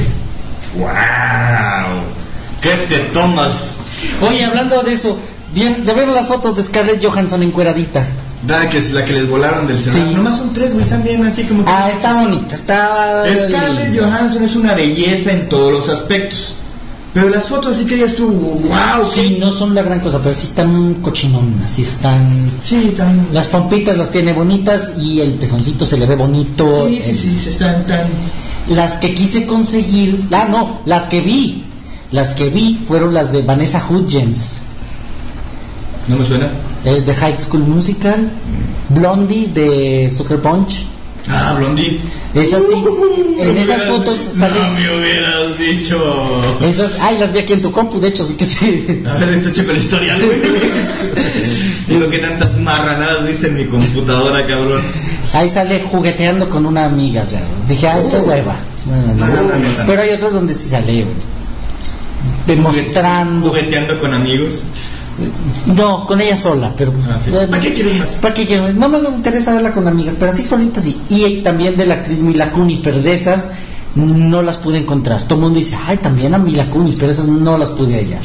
¡Wow! ¿Qué te tomas? Oye, hablando de eso, bien, ya vieron las fotos de Scarlett Johansson encueradita. Da, que es la que les volaron del celular. Sí. Nomás son tres, güey, están bien así como que... Ah, está bonita, está... Scarlett Johansson es una belleza en todos los aspectos. Pero las fotos así que digas tú, wow. Sí, no son la gran cosa, pero sí están cochinonas, sí están... Sí, están... Las pompitas las tiene bonitas y el pezoncito se le ve bonito. Sí, sí, el... sí, se están tan... Las que quise conseguir... Ah, no, las que vi. Las que vi fueron las de Vanessa Hudgens. ¿No me suena? Es de High School Musical. Blondie de Sucker Punch. Ah, Blondie. Es así. En esas fotos sale. No me hubieras dicho. Esas, ay, las vi aquí en tu compu, de hecho, así que sí. A ver, esto chepa el historial, güey. Digo que tantas marranadas viste en mi computadora, cabrón. Ahí sale jugueteando con una amiga, o sea, dije, ay, qué hueva. Bueno, no, no, no, no. Pero hay otros donde sí sale, demostrando. Jugueteando con amigos. No, con ella sola, pero ah, sí. ¿Para qué quieres más? ¿Para qué quieres? No me interesa verla con amigas, pero así solita sí. Y también de la actriz Mila Kunis, pero de esas no las pude encontrar. Todo el mundo dice, ay, también a Mila Kunis, pero esas no las pude hallar.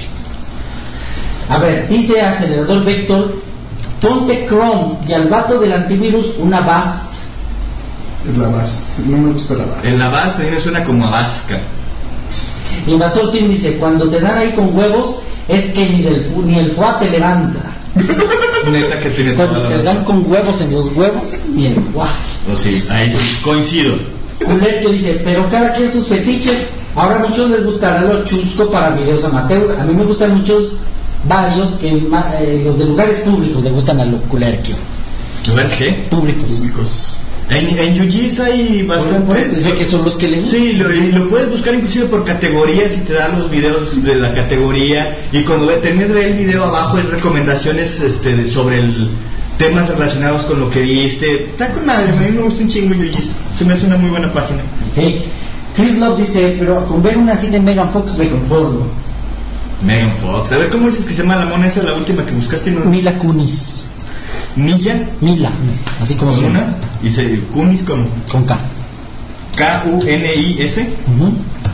A ver, dice acelerador Vector, ponte Chrome y al vato del antivirus una Avast. Es la Avast, no me gusta la Avast. El Avast también me suena como Avasca. Invasor Sim dice, cuando te dan ahí con huevos es que ni, del, ni el F U A te levanta. Neta que tiene cuando te dan con huevos en los huevos, ni el F U A. Oh, sí, ahí sí, coincido. Culerto dice, pero cada quien sus fetiches. Ahora a muchos les gustará lo chusco para videos amateur. A mí me gustan muchos, varios, que eh, los de lugares públicos le gustan a lo culerquio. ¿Lugares qué? Públicos. Públicos. En, en Yujis hay bastante. Dice que son los que le Sí, lo, lo puedes buscar inclusive por categorías y te dan los videos de la categoría. Y cuando termines de ver el video abajo hay recomendaciones este, de, sobre el, temas relacionados con lo que viste. Está con madre, a mí me gusta un chingo Yujis. Se me hace una muy buena página. Okay. Chris Love dice, pero con ver una así de Megan Fox me conformo. Megan Fox. A ver, ¿cómo dices que se llama la mona esa, la última que buscaste? ¿No? Mila Kunis. ¿Milla? Mila, así como ¿Con una? ¿Y se, Kunis con? Con K. K U N I S. Uh-huh.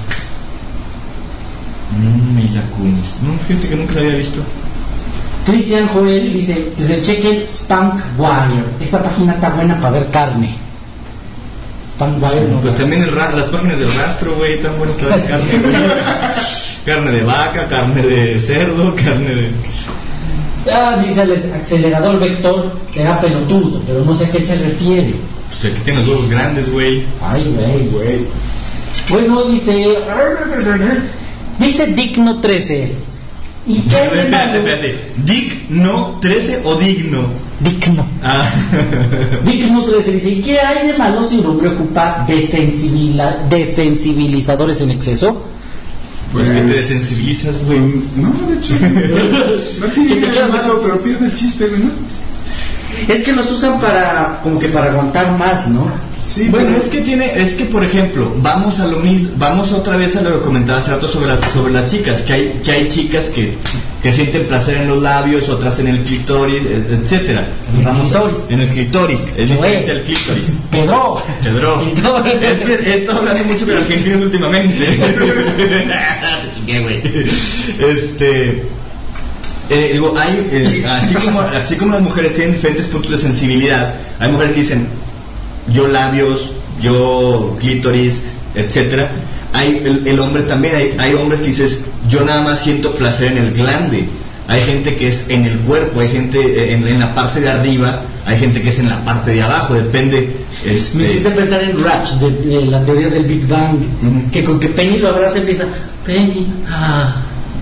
Mm, Mila Kunis. No, fíjate que nunca la había visto. Cristian Joel dice, que se chequen Spank Warrior. Esa página está buena para ver carne. Spank Warrior. No, pues también el ra- las páginas del rastro, güey, están buenas para ver carne. Carne de vaca, carne de cerdo, carne de... Ah, dice el acelerador Vector, será pelotudo, pero no sé a qué se refiere. Pues el que tiene los huevos grandes, güey. Ay, güey, güey. Bueno, dice... Dice Digno trece. ¿Y qué hay de malo? Espérate, espérate. ¿Digno trece o digno? Digno. Ah. Digno trece dice, ¿y qué hay de malo si uno preocupa desensibila- desensibilizadores en exceso? Pues que te desensibilizas, güey. No, de hecho. No tiene nada malo, pero pierde el chiste, güey, ¿no? Es que los usan para, como que para aguantar más, ¿no? Sí, bueno, pero... es que tiene, es que por ejemplo, vamos a lo mismo, vamos otra vez a lo que comentaba hace rato sobre las, sobre las chicas, que hay, que hay chicas que, que sienten placer en los labios, otras en el clítoris, etcétera. En vamos el clítoris. A, en el clítoris, es diferente al clítoris. Pedro. Pedro. Es que he estado hablando mucho con argentinos últimamente. Este. Eh, digo, hay, eh, así, como, así como las mujeres tienen diferentes puntos de sensibilidad, hay mujeres que dicen yo labios, yo clítoris, etcétera. Hay el, el hombre también, hay, hay hombres que dices yo nada más siento placer en el glande. Hay gente que es en el cuerpo, hay gente en, en la parte de arriba, hay gente que es en la parte de abajo, depende. Este... Me hiciste pensar en Ratch, de, de la teoría del Big Bang, uh-huh. Que con que Penny lo abraza empieza Penny, ah.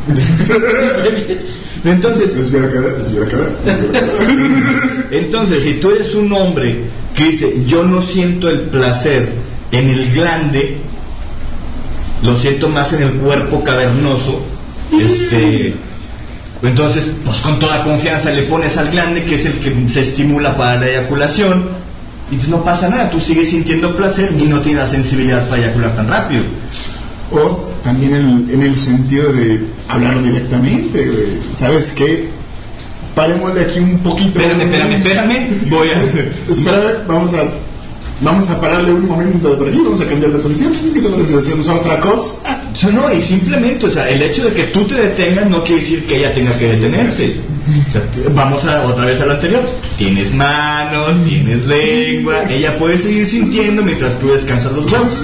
Entonces, desvía la cara, desvía la cara, desvía la cara. Entonces, si tú eres un hombre que dice yo no siento el placer en el glande, lo siento más en el cuerpo cavernoso. Este, entonces, pues con toda confianza le pones al glande, que es el que se estimula para la eyaculación, y pues no pasa nada, tú sigues sintiendo placer y no tienes la sensibilidad para eyacular tan rápido. O también en, en el sentido de hablar directamente, güey. ¿Sabes qué? Paremos de aquí un poquito. Espérame, espérame, espérame. Voy a... Espérame, vamos a... Vamos a pararle un momento por aquí, vamos a cambiar de posición. ¿Qué te parece? ¿Hacemos otra cosa? No, y simplemente, o sea, el hecho de que tú te detengas no quiere decir que ella tenga que detenerse. O sea, vamos a otra vez a lo anterior. Tienes manos, tienes lengua, ella puede seguir sintiendo mientras tú descansas los huevos.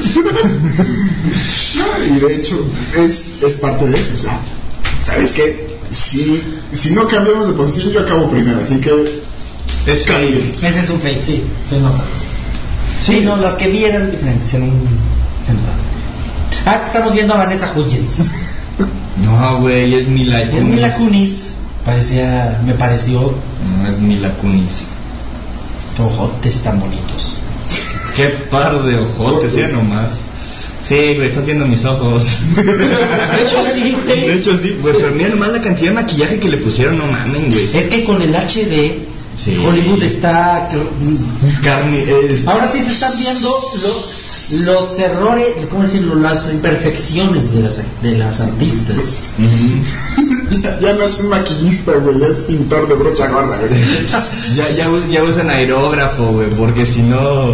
Y de hecho, es, es parte de eso. O sea, ¿sabes qué? Si, si no cambiamos de posición, yo acabo primero, así que... Es cambio. Ese es un fake, sí, se nota. Sí, no, las que vi eran diferentes, eran... se notaba. Ah, es que estamos viendo a Vanessa Hudgens. No, güey, es Mila Kunis. Es Mila Kunis. Parecía, me pareció... No, es Mila Kunis. Qué ojotes tan bonitos. Qué par de ojotes, ya nomás. Sí, güey, estás viendo mis ojos. De hecho sí, güey. De hecho sí, güey, pero mira nomás la cantidad de maquillaje que le pusieron, no mamen, güey. Es que con el H D... Sí. Hollywood está... Carne, es... Ahora sí se están viendo los, los errores, ¿cómo decirlo? Las imperfecciones de las, de las artistas. Uh-huh. ya, ya no es un maquillista, güey, ya es pintor de brocha gorda, güey. ya, ya, ya usan aerógrafo, güey, porque si no...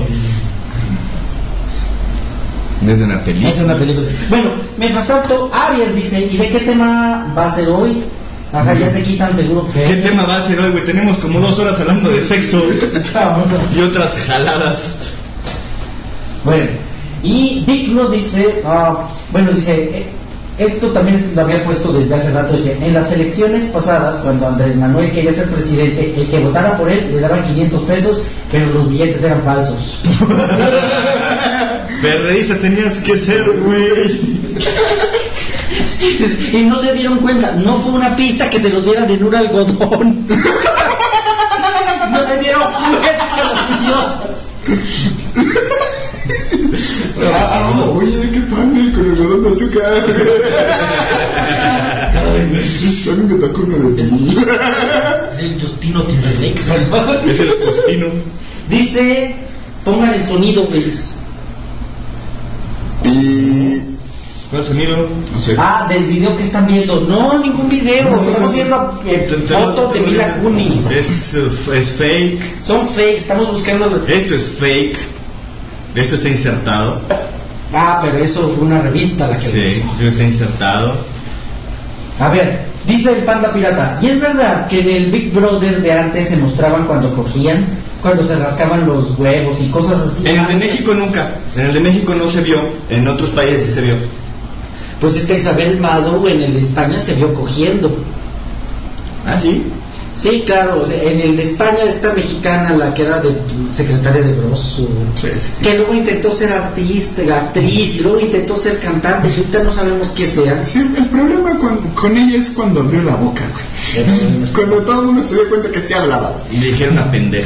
Es una película. Es una película. Bueno, mientras tanto, Aries dice, ¿y de qué tema va a ser hoy? Ajá, ya se quitan seguro que... ¿Qué tema va a ser hoy, güey? Tenemos como dos horas hablando de sexo y otras jaladas. Bueno, y Digno dice, uh, bueno, dice, eh, esto también lo había puesto desde hace rato, dice, en las elecciones pasadas, cuando Andrés Manuel quería ser presidente, el que votara por él le daban quinientos pesos, pero los billetes eran falsos. Perreísta tenías que ser, güey. Y no se dieron cuenta, no fue una pista que se los dieran en un algodón. No se dieron cuenta los idiotas. Ah, oye, qué padre, con algodón de azúcar. ¿Saben que tacó uno de ti? Es el Justino Timberlake. Es el Justino. Dice, pongan el sonido, please. Y... ¿Cuál sonido? No sé. Ah, del video que están viendo. No, ningún video. No, estamos no, viendo eh, fotos de Mila Kunis. Es, es fake. Son fake, estamos buscando... Esto es fake. Esto está insertado. Ah, pero eso fue una revista la que sí, esto está insertado. A ver, dice el Panda Pirata, ¿y es verdad que en el Big Brother de antes se mostraban cuando cogían, cuando se rascaban los huevos y cosas así? En el de México nunca. En el de México no se vio. En otros países sí se vio. Pues es que Isabel Mado en el de España se vio cogiendo. ¿Ah, sí? Sí, claro, o sea, en el de España esta mexicana, la que era de secretaria de Broso, sí, sí, sí. que luego intentó ser artista, actriz, y luego intentó ser cantante, y ahorita no sabemos qué sea. Sí, el problema con, con ella es cuando abrió la boca, güey. Es cuando todo el mundo se dio cuenta que sí hablaba. Y le dijeron una pendeja.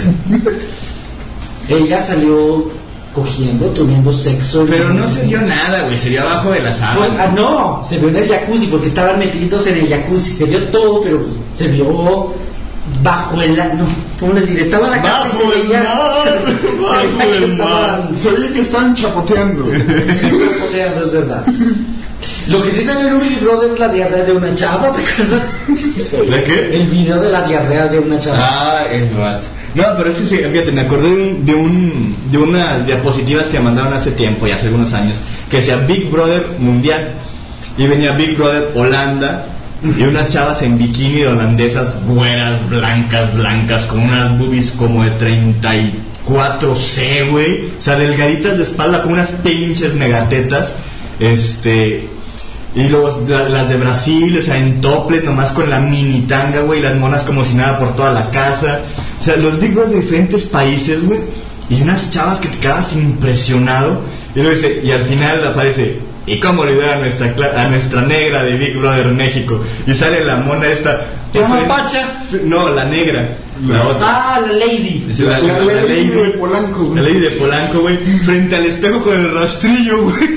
Ella salió cogiendo, teniendo sexo. Pero no se vio nada, güey, se vio abajo de la sábana. Pues, ah, no, se vio en el jacuzzi, porque estaban metidos en el jacuzzi, se vio todo, pero se vio bajo el... No, ¿cómo les diré? Estaba la cara y se veía... Bajo el mar. Se veía que estaban chapoteando. Chapoteando, es verdad. Lo que sí salió en un Big Brother es la diarrea de una chava, ¿te acuerdas? ¿De qué? El video de la diarrea de una chava. Ah, es más. No, pero es que sí, fíjate, me acordé de, un, de, un, de unas diapositivas que me mandaron hace tiempo, ya hace algunos años, que decía Big Brother Mundial. Y venía Big Brother Holanda y unas chavas en bikini holandesas, güeras, blancas, blancas, con unas boobies como de treinta y cuatro ce, güey. O sea, delgaditas de espalda, con unas pinches megatetas. Este... Y luego la, las de Brasil, o sea, en toples, nomás con la mini tanga, güey, las monas como si nada por toda la casa. O sea, los Big Brother de diferentes países, güey, y unas chavas que te quedas impresionado. Y luego dice, y al final aparece, ¿y cómo le da a nuestra, a nuestra negra de Big Brother México? Y sale la mona esta... ¿La mapacha? No, la negra. La otra. Ah, la lady. La, la, la, la, la lady de Polanco. La lady de Polanco, güey, frente al espejo con el rastrillo, güey.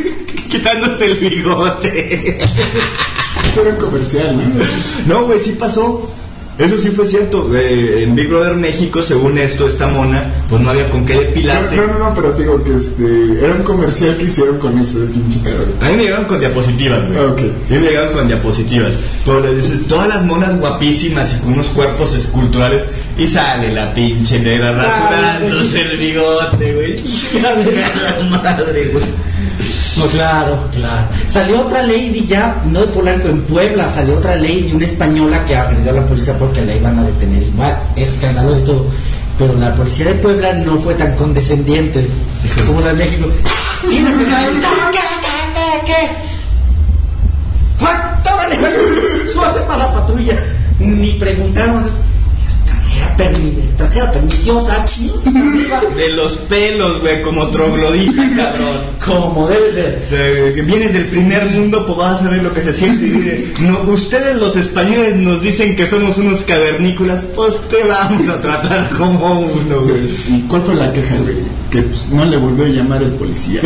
quitándose el bigote. Eso era un comercial, ¿no? No, güey, sí pasó. Eso sí fue cierto. Eh, en Big Brother México, según esto, esta mona, pues no había con qué depilarse. No, no, no, pero te digo que este, era un comercial que hicieron con ese pinche pedo. A mí me llegaron con diapositivas, güey. Ah, okay. A mí me llegaron con diapositivas. Pero les dices, todas las monas guapísimas y con unos cuerpos esculturales. Y sale la pinche negra rasurándose el bigote, güey. La madre, güey. No, claro, claro. Salió otra lady ya, no de Polanco, en Puebla, salió otra lady, una española que agredió a la policía porque la iban a detener igual, escandaloso y todo. Pero la policía de Puebla no fue tan condescendiente como la de México. Sí, empezaron a decir, ¿qué? ¿Qué? ¿Qué? ¡Órale! ¡Súbase para la patrulla! Ni preguntaron. Extranjera, permi- extranjera perniciosa, chis. De los pelos, güey, como troglodita, cabrón. Como debe ser. O sea, que viene del primer mundo, pues vas a saber lo que se siente. Y dice, no, ustedes los españoles nos dicen que somos unos cavernícolas, pues te vamos a tratar como uno, güey. Sí. ¿Y cuál fue la queja, güey? Que pues, no le volvió a llamar el policía.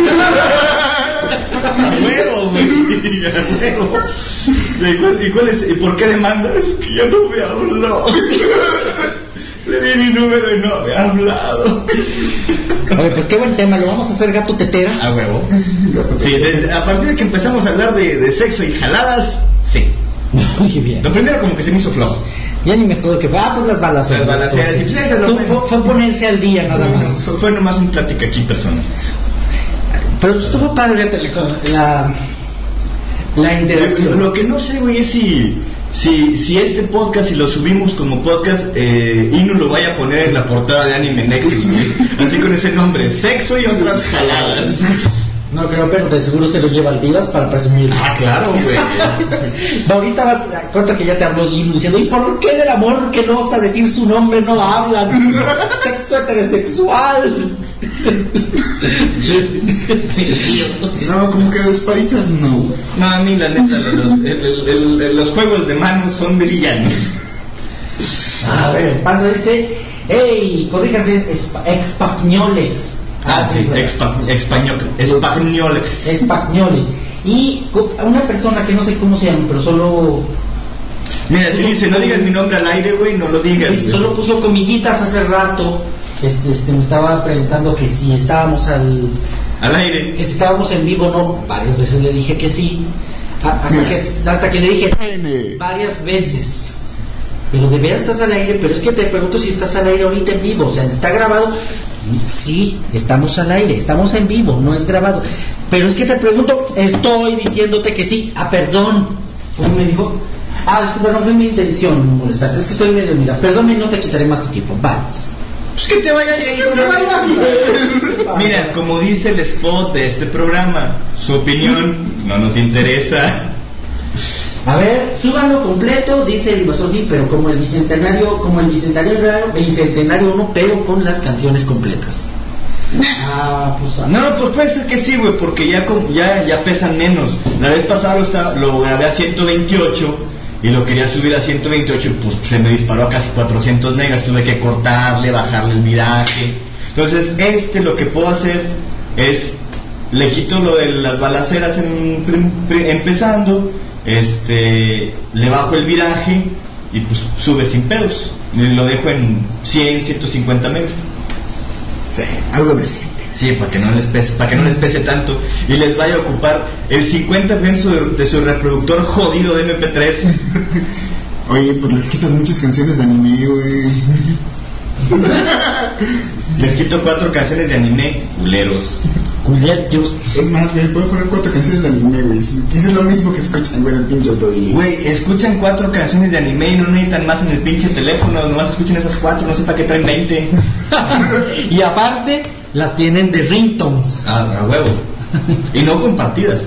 A huevo, güey. A huevo. ¿Y cuál, y cuál es? ¿Y por qué demanda? Es que yo no me hablo. Le di mi número y no me ha hablado. Oye, pues qué buen tema, lo vamos a hacer gato tetera. A huevo. Sí, de, a partir de que empezamos a hablar de, de sexo y jaladas, sí. Muy bien. Lo primero como que se me hizo flojo. Ya ni me acuerdo que fue. Ah, pues las balaceras. Las balaceras. Pues, sí, pues, fue, fue, fue ponerse al día nada sí, más. Fue, fue nomás un plática aquí personal. Pero estuvo padre la, la interacción. Lo, lo que no sé, güey, es si, si, si este podcast, si lo subimos como podcast, eh, Inu lo vaya a poner en la portada de Anime Nexus, güey. Así con ese nombre, sexo y otras jaladas. No creo, pero de seguro se lo lleva al Divas para presumir. Ah, claro, güey. Ahorita va a cuenta que ya te habló Inu diciendo, ¿y por qué del amor que no osa decir su nombre no hablan? Sexo heterosexual. No, como que de espaditas no, güey. No, a mí la neta, los, el, el, el, los juegos de manos son de villanos. A ver, Panda dice, hey, corríjanse, españoles. Ah, sí, españoles. Españoles. Y una persona que no sé cómo se llama, pero solo... Mira, si dice, no digas mi nombre al aire, güey, no lo digas. Solo puso comillitas hace rato. Este, este, me estaba preguntando que si estábamos al... Al aire. Que si estábamos en vivo, no. Varias veces le dije que sí. Hasta que, hasta que le dije varias veces. Pero de veras estás al aire. Pero es que te pregunto si estás al aire ahorita en vivo. O sea, ¿está grabado? Sí, estamos al aire, estamos en vivo, no es grabado. Pero es que te pregunto, estoy diciéndote que sí. Ah, perdón. ¿Cómo me dijo? Ah, disculpa, no fue mi intención molestarte. Es que estoy medio mira. Perdón, no te quitaré más tu tiempo. Vas. Pues que te vaya bien. Que te vaya bien. Mira, como dice el spot de este programa, su opinión no nos interesa. A ver, súbanlo completo, dice el invasor, sí, pero como el bicentenario, como el bicentenario bicentenario uno, pero con las canciones completas. Ah, pues, no, pues puede ser que sí, güey, porque ya, ya, ya pesan menos. La vez pasada lo, estaba, lo grabé a ciento veintiocho y lo quería subir a ciento veintiocho, pues se me disparó a casi cuatrocientos megas, tuve que cortarle, bajarle el viraje. Entonces, este lo que puedo hacer es, le quito lo de las balaceras en, empezando, este, le bajo el viraje y pues sube sin pedos. Lo dejo en cien, ciento cincuenta megas. Sí, algo decente. Sí, para que no les pese, para que no les pese tanto y les vaya a ocupar el cincuenta por ciento de, de su reproductor jodido de eme pe tres. Oye, pues les quitas muchas canciones de anime, güey. Les quito cuatro canciones de anime, culeros. Culeros. Es más, güey, puedo poner cuatro canciones de anime, güey. Es lo mismo que escuchan, güey, en el pinche autodile. Güey, escuchan cuatro canciones de anime y no necesitan más en el pinche teléfono. Nomás escuchen esas cuatro, no sé para qué traen veinte. Y aparte, las tienen de ringtones. Ah, a huevo. Y no compartidas.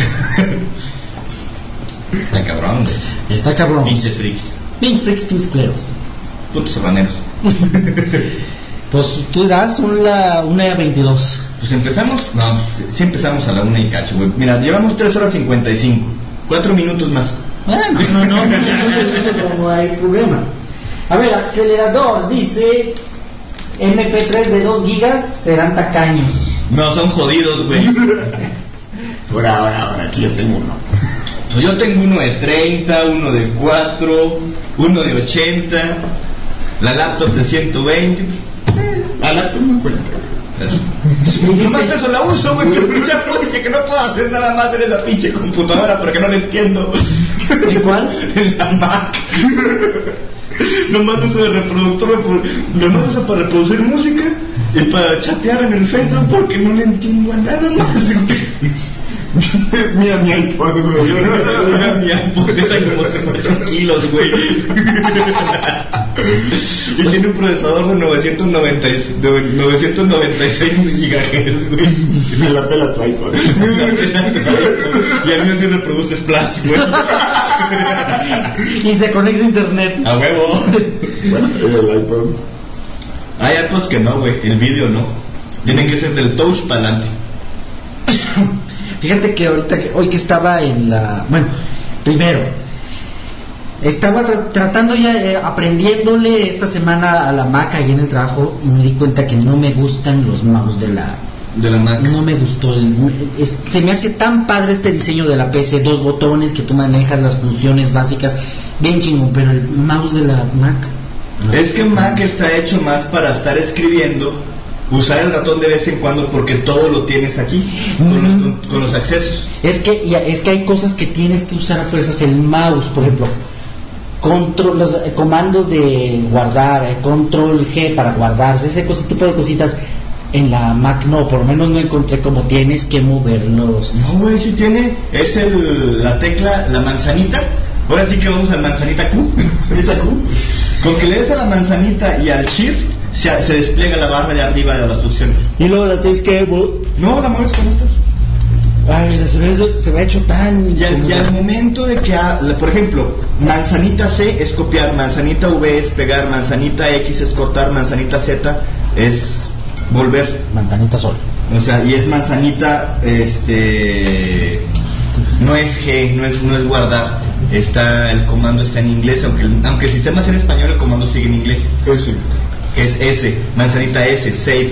Está cabrón, güey. Está cabrón. Pinches frikis. Pinches frikis, pinches culeros. Putos serraneros. Pues tú das una, una veintidós. Pues empezamos, no, sí empezamos a la una y cacho, güey. Mira, llevamos tres horas cincuenta y cinco. Cuatro minutos más. Ah, no, no, no, no, no hay problema. A ver, acelerador dice eme pe tres de dos gigas serán tacaños. No, son jodidos, güey. Ahora, ahora, ahora, aquí yo tengo uno. Pues yo tengo uno de treinta, uno de cuatro, uno de ochenta, la laptop de ciento veinte. Eh, la laptop me cuenta. Nomás que eso la uso, güey, pero escuchar música que no puedo hacer nada más en esa pinche computadora porque no la entiendo. ¿En cuál? En la Mac. Nomás uso de reproductor, nomás uso para reproducir música y para chatear en el Facebook porque no le entiendo a nada más. Mira mi iPod, güey. Mira mi iPod, pesa como cincuenta kilos, güey. Y tiene un procesador de novecientos noventa y seis gigahertz, güey. Me la pela tu iPod. Y el mío sí reproduce Flash, güey. Y se conecta a internet. A huevo. Bueno, el iPod. Hay iPods que no, güey. El vídeo no. Tienen que ser del touch para adelante. Fíjate que ahorita, que, hoy que estaba en la... Bueno, primero, estaba tra- tratando ya, eh, aprendiéndole esta semana a la Mac ahí en el trabajo, y me di cuenta que no me gustan los mouse de la... De la Mac. No me gustó. El, es, se me hace tan padre este diseño de la P C, dos botones que tú manejas las funciones básicas, bien chingón, pero el mouse de la Mac... No. Es que Mac está hecho más para estar escribiendo, usar el ratón de vez en cuando porque todo lo tienes aquí con, mm. los, con los accesos. Es que ya, es que hay cosas que tienes que usar a fuerzas el mouse, por ejemplo, control, los eh, comandos de guardar, eh, control G para guardar, ese cos, tipo de cositas. En la Mac no, por lo menos no encontré como tienes que moverlos. No, güey, sí tiene, es el, la tecla, la manzanita. Ahora sí que vamos a la manzanita Q. Manzanita Q. Con que le des a la manzanita y al Shift, se, se despliega la barra de arriba de las opciones. Y luego la tienes que... No, la mueves con estos. Ay, se me, se me ha hecho tan... Y al, y al momento de que, ha, la, por ejemplo, manzanita C es copiar, manzanita V es pegar, manzanita X es cortar, manzanita Z es volver. Manzanita sol. O sea, y es manzanita, este... No es G, no es, no es guardar. Está, el comando está en inglés, aunque el, aunque el sistema sea en español, el comando sigue en inglés. S. Es S, manzanita S, save.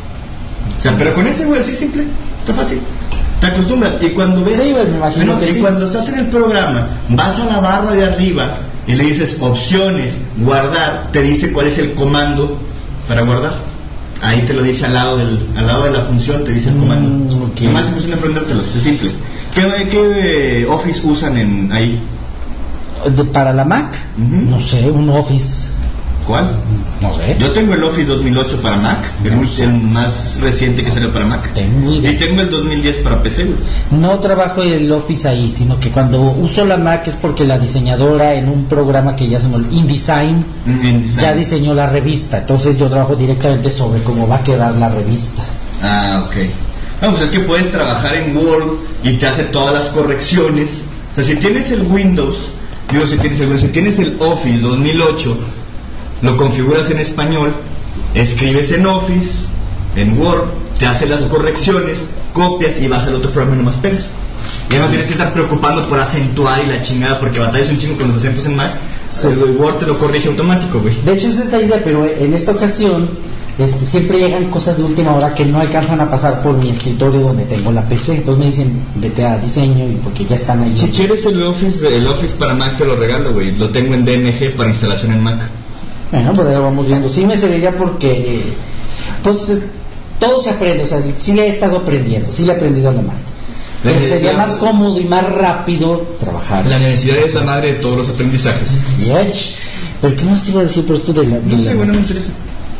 O sea, pero con ese, güey, así simple, está fácil. Te acostumbras. Y cuando ves, sí, me imagino bueno, que y sí. Cuando estás en el programa, vas a la barra de arriba y le dices opciones, guardar, te dice cuál es el comando para guardar. Ahí te lo dice al lado del, al lado de la función, te dice el comando. Mm, okay. Nomás es cuestión de aprendértelos, es simple. ¿Qué, qué Office usan en ahí? De, ¿Para la Mac? Uh-huh. No sé, un Office. ¿Cuál? No sé. Yo tengo el Office dos mil ocho para Mac, el, no sé. el más reciente que salió para Mac. Tengo y tengo el dos mil diez para P C. No trabajo el Office ahí, sino que cuando uso la Mac es porque la diseñadora en un programa que ya se llama InDesign, InDesign ya diseñó la revista. Entonces yo trabajo directamente sobre cómo va a quedar la revista. Ah, ok. No, pues es que puedes trabajar en Word y te hace todas las correcciones. O sea, si tienes el Windows, digo, si tienes el Windows, si tienes el Office dos mil ocho, lo configuras en español, escribes en Office, en Word, te hace las correcciones, copias y vas al otro programa y nomás pegas. Ya no tienes que estar preocupando por acentuar y la chingada, porque batallas un chingo con los acentos en Mac. Sí. El Word te lo corrige automático, güey. De hecho, esa es la idea, pero en esta ocasión este, siempre llegan cosas de última hora que no alcanzan a pasar por mi escritorio donde tengo la P C. Entonces me dicen, vete a diseño, y porque ya están ahí. Si quieres el Office, el Office para Mac te lo regalo, güey. Lo tengo en D M G para instalación en Mac. Bueno, pues ya vamos viendo. Sí me serviría porque, eh, pues, todo se aprende. O sea, sí le he estado aprendiendo, sí le he aprendido a la Mac. Pero sería más cómodo y más rápido trabajar. La necesidad es la madre de todos los aprendizajes. Yech. ¿Pero qué más te iba a decir por esto de la... De no sé, la... bueno, me interesa.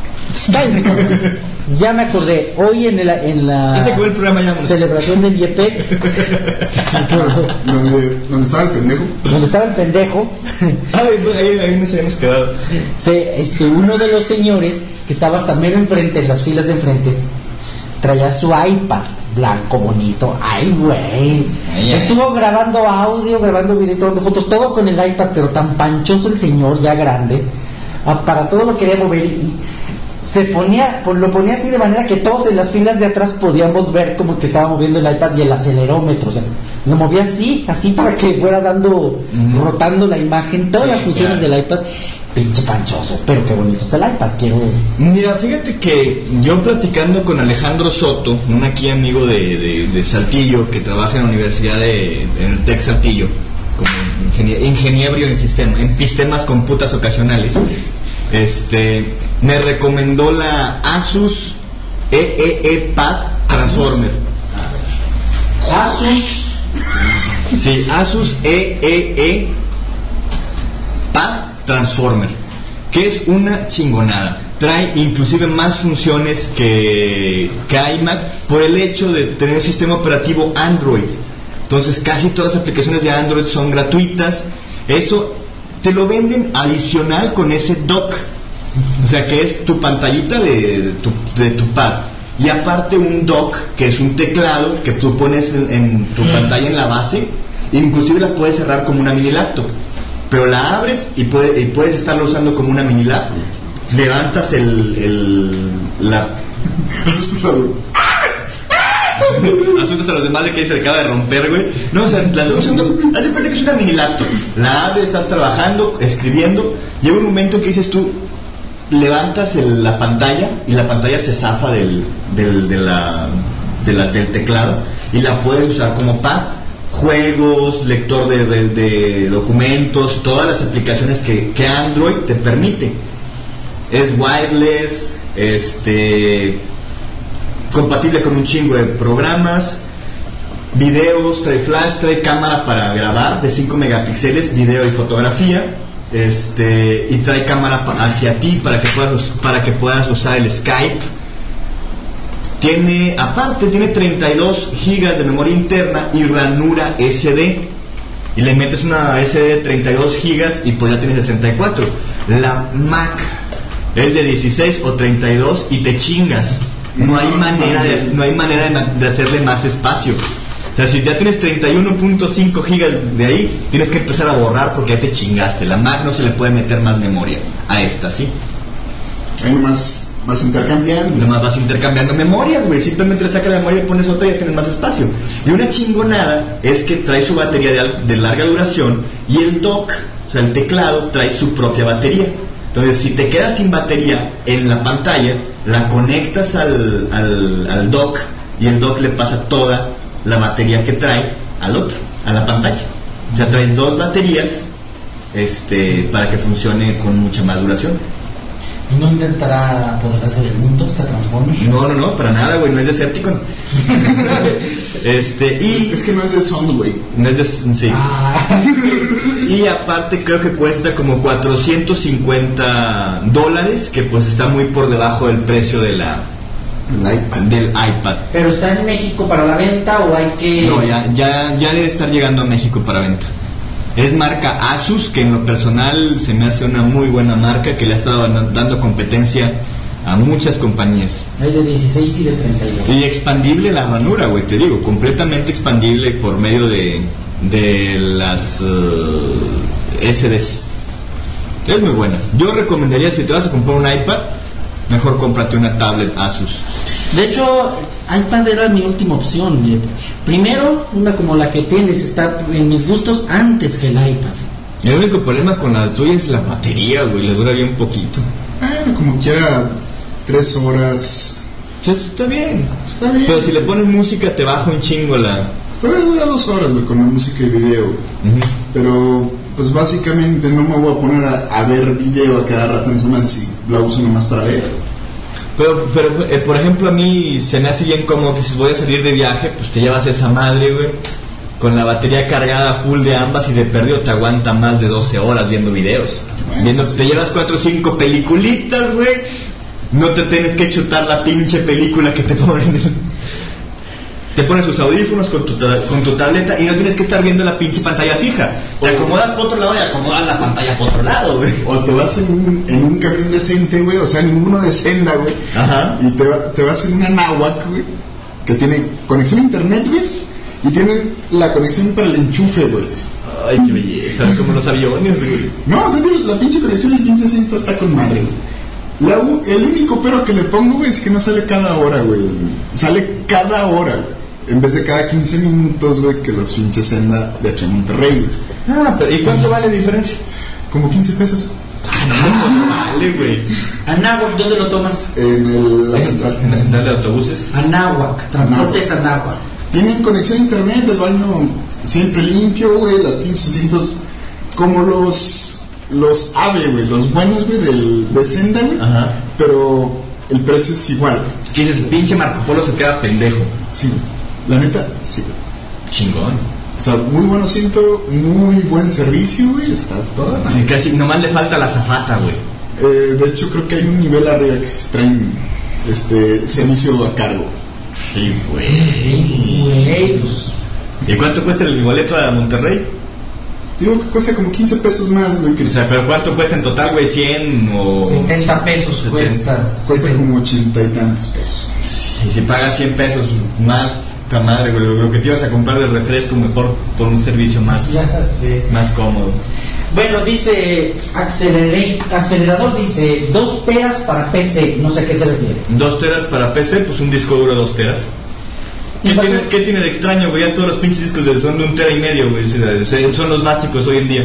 Ya me acordé, hoy en, el, en la el programa ya, celebración del IEPEC, ¿Dónde, ¿Dónde estaba el pendejo? Donde estaba el pendejo. Ay, pues ahí, ahí nos habíamos quedado. Sí, este, uno de los señores que estaba hasta mero enfrente, en las filas de enfrente, traía su iPad blanco, bonito. Ay, güey. Estuvo grabando audio, grabando video, tomando fotos, todo con el iPad, pero tan panchoso el señor, ya grande. Para todo lo quería mover y se ponía, lo ponía así de manera que todos en las filas de atrás podíamos ver como que estaba moviendo el iPad y el acelerómetro. O sea, lo movía así, así para que fuera dando, mm. rotando la imagen, todas sí, las funciones claro. del iPad. Pinche panchoso, pero qué bonito está el iPad, quiero... Mira, fíjate que yo platicando con Alejandro Soto, un aquí amigo de, de, de Saltillo, que trabaja en la Universidad de, en el Tec Saltillo, como ingenier, ingeniero en sistema, en sistemas computas ocasionales, este, me recomendó la Asus E E E Pad Transformer. Asus. Sí, Asus E E E Pad Transformer, que es una chingonada. Trae inclusive más funciones que, que iMac por el hecho de tener un sistema operativo Android. Entonces casi todas las aplicaciones de Android son gratuitas. Eso te lo venden adicional con ese dock, o sea que es tu pantallita de, de, tu, de tu pad, y aparte un dock que es un teclado que tú pones en, en tu pantalla en la base. Inclusive la puedes cerrar como una mini laptop, pero la abres y, puede, y puedes estarla usando como una mini lap. Levantas el, el la asustas a los demás de que se le acaba de romper, güey. No, o sea, la estás usando, haz de cuenta que es una mini laptop. La abres, estás trabajando, escribiendo, llega un momento que dices tú, levantas el, la pantalla y la pantalla se zafa del, del, de la, de la, del teclado y la puedes usar como pad. Juegos, lector de, de, de documentos, todas las aplicaciones que, que Android te permite. Es wireless, este, compatible con un chingo de programas, videos, trae flash, trae cámara para grabar de cinco megapíxeles, video y fotografía, este, y trae cámara hacia ti para que puedas, para que puedas usar el Skype. Tiene, aparte, tiene treinta y dos gigas de memoria interna y ranura ese de. Y le metes una ese de de treinta y dos gigas y pues ya tienes sesenta y cuatro. La Mac es de dieciséis o treinta y dos y te chingas. No hay manera de, no hay manera de, de hacerle más espacio. O sea, si ya tienes treinta y uno punto cinco gigas de ahí, tienes que empezar a borrar porque ya te chingaste. La Mac no se le puede meter más memoria a esta, ¿sí? Hay nomás... vas intercambiando. Nomás vas intercambiando memorias, güey. Simplemente le sacas la memoria y pones otra y ya tienes más espacio. Y una chingonada es que trae su batería de, de larga duración y el dock, o sea, el teclado, trae su propia batería. Entonces, si te quedas sin batería en la pantalla, la conectas al, al, al dock y el dock le pasa toda la batería que trae al otro, a la pantalla. O sea, traes dos baterías este, para que funcione con mucha más duración. ¿Y no intentará poder hacer el mundo esta Transformer? No, no, no, para nada, güey, no es Decepticon. este, y... Es que no es de Sound, güey. No es de... sí. Ah. Y aparte creo que cuesta como cuatrocientos cincuenta dólares, que pues está muy por debajo del precio de la... iPad. del iPad. ¿Pero está en México para la venta o hay que...? No, ya, ya, ya debe estar llegando a México para venta. Es marca Asus, que en lo personal se me hace una muy buena marca, que le ha estado dando competencia a muchas compañías. Hay de dieciséis y de treinta y dos. Y expandible la ranura, güey, te digo, completamente expandible por medio de, de las uh, S Ds. Es muy buena. Yo recomendaría, si te vas a comprar un iPad, mejor cómprate una tablet Asus. De hecho, iPad era mi última opción. Primero, una como la que tienes, está en mis gustos antes que el iPad. El único problema con la tuya es la batería, güey, le dura bien poquito. Bueno, como quiera, tres horas. Está bien. Está bien. Pero si le pones música, te baja un chingo la... Todavía dura dos horas, güey, con la música y video, güey. Uh-huh. Pero, pues básicamente no me voy a poner a, a ver video a cada rato en esa madre si la uso nomás para ver. Pero, pero eh, por ejemplo, a mí se me hace bien cómodo que si voy a salir de viaje, pues te llevas esa madre, güey, con la batería cargada full de ambas y de perdido te aguanta más de doce horas viendo videos. Bueno, viendo, sí. Te llevas cuatro o cinco peliculitas, güey, no te tienes que chutar la pinche película que te ponen el... Te pones tus audífonos con tu, con tu tableta y no tienes que estar viendo la pinche pantalla fija. Te acomodas por otro lado y acomodas la pantalla por otro lado, güey. O te vas en un, en un camión decente, güey, o sea, ninguno de senda, güey. Ajá. Y te, va, te vas en una náhuac, güey, que tiene conexión a internet, güey, y tiene la conexión para el enchufe, güey. Ay, qué belleza, como los aviones, güey. No, o sea, la pinche conexión del pinche asiento está con madre, güey. La, el único pero que le pongo, güey, es que no sale cada hora, güey. Sale cada hora, güey. en vez de cada quince minutos, güey, que los pinches Senda de aquí a Monterrey, güey. Ah, pero ¿y cuánto vale la diferencia? Como quince pesos. Ah, no, vale, güey. Anáhuac, ¿dónde lo tomas? En el, la central. En la central de autobuses. Anáhuac, transportes Anáhuac. Tienen conexión a internet, el baño siempre limpio, güey, las pinches asientos como los los AVE, güey, los buenos, güey, del, de Senda, güey. Ajá. Pero el precio es igual. ¿Qué dices? Pinche Marco Polo se queda pendejo. Sí, la neta, sí. Chingón. O sea, muy buen asiento, muy buen servicio, güey, está toda. Sí, casi, nomás le falta la azafata, güey. Eh, de hecho, creo que hay un nivel arriba que se traen este servicio a cargo. Sí, güey. Sí, güey, pues. ¿Y cuánto cuesta el boleto a Monterrey? Digo que cuesta como quince pesos más, güey. Que... O sea, pero ¿cuánto cuesta en total, güey? ¿cien o...? setenta pesos setenta. Cuesta. Cuesta como ochenta y tantos pesos. Y si pagas cien pesos más, ta madre, güey, lo que te ibas a comprar de refresco, mejor por un servicio más, ya sé. Más cómodo. Bueno, dice Accelerate, Acelerador, dice dos teras para P C, no sé a qué se refiere. Dos teras para P C, pues un disco duro de dos teras. ¿Qué tiene, ¿Qué tiene de extraño, güey? Ya todos los pinches discos son de un tera y medio, güey. Son los básicos hoy en día.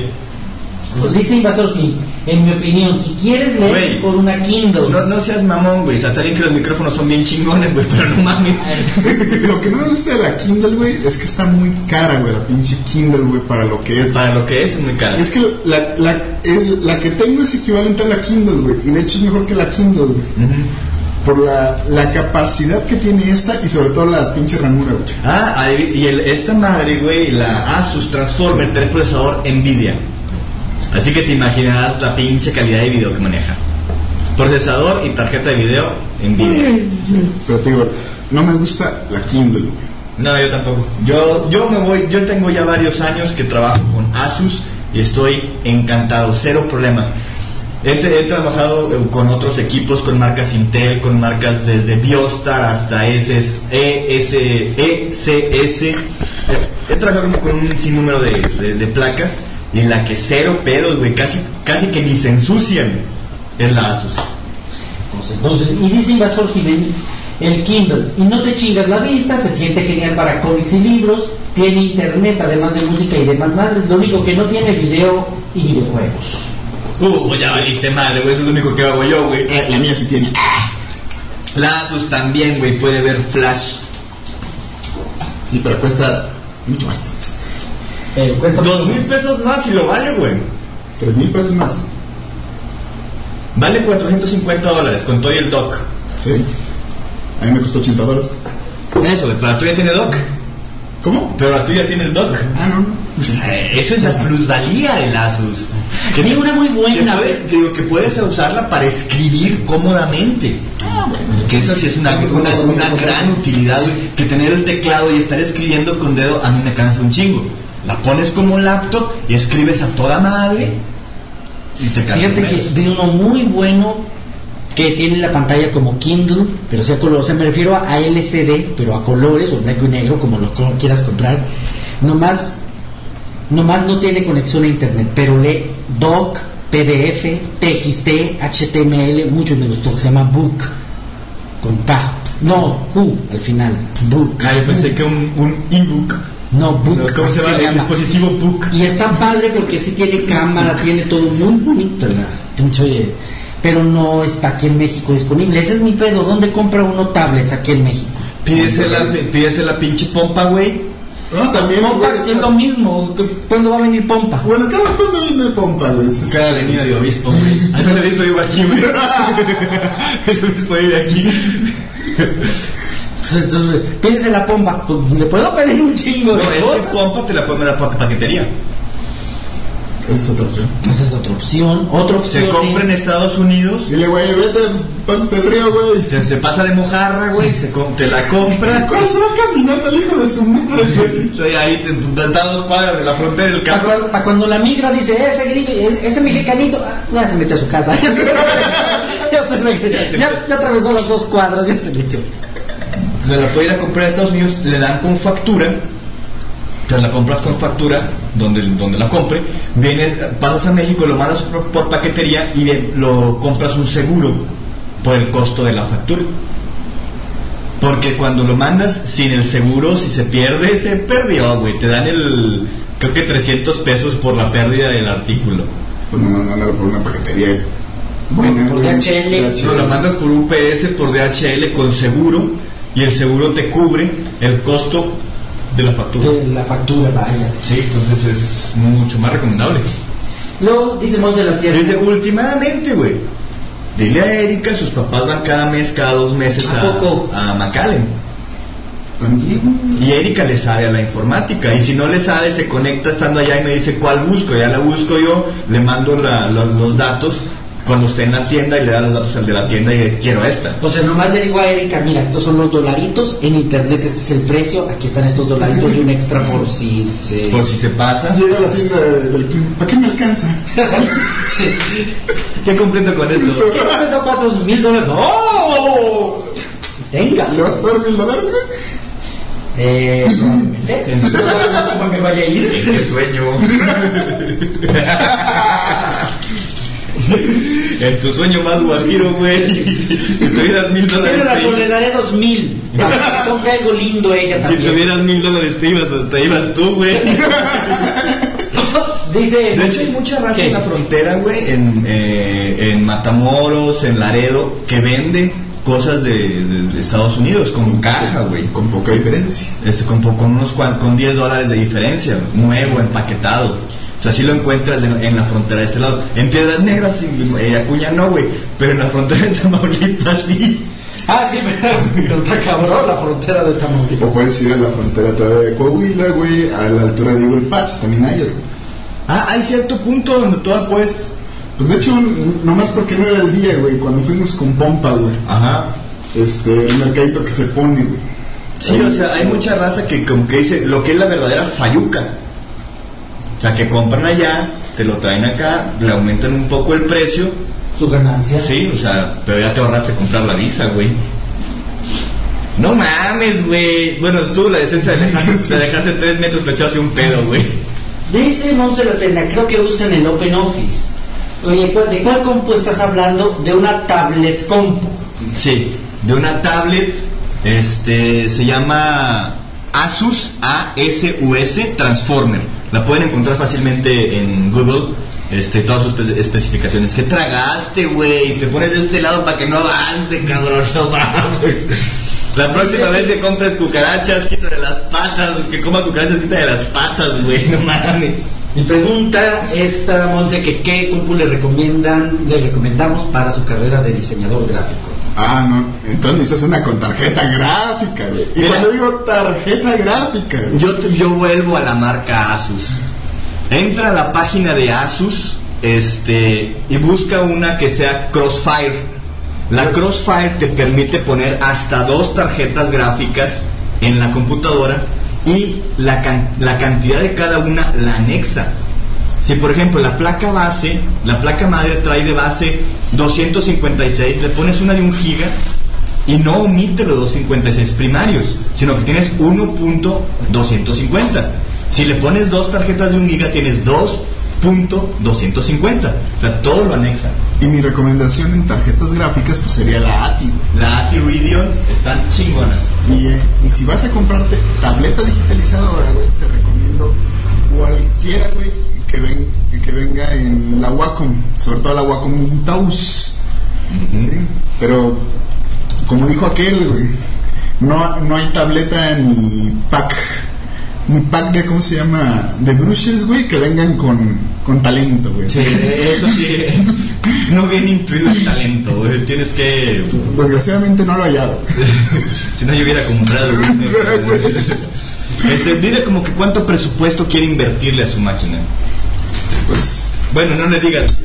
Pues dice Invasor, sí, en mi opinión, si quieres leer wey, por una Kindle. No, no seas mamón, güey. O sea, está bien que los micrófonos son bien chingones, güey, pero no mames. Lo que no me gusta de la Kindle, güey, es que está muy cara, güey, la pinche Kindle, güey, para lo que es. Para lo que es, es muy cara. Es que la, la, el, la que tengo es equivalente a la Kindle, güey, y de hecho es mejor que la Kindle, güey. Uh-huh. Por la, la capacidad que tiene esta y sobre todo la pinche ranura, güey. Ah, y el, esta madre, güey, la Asus Transformer, trae procesador Nvidia. Así que te imaginarás la pinche calidad de video que maneja. Procesador y tarjeta de video Nvidia. Sí, pero te digo, no me gusta la Kindle, güey. No, yo tampoco. Yo, yo me voy, yo tengo ya varios años que trabajo con Asus y estoy encantado, cero problemas. He, he trabajado con otros equipos, con marcas Intel, con marcas desde Biostar hasta E S S, E C S. He, he trabajado con un sinnúmero de, de, de placas y en la que cero pedos, güey, casi, casi que ni se ensucian es la Asus. Entonces, y dice Invasor, si ven el Kindle y no te chingas la vista, se siente genial para cómics y libros, tiene internet además de música y demás madres, lo único que no tiene video y videojuegos. Uh, pues ya valiste madre, güey, eso es lo único que hago yo, güey. Eh, la mía sí tiene. La Asus también, güey, puede ver Flash. Sí, pero cuesta mucho más. Eh, cuesta Dos mil pesos más y lo vale, güey. Tres mil pesos más. Vale cuatrocientos cincuenta dólares con todo y el dock. Sí. A mí me costó ochenta dólares. Eso, pero la tuya tiene dock. ¿Cómo? Pero la tuya tiene el dock. Ah, no, no. Esa es la plusvalía del Asus. Que tiene una muy buena. Que, puede, que, que puedes usarla para escribir cómodamente. Ah, bueno. Que esa sí es una, una, una gran utilidad, güey. Que tener el teclado y estar escribiendo con dedo a mí me cansa un chingo. La pones como laptop y escribes a toda madre y te cansa. Fíjate que vi uno muy bueno que tiene la pantalla como Kindle, pero sea color, o sea, me refiero a L C D, pero a colores o blanco y negro, como lo quieras comprar. Nomás, nomás no tiene conexión a internet, pero lee doc, P D F, T X T, H T M L, mucho me gustó, que se llama Book, con K, no, Q al final, Book. Ah, yo pensé que un, un ebook. No, Book. No, ¿cómo se llama? El dispositivo Book. Y está padre porque sí tiene cámara, tiene todo muy bonito, la pinche, pero no está aquí en México disponible. Ese es mi pedo. ¿Dónde compra uno tablets aquí en México? Pídese la, pídese la pinche Pompa, güey. No, también. Pompa es lo mismo. ¿Cuándo va a venir Pompa? Bueno, cada cuándo viene Pompa, güey. Cada venida de obispo, güey. Ay, no le obispo vivo aquí, güey. El obispo vive aquí. Entonces, entonces pídese la Pompa. Pues, le puedo pedir un chingo de no, cosas. Es Pompa, te la puedo dar pa- paquetería. Esa es otra opción. Esa es otra opción. Otra opción. Se compra es... en Estados Unidos. Dile, güey, vete, pásate el río, güey. Se, se pasa de mojarra, güey. Se com- te la compra. ¿Cuándo se va caminando el hijo de su madre, güey? Soy ahí, te, te da dos cuadras de la frontera el carro. Para, para cuando la migra dice, ese gringo, ese mexicanito, ah, ya se metió a su casa. ya se, ya, se regresa, ya, ya atravesó las dos cuadras, ya se metió. Se la puede ir a comprar a Estados Unidos, le dan con factura. Te la compras con factura donde, donde la compre, vienes, pasas a México, lo mandas por, por paquetería y bien, lo compras un seguro por el costo de la factura. Porque cuando lo mandas sin el seguro, si se pierde, se perdió, güey. Te dan el, creo que trescientos pesos por la pérdida del artículo. Pues no, no, no, por una paquetería. Bueno, por D H L. No, lo mandas por U P S, por D H L con seguro, y el seguro te cubre el costo de la factura. De la factura, vaya. Sí, entonces es mucho más recomendable. Luego dice Monse de la Tierra. Dice, últimamente, güey, dile a Erika, sus papás van cada mes, cada dos meses ¿A, a, poco? a McAllen. Y Erika le sabe a la informática, y si no le sabe, se conecta estando allá y me dice cuál busco, ya la busco yo, le mando la, los, los datos cuando esté en la tienda y le da los datos al de la tienda y quiero esta. O sea, nomás le digo a Erika, mira, estos son los dolaritos, en internet este es el precio, aquí están estos dolaritos y un extra por si se... Por si se pasa. Llega a la tienda del primo, ¿para qué me alcanza? ¿Qué completo con esto? ¿Qué completo cuatro mil dólares? ¡Oh! Venga. ¿Le vas a dar mil dólares, güey? Eh, probablemente. En su... No sabemos cómo me vaya a ir. ¡Qué sueño! En tu sueño más guajiro, güey, si tuvieras mil dólares. Tiene razón, le daré dos mil. Compre algo lindo ella también. Si tuvieras mil dólares, te ibas, te ibas tú, güey. Dice. De hecho, hay mucha raza ¿qué? En la frontera, güey, en, eh, en Matamoros, en Laredo, que vende cosas de, de, de Estados Unidos con caja, güey. Con poca diferencia. Este, con, con unos con diez dólares de diferencia, nuevo, empaquetado. O sea, sí lo encuentras en, en la frontera de este lado. En Piedras Negras y eh, Acuña no, güey. Pero en la frontera de Tamaulipas sí. Ah, sí, pero está cabrón la frontera de Tamaulipas. O puedes ir a la frontera todavía de Coahuila, güey, a la altura de Eagle Pass, también hay eso. Ah, hay cierto punto donde toda puedes... Pues de hecho, nomás porque no era el día, güey, cuando fuimos con Pompa, güey. Ajá. Este, el mercadito que se pone, güey. Sí, o sea, hay mucha raza que como que dice lo que es la verdadera fayuca. O sea, que compran allá, te lo traen acá, le aumentan un poco el precio. Su ganancia. Sí, o sea, pero ya te ahorraste comprar la visa, güey. No mames, güey. Bueno, estuvo la decencia de dejarse, de dejarse tres metros para echarse un pedo, güey. Dice Monse la Tenda, creo que usan el Open Office. Oye, ¿de cuál compu estás hablando? De una tablet compu. Sí, de una tablet, este, se llama Asus, A S U S Transformer. La pueden encontrar fácilmente en Google, este, todas sus espe- especificaciones. ¿Qué tragaste, güey? Te pones de este lado para que no avance, cabrón, no mames. La próxima vez que compres cucarachas, quítale las patas, que comas cucarachas, quítale las patas, güey, no mames. Mi pregunta esta, Monse, que qué compu le recomiendan, le recomendamos para su carrera de diseñador gráfico. Ah, no, entonces es una con tarjeta gráfica, güey. Y mira, cuando digo tarjeta gráfica, güey, yo, te, yo vuelvo a la marca Asus. Entra a la página de Asus, este, y busca una que sea Crossfire. La Crossfire te permite poner hasta dos tarjetas gráficas en la computadora y la, can- la cantidad de cada una la anexa. Si por ejemplo la placa base, la placa madre trae de base doscientos cincuenta y seis, le pones una de un giga y no omite los doscientos cincuenta y seis primarios, sino que tienes uno punto doscientos cincuenta. Si le pones dos tarjetas de un giga, tienes dos punto doscientos cincuenta. O sea, todo lo anexa. y mi recomendación en tarjetas gráficas pues sería la A T I. La A T I Radeon están chingonas. Y, eh, y si vas a comprarte tableta digitalizadora, güey, te recomiendo cualquiera, güey, que, ven, que venga en la Wacom, sobre todo la Wacom Taos. Uh-huh. ¿Sí? Pero, como dijo aquel, güey, no, no hay tableta ni pack, ni pack de, ¿cómo se llama? De brushes, güey, que vengan con, con talento, güey. Sí, eso sí, no viene incluido el talento, güey, tienes que... Desgraciadamente no lo he hallado. Si no, yo hubiera comprado, güey. Este, dile como que cuánto presupuesto quiere invertirle a su máquina. Pues... Bueno, no le digas.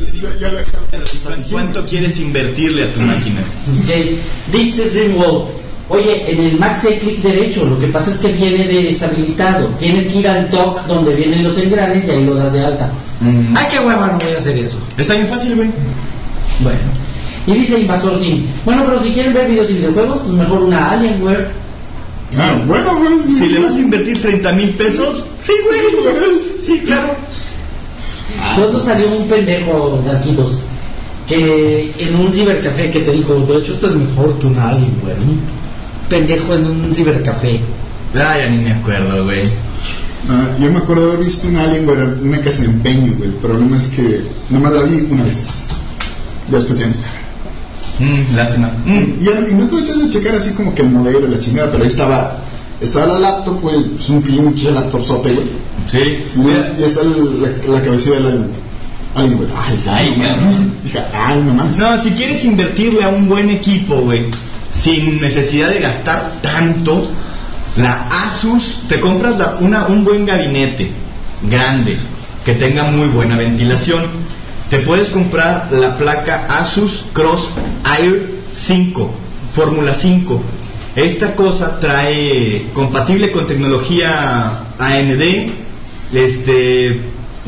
¿Cuánto quieres invertirle a tu máquina? Okay. Dice Dreamwolf, oye, en el Mac hay clic derecho, lo que pasa es que viene deshabilitado. Tienes que ir al dock donde vienen los engranes y ahí lo das de alta. Mm. Ay, qué hueva, no voy a hacer eso. Está bien fácil, güey. Bueno. Y dice Invasor Sim, bueno, pero si quieren ver videos y videojuegos, pues mejor una Alienware. Ah, bueno, güey. Si le vas a invertir treinta mil pesos, sí, güey. Sí, claro. ¿Cuándo salió un pendejo de Arquitos que en un cibercafé que te dijo, de hecho, esto es mejor que una Alienware? pendejo en un cibercafé? Ah, ya ni me acuerdo, güey. Ah, yo me acuerdo haber visto un Alien, güey, en una casa de empeño, güey. El problema es que nomás la vi una vez. Ya después ya no está. Mm, lástima. Mm. Y, y no tuve chance de checar así como que el modelo, la chingada, pero ahí estaba. Estaba la laptop, güey, es un pinche laptop sote, güey. Sí. Y, y está el, la, la cabecilla del Alien. Alien, güey. Ay, ay, cabrón. Dije, ay, no mames. No, si quieres invertirle a un buen equipo, güey, sin necesidad de gastar tanto, la Asus, te compras la, una, un buen gabinete grande que tenga muy buena ventilación. Te puedes comprar la placa Asus Crosshair cinco, Fórmula cinco. Esta cosa trae compatible con tecnología A M D, este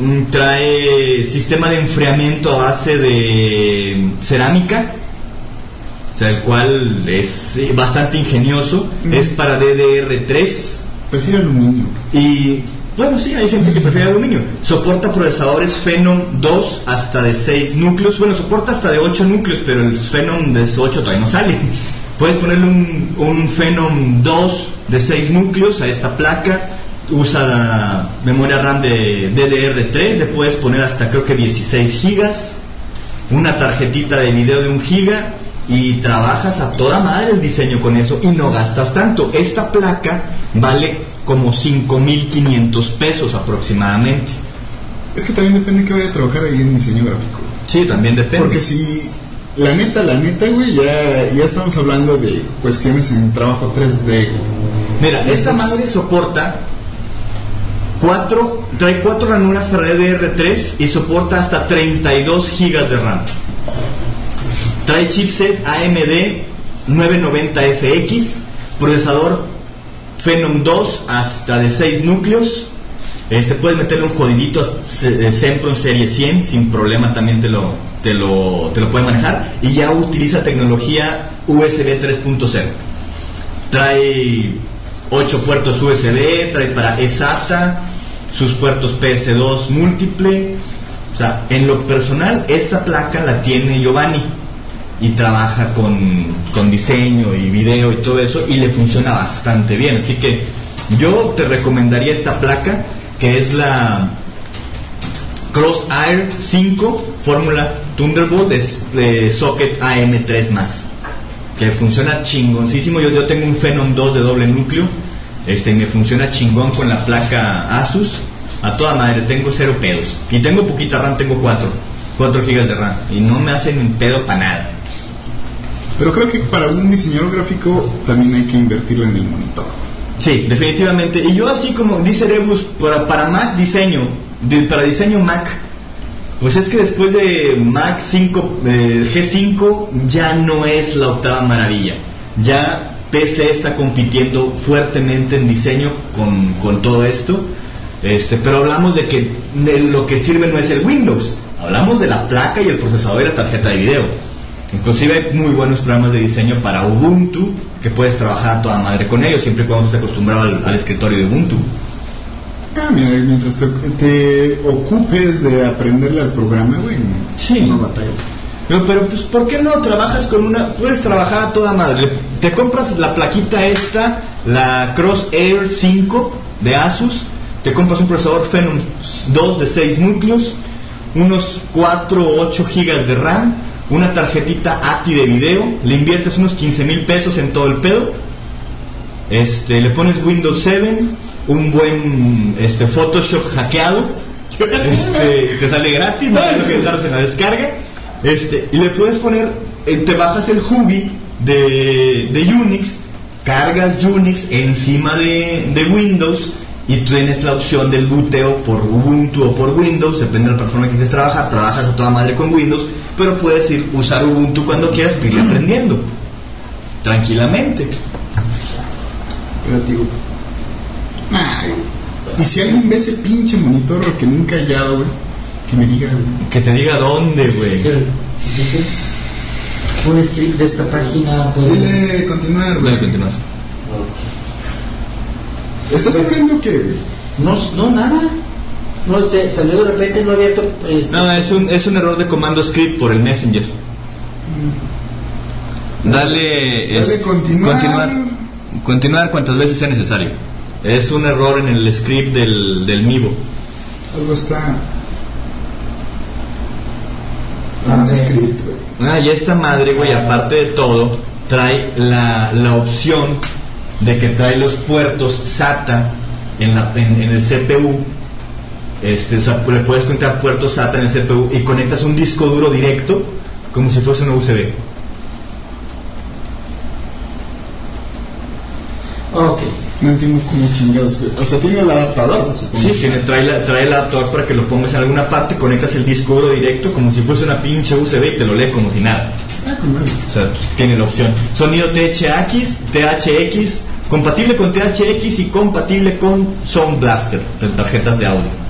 trae sistema de enfriamiento a base de cerámica, o sea, el cual es bastante ingenioso. Mm. Es para D D R tres. Prefiero aluminio. Y bueno, sí, hay gente que prefiere aluminio. Soporta procesadores Phenom dos hasta de seis núcleos. Bueno, soporta hasta de ocho núcleos, pero el Phenom de ocho todavía no sale. Puedes ponerle un, un Phenom dos de seis núcleos a esta placa. Usa la memoria RAM de D D R tres. Le puedes poner hasta creo que dieciséis gigas. Una tarjetita de video de un giga. Y trabajas a toda madre el diseño con eso y no gastas tanto. Esta placa vale como cinco mil quinientos pesos aproximadamente. Es que también depende que vaya a trabajar ahí en diseño gráfico. Sí, también depende. Porque si, la neta, la neta, güey, ya, ya estamos hablando de cuestiones en trabajo tres D. Mira, entonces, esta madre soporta cuatro, trae cuatro ranuras para D D R tres y soporta hasta treinta y dos gigas de RAM. Trae chipset A M D novecientos noventa F X, procesador Phenom dos hasta de seis núcleos. Este puedes meterle un jodidito Sempron Serie cien sin problema, también te lo te lo te lo puede manejar, y ya utiliza tecnología U S B tres punto cero. Trae ocho puertos U S B, trae para E SATA, sus puertos P S dos múltiple. O sea, en lo personal esta placa la tiene Giovanni y trabaja con, con diseño y video y todo eso, y le funciona bastante bien. Así que yo te recomendaría esta placa, que es la Crosshair cinco Fórmula Thunderbolt, es de socket A M tres más, que funciona chingoncísimo. Yo, yo tengo un Phenom dos de doble núcleo, este, y me funciona chingón con la placa Asus, a toda madre, tengo cero pedos. Y tengo poquita RAM, tengo cuatro gigas de RAM, y no me hacen pedo para nada. Pero creo que para un diseñador gráfico también hay que invertirle en el monitor. Sí, definitivamente. Y yo, así como dice Rebus, para, para Mac diseño, de, para diseño Mac, pues es que después de Mac cinco, eh, G cinco ya no es la octava maravilla. Ya P C está compitiendo fuertemente en diseño con, con todo esto. Este, pero hablamos de que de lo que sirve no es el Windows, hablamos de la placa y el procesador y la tarjeta de video. Inclusive hay muy buenos programas de diseño para Ubuntu que puedes trabajar a toda madre con ellos, siempre y cuando estés acostumbrado al, al escritorio de Ubuntu. Ah, mira, mientras te, te ocupes de aprenderle al programa, güey, sí, no batallas. Pero, pero pues, ¿por qué no trabajas con una? Puedes trabajar a toda madre. Te compras la plaquita esta, la Crosshair cinco de Asus, te compras un procesador Phenom dos de seis núcleos, unos cuatro o ocho gigas de RAM, una tarjetita A T I de video, le inviertes unos quince mil pesos en todo el pedo, este, le pones Windows siete, un buen este, Photoshop hackeado, este, te sale gratis, no tienes que darse en la descarga, este, y le puedes poner, eh, te bajas el Hubi de, de Unix, cargas Unix encima de, de Windows, y tú tienes la opción del booteo por Ubuntu o por Windows, depende de la plataforma que quieres trabajar. Trabajas a toda madre con Windows, pero puedes ir usar Ubuntu cuando quieras, pero ir aprendiendo tranquilamente. Pero digo, ay, y si alguien ve ese pinche monitor que nunca ha hallado, güey, que me diga, güey. Que te diga dónde, güey. Un script de esta página puede... Dile continuar, güey. Dile continuar. ¿Estás abriendo qué, güey? No, no, nada. No, se salió de repente, no había abierto. Este... No, es un, es un error de comando script por el Messenger. Dale, Dale es, continuar. continuar. continuar cuantas veces sea necesario. Es un error en el script del, del Mivo. Algo está... Ah, un script, güey. Ah, y esta madre, güey, aparte de todo, trae la, la opción de que trae los puertos SATA en, la, en, en el C P U. Este, o sea, le puedes conectar puertos SATA en el C P U y conectas un disco duro directo como si fuese una U S B. Ok. No entiendo cómo chingados. O sea, tiene el adaptador. Sí, tiene, trae, la, trae el adaptador para que lo pongas en alguna parte, conectas el disco duro directo como si fuese una pinche U S B y te lo lee como si nada. Ah, como o sea, tiene la opción. Sonido T H X, T H X, compatible con T H X y compatible con Sound Blaster, de tarjetas de audio.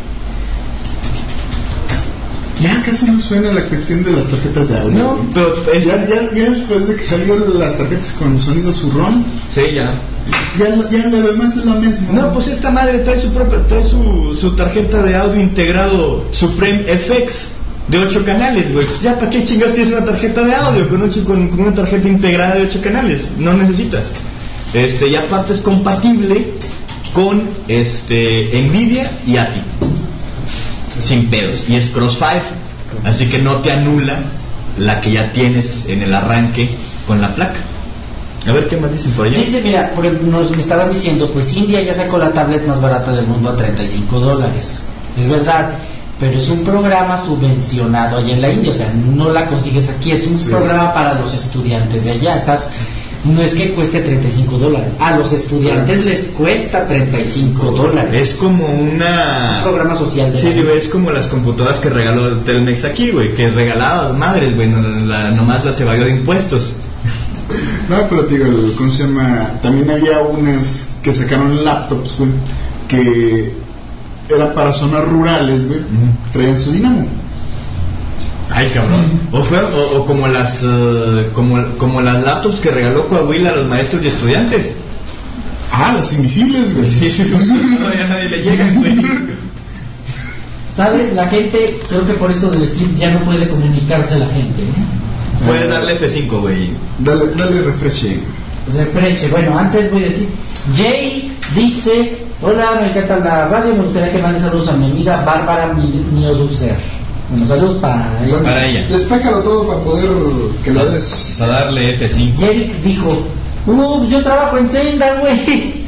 Ya casi no suena la cuestión de las tarjetas de audio. No, pero es... ya, ya, ya después de que salieron las tarjetas con sonido zurrón. Sí, ya. Ya, ya lo demás es lo mismo. No, pues esta madre trae su propia, trae su, su tarjeta de audio integrado Supreme F X de ocho canales, güey. Pues ya, ¿para qué chingas tienes una tarjeta de audio con, ocho, con, con una tarjeta integrada de ocho canales? No necesitas. Este, y aparte es compatible con este Nvidia y A T I. Sin pedos, y es Crossfire, así que no te anula la que ya tienes en el arranque con la placa. A ver qué más dicen por allá. Dice, mira, por ejemplo, nos me estaban diciendo, pues India ya sacó la tablet más barata del mundo a treinta y cinco dólares. Es verdad, pero es un programa subvencionado allá en la India, o sea, no la consigues aquí, es un sí. programa para los estudiantes de allá. Estás, no es que cueste treinta y cinco dólares, a los estudiantes sí. les cuesta treinta y cinco dólares. Es como una... Es un programa social de sí, güey, es como las computadoras que regaló Telmex aquí, güey, que regaladas madres, güey, no, la, nomás las evadió de impuestos. No, pero te digo, ¿cómo se llama? También había unas que sacaron laptops, güey, que era para zonas rurales, güey, uh-huh. traían su dinamo. Ay, cabrón. O, fueron, o, o como las uh, como, como las laptops que regaló Coahuila a los maestros y estudiantes. Ah, las invisibles, güey. Sí, sí, no, ya nadie le llega, güey. ¿Sabes? La gente, creo que por esto del script ya no puede comunicarse a la gente, ¿no? Puedes darle F cinco, güey. Dale, dale refresh. Refresh. Bueno, antes voy a decir, Jay dice, hola, me encanta la radio, me gustaría que mande saludos a mi amiga Bárbara Mioducer. Bueno, saludos para ella. Bueno, para ella. Despéjalo todo para poder que la des. Para darle F cinco. Jerick dijo, uh, yo trabajo en Senda, güey.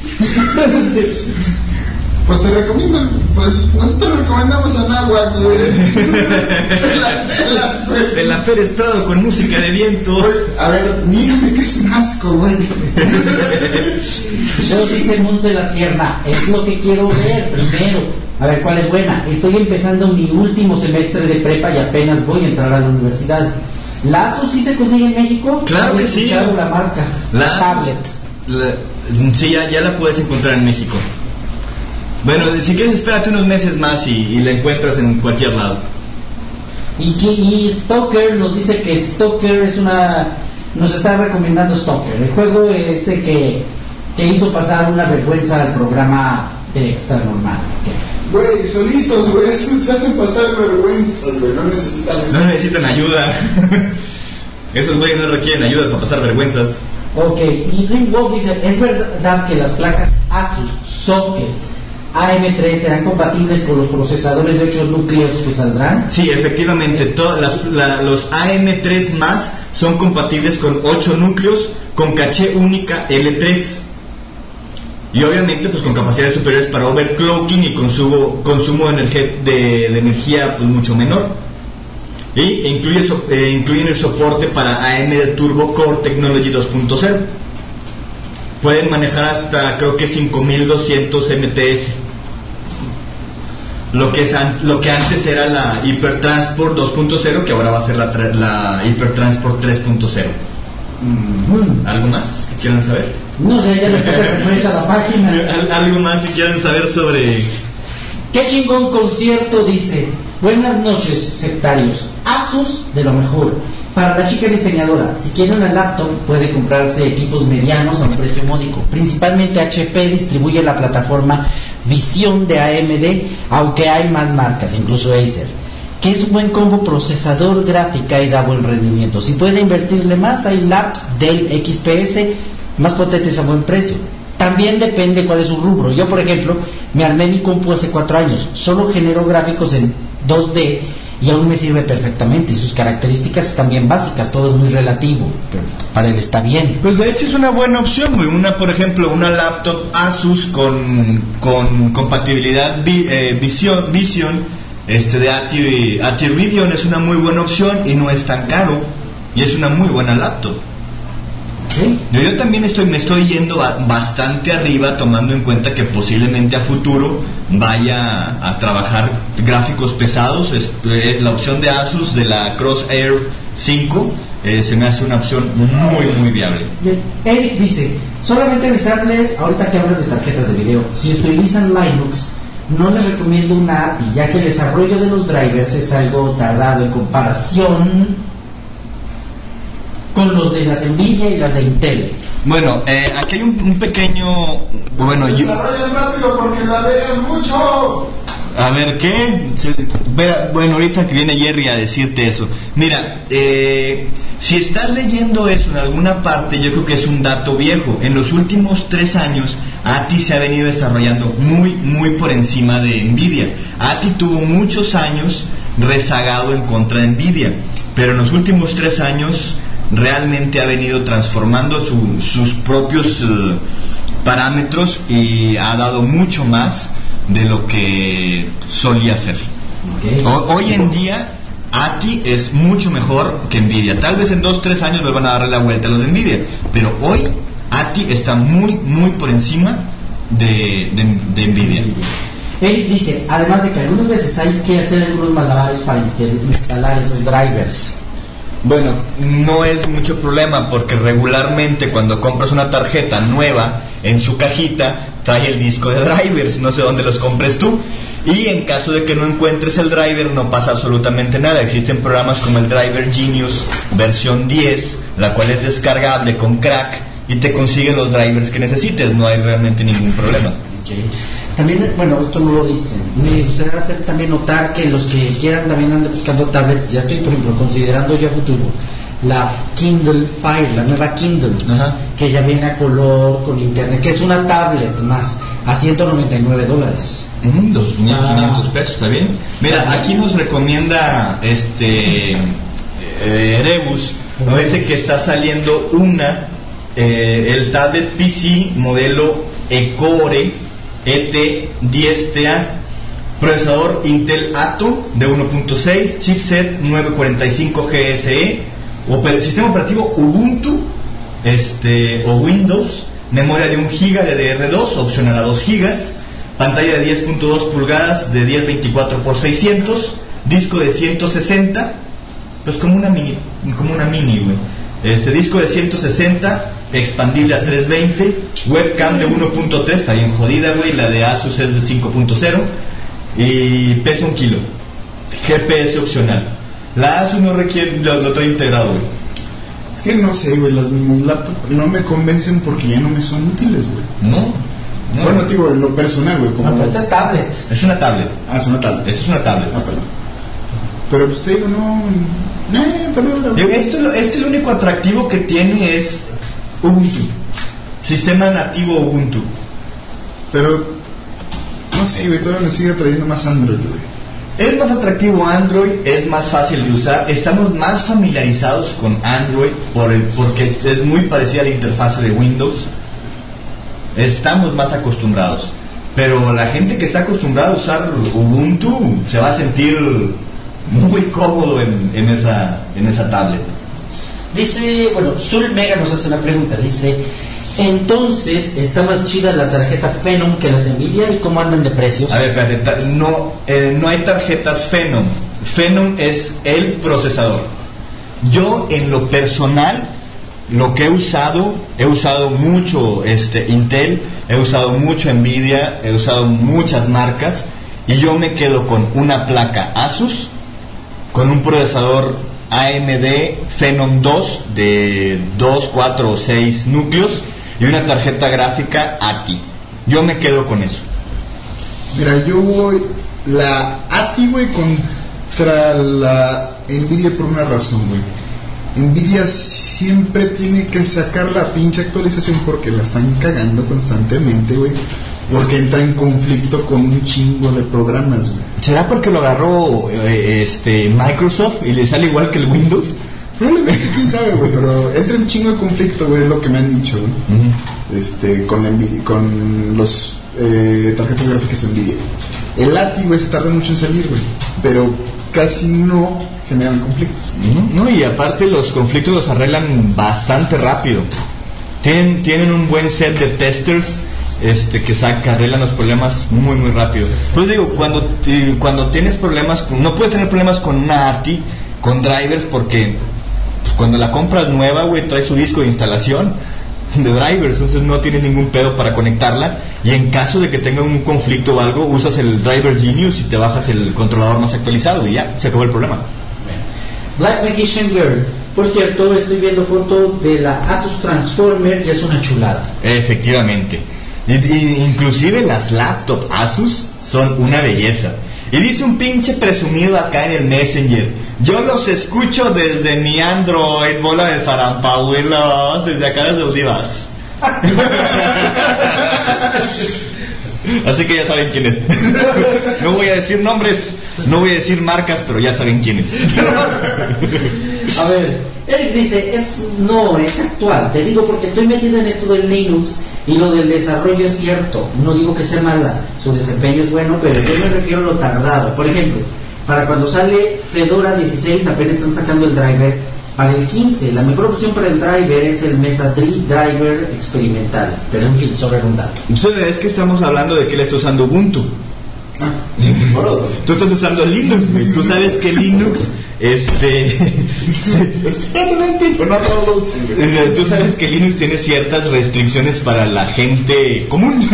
Pues te recomiendo, pues nosotros recomendamos a Nahuac, güey. En la Pérez Prado con música de viento. Güey, a ver, mírame que es un asco, güey. Yo dice Monse la Tierna, es lo que quiero ver primero. A ver, ¿cuál es buena? Estoy empezando mi último semestre de prepa y apenas voy a entrar a la universidad. ¿La Asus sí se consigue en México? Claro que sí. ¿Has escuchado la marca? La tablet. La, sí, ya, ya la puedes encontrar en México. Bueno, si quieres espérate unos meses más y, y la encuentras en cualquier lado. Y, que, y Stalker nos dice que Stalker es una... Nos está recomendando Stalker, el juego ese que, que hizo pasar una vergüenza al programa extra normal. Güey, solitos, güey, se hacen pasar vergüenzas, güey, no necesitan eso. No necesitan ayuda. Esos güeyes no requieren ayuda para pasar vergüenzas. Ok, y Dreamwolf dice, ¿es verdad que las placas Asus Socket A M tres serán compatibles con los procesadores de ocho núcleos que saldrán? Sí, efectivamente, todas las, la, los A M tres más son compatibles con ocho núcleos con caché única L tres. Y obviamente pues con capacidades superiores para overclocking y consumo, consumo de energía, de, de energía pues mucho menor. Y incluye, eh, incluyen el soporte para A M D Turbo Core Technology dos punto cero. Pueden manejar hasta creo que cinco mil doscientos M T S. Lo que, es an, lo que antes era la Hypertransport dos punto cero, que ahora va a ser la, la Hypertransport tres punto cero. Mm-hmm. ¿Algo más que quieran saber? No sé, ya le puse referencia a la página. ¿Algo más si quieran saber sobre...? ¡Qué chingón concierto! Dice, buenas noches, sectarios. Asus, de lo mejor. Para la chica diseñadora, si quiere una laptop, puede comprarse equipos medianos a un precio módico. Principalmente H P distribuye la plataforma Visión de A M D, aunque hay más marcas, incluso Acer, que es un buen combo procesador, gráfica y da buen rendimiento. Si puede invertirle más, hay labs Dell X P S más potentes a buen precio. También depende cuál es su rubro. Yo, por ejemplo, me armé mi compu hace cuatro años. Solo genero gráficos en dos D y aún me sirve perfectamente. Y sus características están bien básicas. Todo es muy relativo, pero para él está bien. Pues de hecho es una buena opción, güey. Una, por ejemplo, una laptop Asus con, con compatibilidad vi, eh, Vision, Vision este, de A T I, A T I Radeon es una muy buena opción y no es tan caro. Y es una muy buena laptop. ¿Sí? Yo, yo también estoy me estoy yendo a, bastante arriba, tomando en cuenta que posiblemente a futuro vaya a, a trabajar gráficos pesados. Es, es la opción de Asus de la Crosshair cinco, eh, se me hace una opción muy muy viable. Bien. Eric dice, solamente avisarles, ahorita que hablan de tarjetas de video, si utilizan Linux, no les recomiendo una A T I, ya que el desarrollo de los drivers es algo tardado en comparación con los de las Nvidia y las de Intel. Bueno, eh, aquí hay un, un pequeño... Bueno, yo... Desarrollen rápido porque la dejan mucho. A ver, ¿qué? Se, vera, bueno, ahorita que viene Jerry a decirte eso. Mira, eh, si estás leyendo eso en alguna parte, yo creo que es un dato viejo. En los últimos tres años, A T I se ha venido desarrollando muy, muy por encima de Nvidia. A T I tuvo muchos años rezagado en contra de Nvidia, pero en los últimos tres años realmente ha venido transformando su, sus propios uh, parámetros y ha dado mucho más de lo que solía ser. Okay. O, hoy en día A T I es mucho mejor que Nvidia. Tal vez en dos, tres años me van a darle la vuelta a los de Nvidia, pero hoy A T I está muy, muy por encima de, de, de Nvidia. Él dice, además de que algunas veces hay que hacer algunos malabares para instalar esos drivers. Bueno, no es mucho problema porque regularmente cuando compras una tarjeta nueva, en su cajita trae el disco de drivers, no sé dónde los compres tú, y en caso de que no encuentres el driver no pasa absolutamente nada. Existen programas como el Driver Genius versión diez, la cual es descargable con crack y te consigue los drivers que necesites, no hay realmente ningún problema. Okay. También, bueno, esto no lo dicen, me gustaría hacer también notar que los que quieran también anden buscando tablets. Ya estoy, por ejemplo, considerando yo a futuro la Kindle Fire, la nueva Kindle, ajá, que ya viene a color, con internet, que es una tablet más, a ciento noventa y nueve dólares. Uh-huh, dos mil quinientos pesos, está bien. Mira, aquí nos recomienda este eh, Erebus, nos dice que está saliendo una, eh, el tablet P C modelo Ecore E T diez T A, procesador Intel Atom de uno punto seis, chipset nueve cuarenta y cinco G S E, oper- sistema operativo Ubuntu este, o Windows, memoria de un giga de D D R dos, opcional a dos gigas, pantalla de diez punto dos pulgadas de diez veinticuatro por seiscientos, disco de ciento sesenta, pues como una mini, como una mini, güey. Este disco de ciento sesenta, expandible a trescientos veinte, webcam de uno punto tres, está bien jodida, güey, la de Asus es de cinco punto cero y pesa un kilo. G P S opcional. La Asus no requiere, lo, lo trae integrado, güey. Es que no sé, güey, las mis laptops no me convencen porque ya no me son útiles, güey. No. No. Bueno, digo, en lo personal, güey. Como... No, pero esta es tablet. Es una tablet. Ah, es una tablet. Eso es una tablet. Ah, perdón. Pero pues te digo, no... Eh, perdón, Digo, esto, este el único atractivo que tiene es Ubuntu. Sistema nativo Ubuntu. Pero... no sé, güey, todavía me sigue trayendo más Android, güey. Es más atractivo Android, es más fácil de usar, estamos más familiarizados con Android por el, porque es muy parecida a la interfase de Windows. Estamos más acostumbrados, pero la gente que está acostumbrada a usar Ubuntu se va a sentir muy cómodo en, en, esa, en esa tablet. Dice, bueno, Sul Mega nos hace una pregunta, dice, entonces, ¿está más chida la tarjeta Phenom que las Nvidia y cómo andan de precios? A ver, espérate, ta- no, eh, no hay tarjetas Phenom. Phenom es el procesador. Yo, en lo personal, lo que he usado, he usado mucho este, Intel, he usado mucho Nvidia, he usado muchas marcas, y yo me quedo con una placa Asus, con un procesador A M D Phenom dos de dos, cuatro o seis núcleos, y una tarjeta gráfica A T I. Yo me quedo con eso. Mira, yo voy la A T I, güey, contra la Nvidia por una razón, güey. Nvidia siempre tiene que sacar la pinche actualización porque la están cagando constantemente, güey. Porque entra en conflicto con un chingo de programas, güey. ¿Será porque lo agarró eh, este Microsoft y le sale igual que el Windows? Probablemente, quién sabe, güey, pero entra un chingo de conflicto, güey, es lo que me han dicho, güey. Uh-huh. Este, con, la Nvidia, con los eh, tarjetas gráficas de Nvidia. El A T I, güey, se tarda mucho en salir, güey, pero casi no generan conflictos. Uh-huh. No, y aparte los conflictos los arreglan bastante rápido. Tienen, tienen un buen set de testers este, que sacan, arreglan los problemas muy, muy rápido. Pues digo, cuando, eh, cuando tienes problemas, no puedes tener problemas con una A T I, con drivers, porque cuando la compras nueva, güey, trae su disco de instalación de drivers, entonces no tienes ningún pedo para conectarla, y en caso de que tenga un conflicto o algo, usas el driver Genius y te bajas el controlador más actualizado y ya, se acabó el problema. Black Vacation Girl, por cierto, estoy viendo fotos de la Asus Transformer y es una chulada. Efectivamente, y, y, inclusive las laptops Asus son una belleza. Y dice un pinche presumido acá en el Messenger: yo los escucho desde mi Android, bola de zarampahuelos, desde acá desde Uldivas. Así que ya saben quién es. No voy a decir nombres, no voy a decir marcas, pero ya saben quién es. A ver, Eric dice, es no, es actual. Te digo porque estoy metido en esto del Linux y lo del desarrollo es cierto. No digo que sea mala, su desempeño es bueno, pero yo me refiero a lo tardado. Por ejemplo, para cuando sale Fedora dieciséis apenas están sacando el driver. Para el quince, la mejor opción para el driver es el Mesa Driver experimental. Pero en fin, sobre un dato. Es que estamos hablando de que él está usando Ubuntu. Ah, tú estás usando Linux, güey. Tú sabes que Linux, este... no todos lo usan. Tú sabes que Linux tiene ciertas restricciones para la gente común.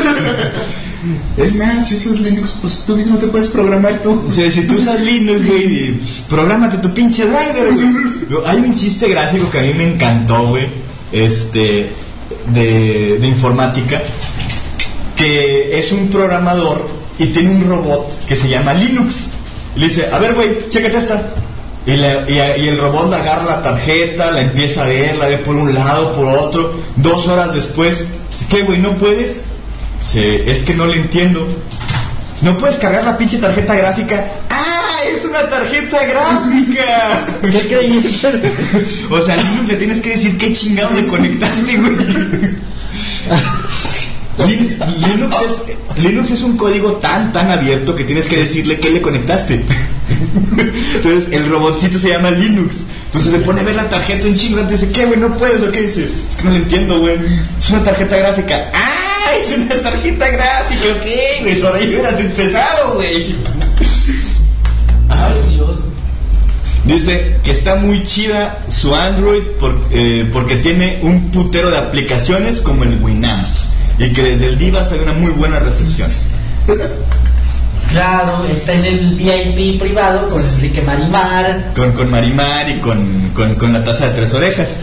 Es más, si usas Linux, pues tú mismo te puedes programar tú. O sea, si tú usas Linux, güey, prográmate tu pinche driver, güey. Hay un chiste gráfico que a mí me encantó, güey, este, de, de informática, que es un programador y tiene un robot que se llama Linux. Y le dice, a ver, güey, chécate esta. Y, la, y, y el robot le agarra la tarjeta, la empieza a ver, la ve por un lado, por otro. Dos horas después, ¿qué, güey, no puedes? Sí, es que no le entiendo. ¿No puedes cargar la pinche tarjeta gráfica? ¡Ah! ¡Es una tarjeta gráfica! ¿Qué creíste? O sea, a Linux le tienes que decir qué chingado le conectaste, güey. Lin- Linux, es, Linux es un código tan, tan abierto que tienes que decirle qué le conectaste. Entonces, el robotcito se llama Linux. Entonces se pone a ver la tarjeta un chingo. Entonces dice, ¿qué, güey? ¿No puedes? ¿O qué dice? Es que no le entiendo, güey. Es una tarjeta gráfica. ¡Ah! Es una tarjeta gráfica, ok, güey, por ahí hubieras empezado, güey. Ay, Dios. Dice que está muy chida su Android por, eh, porque tiene un putero de aplicaciones como el Winamp y que desde el Divas hay una muy buena recepción. Claro, está en el V I P privado con Enrique Marimar. Con, con Marimar y con, con, con la taza de tres orejas.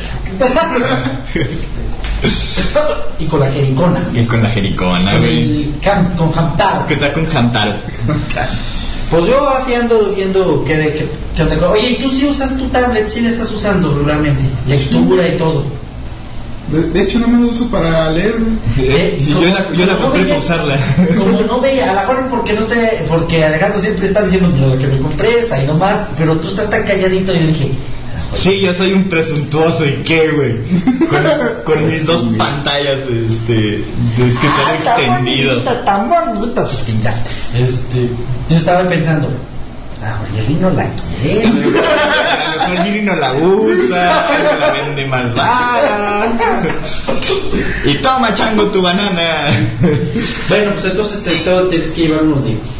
Y con la jericona. Y con la jericona, güey. Con Hamtaro. ¿Qué tal con Hamtaro? Pues yo así ando viendo que, que, que te... Oye, ¿y tú sí usas tu tablet? ¿Sí la estás usando regularmente? Lectura y todo. De, de hecho, no me lo uso para leer. ¿Eh? Sí, yo la, yo la compré para usarla. Como no veía, a la mejor es porque no esté, porque Alejandro siempre está diciendo lo que me compré es ahí nomás, pero tú estás tan calladito y yo dije. Sí, yo soy un presuntuoso y qué, güey. Con, con mis dos pantallas, este, de escritorio ah, extendido. Tan bonita, chiquilla. Este, yo estaba pensando, ah, Jerry no la quiere. A lo mejor Jerry no la usa, la vende más barata. Y toma, chango, tu banana. Bueno, pues entonces te, todo tienes que llevar unos días.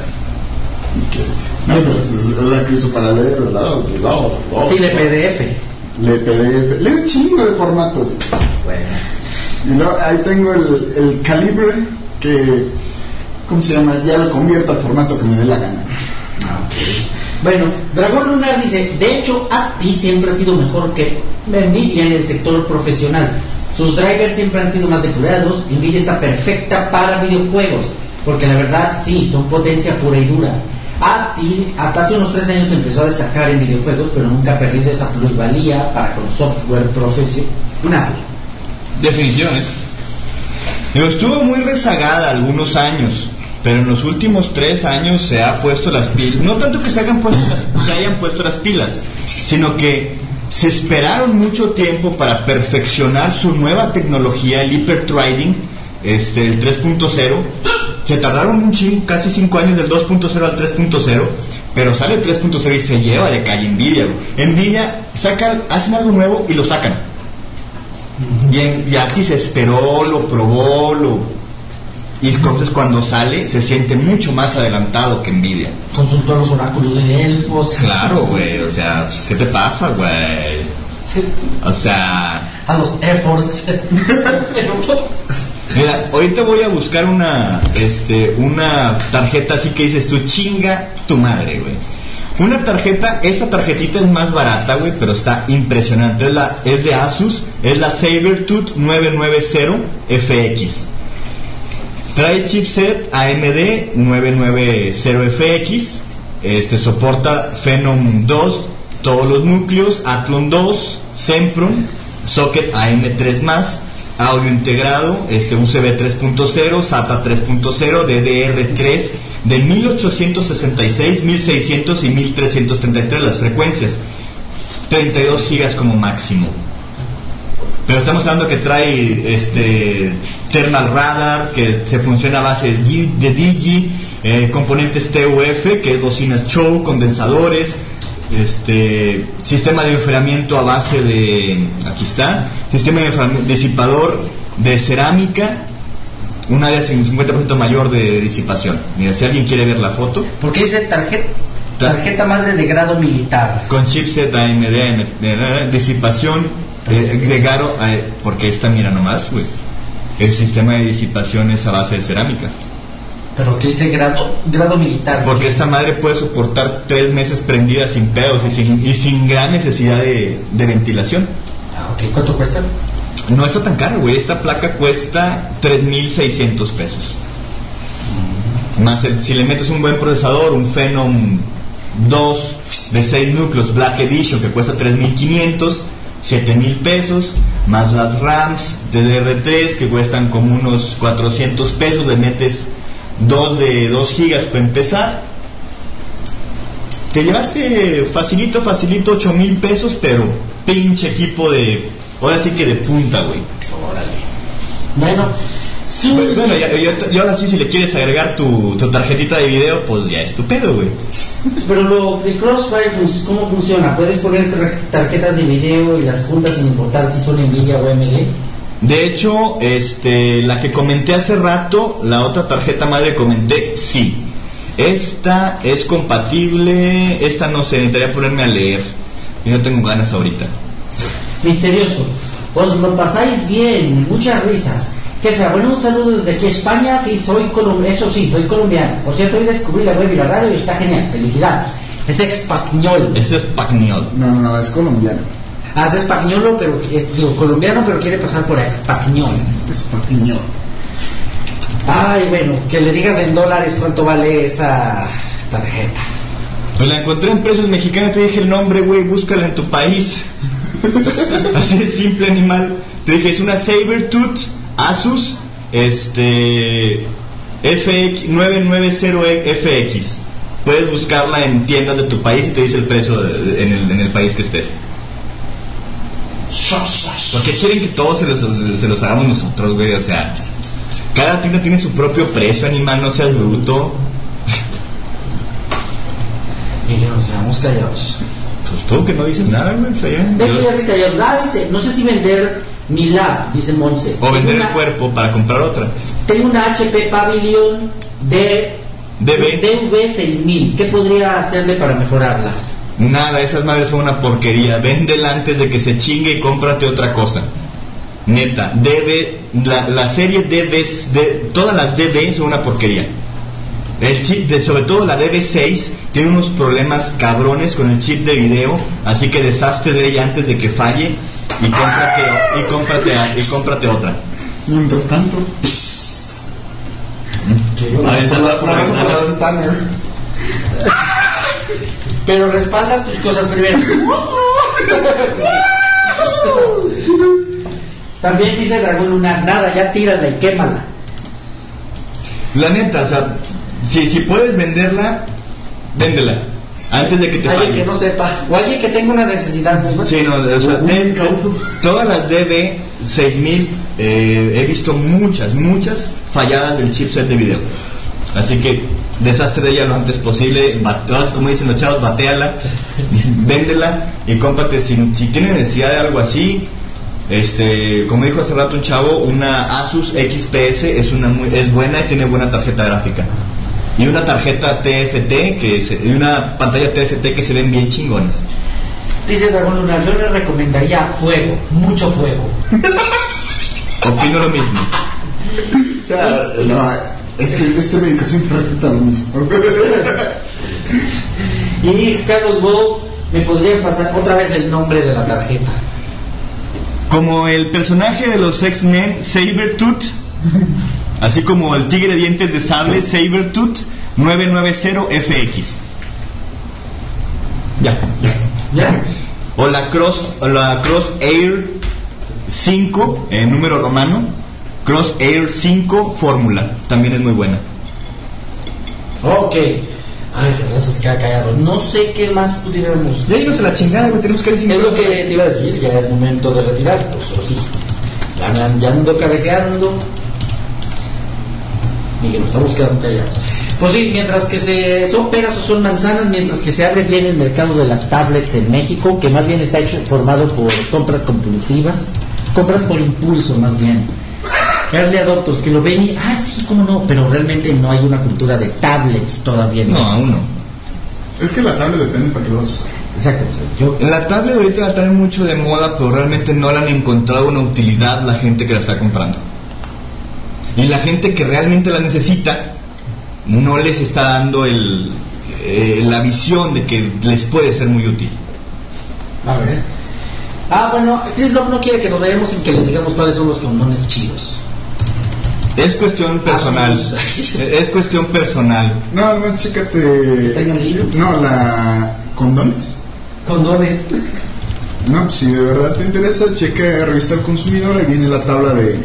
No, pues es la que uso para leer, ¿verdad? No, no, sí, lee P D F. Lee P D F. Lee un chingo de formatos. Bueno. Y no, ahí tengo el, el calibre que, ¿cómo se llama? Ya lo convierto al formato que me dé la gana. Ah, okay. Bueno, Dragón Lunar dice, de hecho, A T I siempre ha sido mejor que Nvidia en el sector profesional. Sus drivers siempre han sido más depurados. Nvidia está perfecta para videojuegos, porque la verdad sí, son potencia pura y dura. Ah, y hasta hace unos tres años empezó a destacar en videojuegos, pero nunca ha perdido esa plusvalía para con software profesional. Definitivamente. Digo, estuvo muy rezagada algunos años, pero en los últimos tres años se ha puesto las pilas. No tanto que se hayan puesto las, se hayan puesto las pilas, sino que se esperaron mucho tiempo para perfeccionar su nueva tecnología, el hyperthreading, este, el tres punto cero. Se tardaron un chingo, casi cinco años del dos punto cero al tres punto cero, pero sale el tres punto cero y se lleva de calle Nvidia. Nvidia sacan, hacen algo nuevo y lo sacan. Y, en, y aquí se esperó, lo probó, lo... y entonces cuando sale se siente mucho más adelantado que Nvidia. Consultó a los oráculos de Delfos. Claro, güey, o sea, pues, ¿qué te pasa, güey? O sea... A los Air Force. Mira, ahorita voy a buscar una este una tarjeta así que dices tú, chinga tu madre, güey. Una tarjeta, esta tarjetita es más barata, güey, pero está impresionante. Es, la, es de Asus, es la Sabertooth nueve nueve cero F X. Trae chipset A M D nueve nueve cero F X. Este soporta Phenom dos, todos los núcleos, Athlon dos, Sempron, socket A M tres más, audio integrado, este U S B tres punto cero, SATA tres punto cero, D D R tres de mil ochocientos sesenta y seis, mil seiscientos y mil trescientos treinta y tres las frecuencias, treinta y dos gigas como máximo. Pero estamos hablando que trae este thermal radar, que se funciona a base de Digi, eh, componentes T U F, que es bocinas Show, condensadores, este sistema de enfriamiento a base de, aquí está, sistema de disipador de cerámica, un área cincuenta por ciento mayor de disipación. Mira, si alguien quiere ver la foto. Porque dice tarjeta tarjeta madre de grado militar. Con chipset A M D, de disipación eh, de grado, eh, porque esta, mira nomás, güey, el sistema de disipación es a base de cerámica. Pero que dice grado, grado militar. Porque esta madre puede soportar tres meses prendida sin pedos y sin, y sin gran necesidad de, de ventilación. Ah, ok. ¿Cuánto cuesta? No está tan cara, güey. Esta placa cuesta tres mil seiscientos pesos. Mm. Más el, si le metes un buen procesador, un Phenom dos de seis núcleos Black Edition, que cuesta tres mil quinientos, siete mil pesos, más las RAMs D D R tres que cuestan como unos cuatrocientos pesos, le metes dos de dos gigas para empezar, te llevaste facilito, facilito ocho mil pesos, pero pinche equipo de, ahora sí que de punta, güey. Órale. Bueno, sí. Bueno, ya, yo, yo ahora sí, si le quieres agregar tu, tu tarjetita de video, pues ya es tu pedo, güey. Pero lo de Crossfire, ¿cómo funciona? ¿Puedes poner tarjetas de video y las juntas sin importar si son Nvidia o A M D? De hecho, este, la que comenté hace rato, la otra tarjeta madre que comenté, sí. Esta es compatible, esta no sé, necesitaría ponerme a leer. Yo no tengo ganas ahorita. Misterioso. Os lo pasáis bien, muchas risas. Que sea, bueno, un saludo desde aquí a España, que soy colombiano, eso sí, soy colombiano. Por cierto, hoy descubrí la web y la radio y está genial, felicidades. Es español. Es español. No, no, no, es colombiano. Ah, es españolo, pero es, digo, colombiano, pero quiere pasar por español. Español. Ay, bueno, que le digas en dólares cuánto vale esa tarjeta. Pues la encontré en precios mexicanos, te dije el nombre, güey, búscala en tu país. Así de simple, animal. Te dije, es una Sabertooth Asus este F X nueve nueve cero F X. Puedes buscarla en tiendas de tu país y te dice el precio de, en, el, en el país que estés. Porque quieren que todos se los, se los hagamos nosotros, güey. O sea, cada tienda tiene su propio precio, animal, no seas bruto. Y que nos quedamos callados. Pues tú que no dices nada, güey. O sea, ya, ¿ves que ya se callaron? Ah, dice, no sé si vender mi lab, dice Monse. O vender una, el cuerpo para comprar otra. Tengo una H P Pavilion de D V seis mil. ¿Qué podría hacerle para mejorarla? Nada, esas madres son una porquería. Véndela antes de que se chingue y cómprate otra cosa. Neta, D V, la, la serie D V, de, todas las D V son una porquería. El chip, de, sobre todo la D V seis, tiene unos problemas cabrones con el chip de video, así que deshazte de ella antes de que falle y cómprate, y cómprate, y cómprate otra. Mientras tanto, aventarla por la ventana. Pero respaldas tus cosas primero. También dice Dragón Lunar, nada, ya tírala y quémala. La neta, o sea, si, si puedes venderla, véndela. Antes de que te Alguien falle. que no sepa, o alguien que tenga una necesidad. Sí, no, o sea, de, todas las D B seis mil eh, he visto muchas, muchas falladas del chipset de video. Así que desastre de ella lo antes posible. Bat, como dicen los chavos, bateala, véndela y cómprate. Si, si tienes necesidad de algo así, este, como dijo hace rato un chavo, una Asus X P S es una muy, es buena y tiene buena tarjeta gráfica. Y una tarjeta T F T que se, y una pantalla T F T que se ven bien chingones. Dice Dragón Lunar, yo le recomendaría fuego, mucho fuego. Opino lo mismo. Ya, no, es que este médico siempre receta lo mismo. Y Carlos Bo, ¿me podría pasar otra vez el nombre de la tarjeta? Como el personaje de los X-Men, Sabretooth, así como el tigre de dientes de sable, Sabretooth nueve nueve cero F X. Ya. Ya. O la Cross, o la Cross Air cinco, en número romano, Cross Air cinco Fórmula, también es muy buena. Ok. Ay, eso se queda callado. No sé qué más pudiéramos. Ya íbamos a la chingada, güey, tenemos que decir. Es lo que te iba a decir, ya es momento de retirar, pues o sí. Ya, me- ya ando cabeceando. Y que nos estamos quedando callados. Pues sí, mientras que se son peras o son manzanas, mientras que se abre bien el mercado de las tablets en México, que más bien está hecho formado por compras compulsivas, compras por impulso más bien. Early adopters que lo ven y, ah, sí, cómo no, pero realmente no hay una cultura de tablets todavía en No, México. aún no. Es que la tablet depende para qué lo vas a usar. Exacto, o sea, yo La tablet ahorita está mucho de moda, pero realmente no le han encontrado una utilidad la gente que la está comprando. Y la gente que realmente la necesita no les está dando el, eh, la visión de que les puede ser muy útil. A ver. Ah, bueno, Chris Love no quiere que nos vayamos sin que le digamos cuáles son los condones chidos. Es cuestión personal. Es cuestión personal. No, no, chécate. ¿Tengan hilo? No, la. ¿Condones? Condones. No, si de verdad te interesa, checa Revista del Consumidor, ahí viene la tabla de,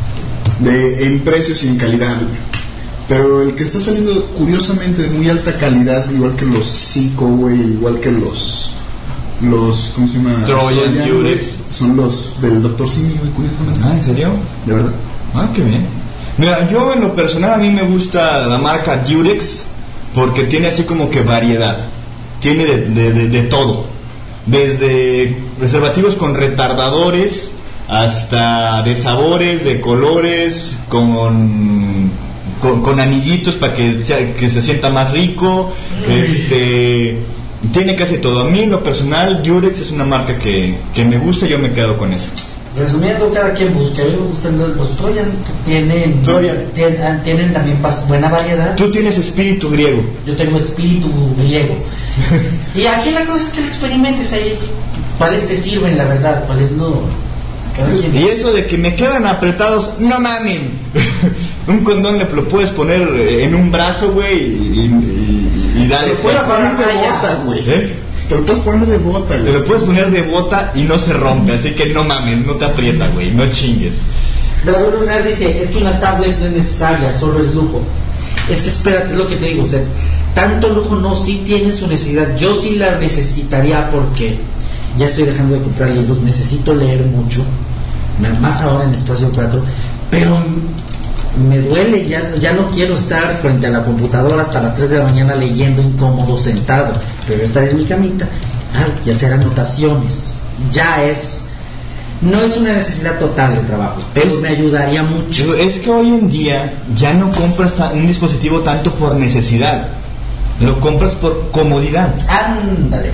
de en precios y en calidad. Pero el que está saliendo curiosamente de muy alta calidad, igual que los cinco, güey, igual que los los ¿cómo se llama? Trojan, Trojan, Durex. güey, son los del doctor Simi, güey, curiosamente. Ah, ¿en serio? De verdad. Ah, qué bien. Mira, yo en lo personal a mí me gusta la marca Durex porque tiene así como que variedad. Tiene de, de, de, de todo. Desde preservativos con retardadores hasta de sabores, de colores, con, con, con anillitos para que, sea, que se sienta más rico. Este, tiene casi todo. A mí en lo personal Durex es una marca que, que me gusta y yo me quedo con eso. Resumiendo, cada quien busca. A mí me gustan los, los Trojan. Tienen, Trojan. Tienen, tienen también pas- buena variedad. Tú tienes espíritu griego. Yo tengo espíritu griego. Y aquí la cosa es que lo experimentes ahí. ¿Cuáles te sirven, la verdad? ¿Cuáles no? Cada quien. Y eso de que me quedan apretados, no mamen. Un condón le lo puedes poner en un brazo, güey, y, y, y dale. Te lo puedes poner de bota, güey. ¿Eh? Te lo puedes poner de bota, Te güey. lo puedes poner de bota y no se rompe, así que no mames, no te aprieta, güey, no chingues. Dragón Lunar dice, es que una tablet no es necesaria, solo es lujo. Es que espérate, es lo que te digo, o sea, tanto lujo no, sí tiene su necesidad. Yo sí la necesitaría porque ya estoy dejando de comprar libros, necesito leer mucho, más ahora en Espacio cuatro, pero me duele, ya, ya no quiero estar frente a la computadora hasta las tres de la mañana leyendo incómodo sentado, pero estar en mi camita, ah, y hacer anotaciones, ya es... No es una necesidad total de trabajo, pero me ayudaría mucho. Es que hoy en día ya no compras ta- un dispositivo tanto por necesidad, lo compras por comodidad. Ándale.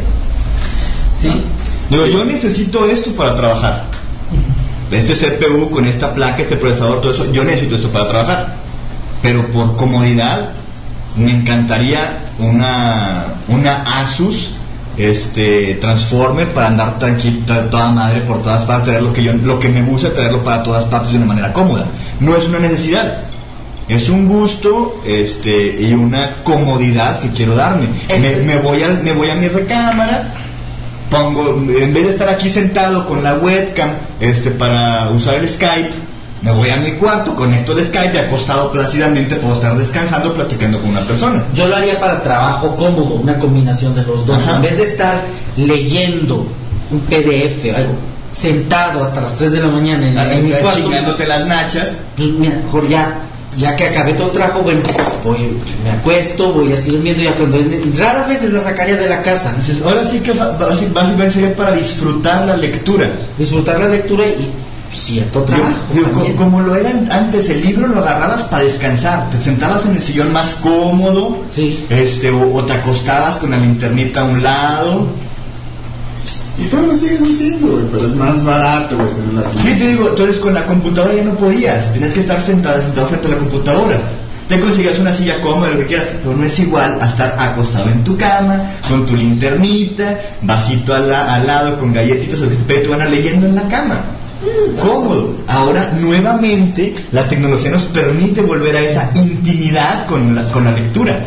Sí. Digo, yo necesito esto para trabajar. Este C P U con esta placa, este procesador, todo eso, yo necesito esto para trabajar. Pero por comodidad, me encantaría una, una Asus este Transformer para andar tranquila toda madre por todas partes, traer lo que yo, lo que me gusta, traerlo para todas partes de una manera cómoda. No es una necesidad, es un gusto este y una comodidad que quiero darme. Me, me voy a me voy a mi recámara, pongo, en vez de estar aquí sentado con la webcam este para usar el Skype, me voy a mi cuarto, conecto el Skype y acostado plácidamente puedo estar descansando, platicando con una persona. Yo lo haría para trabajo cómodo, una combinación de los dos. Ajá. En vez de estar leyendo un P D F o algo, sentado hasta las tres de la mañana en, en mi cuarto, chingándote las nachas, pues mira, mejor ya ya que acabé todo el trabajo, bueno, voy, me acuesto, voy así durmiendo, ya cuando es, raras veces la sacaría de la casa. Entonces, ahora sí que básicamente sería para disfrutar la lectura. Disfrutar la lectura y cierto trabajo. Yo, yo, como, como lo era antes, el libro lo agarrabas para descansar, te sentabas en el sillón más cómodo, sí. este, o, o te acostabas con la linternita a un lado. Y todo lo sigues haciendo, güey, pero es más barato, güey. Sí, te digo, entonces con la computadora ya no podías, tenías que estar sentado, sentado frente a la computadora. Te conseguías una silla cómoda, lo que quieras, pero no es igual a estar acostado en tu cama, con tu linternita, vasito al, la, al lado, con galletitas, o que te tu gana leyendo en la cama. Cómodo. Ahora, nuevamente, la tecnología nos permite volver a esa intimidad con la, con la lectura.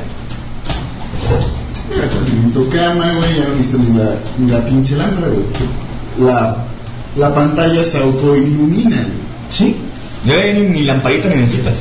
En tu cama, güey, ya no necesitas ni la, ni la pinche lámpara, güey. La, la pantalla se autoilumina, güey. Sí. Ya ni, ni lamparita necesitas.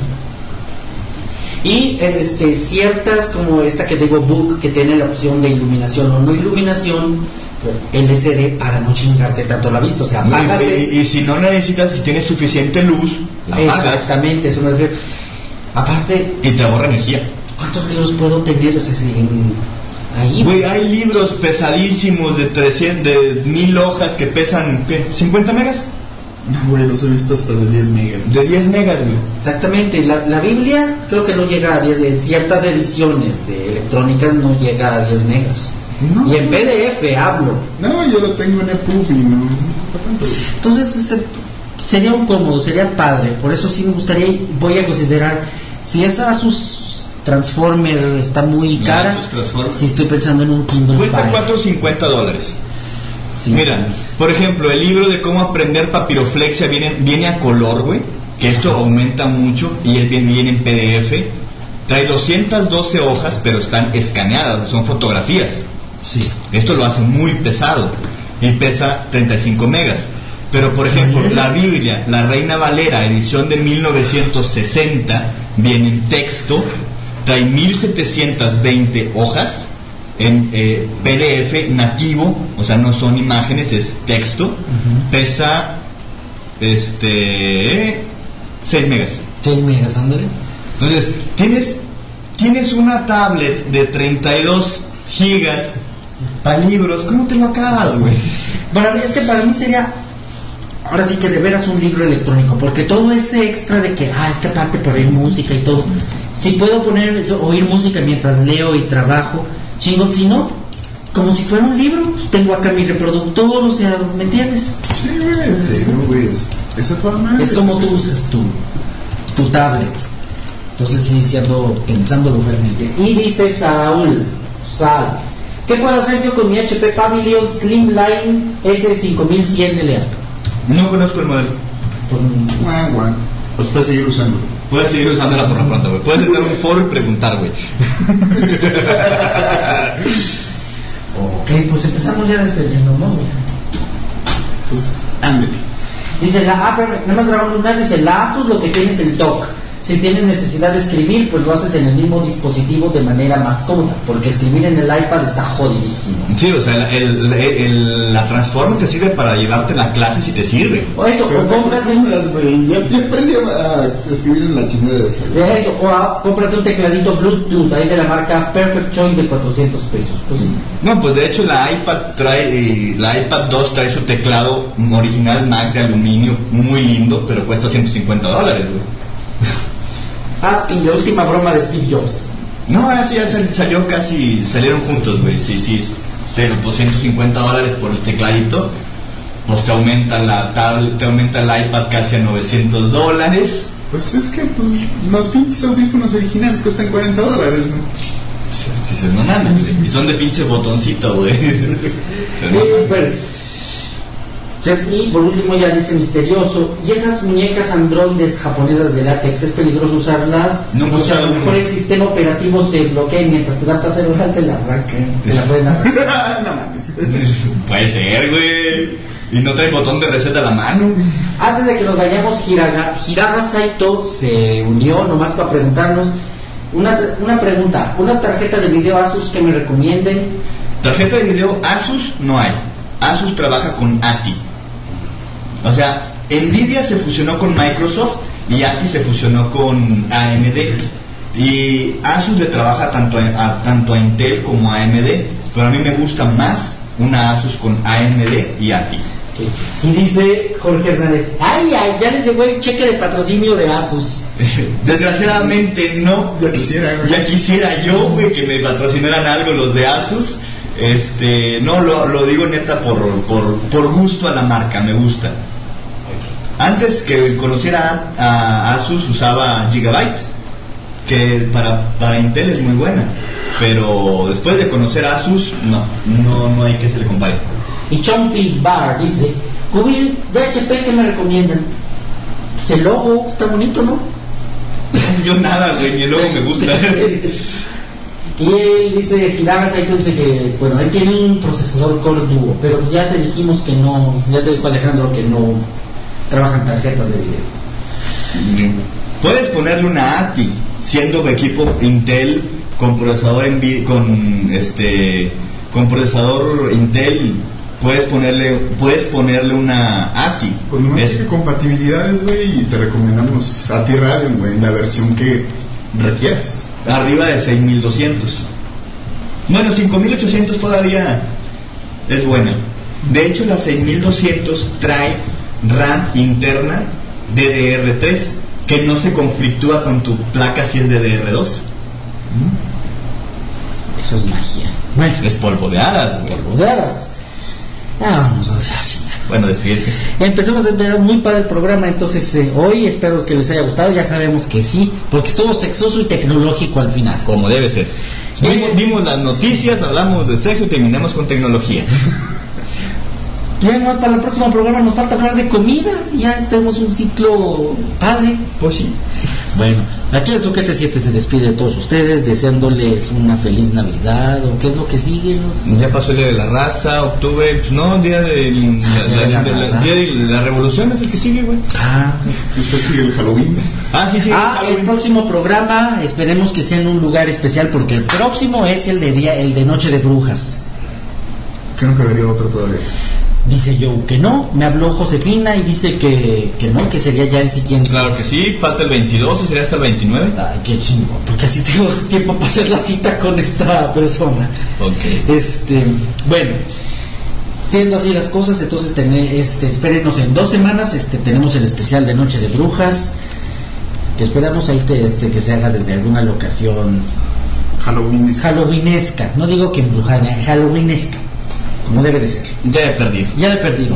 Y este, ciertas, como esta que digo, Book, que tiene la opción de iluminación o no iluminación, L C D, para no chingarte tanto la vista. O sea, apagas. Y, y, y si no necesitas, si tienes suficiente luz, la apagas. Exactamente, eso me refiero. Aparte. Y te ahorra energía. ¿Cuántos libros puedo tener? O sea, en, ahí. Güey, hay libros pesadísimos de trescientas, de mil hojas que pesan, ¿qué? ¿cincuenta megas? No, güey, los he visto hasta de diez megas. De diez megas, güey. Exactamente. La, la Biblia creo que no llega a diez. En ciertas ediciones de electrónicas no llega a diez megas. No. Y en P D F hablo. No, yo lo tengo en EPUB y no. Entonces sería un cómodo, sería padre. Por eso sí me gustaría, voy a considerar, si esa sus Transformer está muy cara, si estoy pensando en un Kindle cuesta Fire. cuatro cincuenta dólares. Sí. Mira, por ejemplo, el libro de cómo aprender papiroflexia viene, viene a color, güey, que esto aumenta mucho y es bien, viene en P D F. Trae doscientas doce hojas, pero están escaneadas, son fotografías. Sí. Esto lo hace muy pesado y pesa treinta y cinco megas. Pero por ejemplo, ¿sí? La Biblia, la Reina Valera, edición de mil novecientos sesenta, viene en texto, trae mil setecientas veinte hojas en eh, P D F nativo, o sea, no son imágenes, es texto. Uh-huh. Pesa este seis megas. seis megas, André. Entonces, tienes tienes una tablet de treinta y dos gigas para libros, ¿cómo te lo acabas, güey? Para mí, es que para mí sería, ahora sí que de veras un libro electrónico, porque todo ese extra de que, ah, es que aparte para oír música y todo, si puedo poner eso, oír música mientras leo y trabajo, chingón, si no, como si fuera un libro, tengo acá mi reproductor, o sea, ¿me entiendes? Sí, güey, sí, güey, esa forma es como tú usas tu, tu tablet. Entonces sí, sí ando pensándolo realmente. Y dice Saúl, Sal, ¿qué puedo hacer yo con mi H P Pavilion Slimline S cinco mil cien L A? No conozco el modelo. Guau, guau. Pues puedes seguir usando. Puedes seguir usándola por lo pronto, güey. Puedes entrar a un foro y preguntar, güey. Ok, pues empezamos ya despediéndonos, güey. Pues, ándale. Dice la, ah, pero nada más grabamos una, dice la Asus lo que tiene es el dock. Si tienes necesidad de escribir, pues lo haces en el mismo dispositivo de manera más cómoda, porque escribir en el iPad está jodidísimo. Sí, o sea, el, el, el, la Transformer te sirve para llevarte la clase si te sirve. O eso, pero o cómprate un... Ya, ya aprendí a escribir en la chingada de esa. De eso, o a, cómprate un tecladito Bluetooth ahí de la marca Perfect Choice de cuatrocientos pesos. Pues, no, pues de hecho la iPad trae, la iPad dos trae su teclado original Mac de aluminio, muy lindo, pero cuesta ciento cincuenta dólares, güey. Ah, y la última broma de Steve Jobs. No, así ya salió casi, salieron juntos, güey, sí, sí, pero pues ciento cincuenta dólares por el tecladito, pues te aumenta la tablet, te aumenta el iPad casi a novecientos dólares. Pues es que pues los pinches audífonos originales cuestan cuarenta dólares, ¿no? Dices, no mames, y son de pinche botoncito, güey. Sí, pero Y por último ya dice misterioso, ¿y esas muñecas androides japonesas de látex es peligroso usarlas? No, o sea, a lo mejor el sistema operativo se bloquea y mientras te da placer oral te la arrancan, te la pueden arrancar. No mames. Puede ser, güey. Y no trae botón de reset a la mano. Antes de que nos vayamos, Hiraga, Hiraga Saito se unió nomás para preguntarnos una, una pregunta, una tarjeta de video Asus que me recomienden. Tarjeta de video Asus no hay. Asus trabaja con A T I. O sea, Nvidia se fusionó con Microsoft y A T I se fusionó con A M D. Y Asus le trabaja tanto a, a, tanto a Intel como a A M D. Pero a mí me gusta más una Asus con A M D y A T I. Y dice Jorge Hernández, ay, ay, ya les llegó el cheque de patrocinio de Asus. Desgraciadamente no. Ya quisiera, güey. Ya quisiera yo, güey, que me patrocinaran algo los de Asus. Este, no, lo, lo digo neta por, por, por gusto a la marca, me gusta. Antes que conociera a, a Asus usaba Gigabyte, que para, para Intel es muy buena. Pero después de conocer a Asus, no, no, no hay que se le compare. Y Chompis Bar dice, Cubil de H P, ¿qué me recomiendan? Pues el logo está bonito, ¿no? Yo nada, güey, ni el logo me gusta. Y él dice, Hiraga Saito dice que, bueno, él tiene un procesador Core Duo, pero ya te dijimos que no, ya te dijo Alejandro que no trabajan tarjetas de video. Puedes ponerle una A T I, siendo equipo Intel con procesador Nvidia, con este, con procesador Intel, puedes ponerle, puedes ponerle una A T I. Con nomás es... compatibilidades, güey, y te recomendamos A T I Radeon, güey, la versión que requieras. Arriba de seis mil doscientos. Bueno, cinco mil ochocientos todavía es buena. De hecho, la seis mil doscientos trae RAM interna D D R tres, que no se conflictúa con tu placa si es D D R dos. Eso es magia. Bueno, es polvo de hadas, güey. Polvo de hadas. Ah, vamos a hacer así. Bueno, despídete. Empezamos a empezar muy para el programa, entonces eh, hoy espero que les haya gustado. Ya sabemos que sí, porque estuvo sexoso y tecnológico al final. Como debe ser. Vimos, vimos las noticias, hablamos de sexo y terminamos con tecnología. Ya no, para el próximo programa nos falta hablar de comida. Ya tenemos un ciclo padre. Pues sí. Bueno, aquí el Zoquete siete se despide de todos ustedes, deseándoles una feliz Navidad. ¿O qué es lo que sigue? Los... Ya pasó el día de la raza, octubre, pues no, día de la, ah, la, de la, de la, día de la revolución es el que sigue, güey. Ah, después sigue el Halloween. Ah, sí, sí. Ah, el, el próximo programa, esperemos que sea en un lugar especial, porque el próximo es el de día, el de Noche de Brujas. Creo que habría otro todavía. Dice yo que no, me habló Josefina y dice que, que no, que sería ya el siguiente. Claro que sí, falta el veintidós y sería hasta el veintinueve. Ay, qué chingo, porque así tengo tiempo para hacer la cita con esta persona. Ok. Este, bueno, siendo así las cosas, entonces ten, este, espérenos en dos semanas, este, tenemos el especial de Noche de Brujas, que esperamos ahí te, este, que se haga desde alguna locación Halloweenesca. Halloweenesca, no digo que embrujada, Halloweenesca. Como debe de ser. Ya de perdido. Ya de perdido.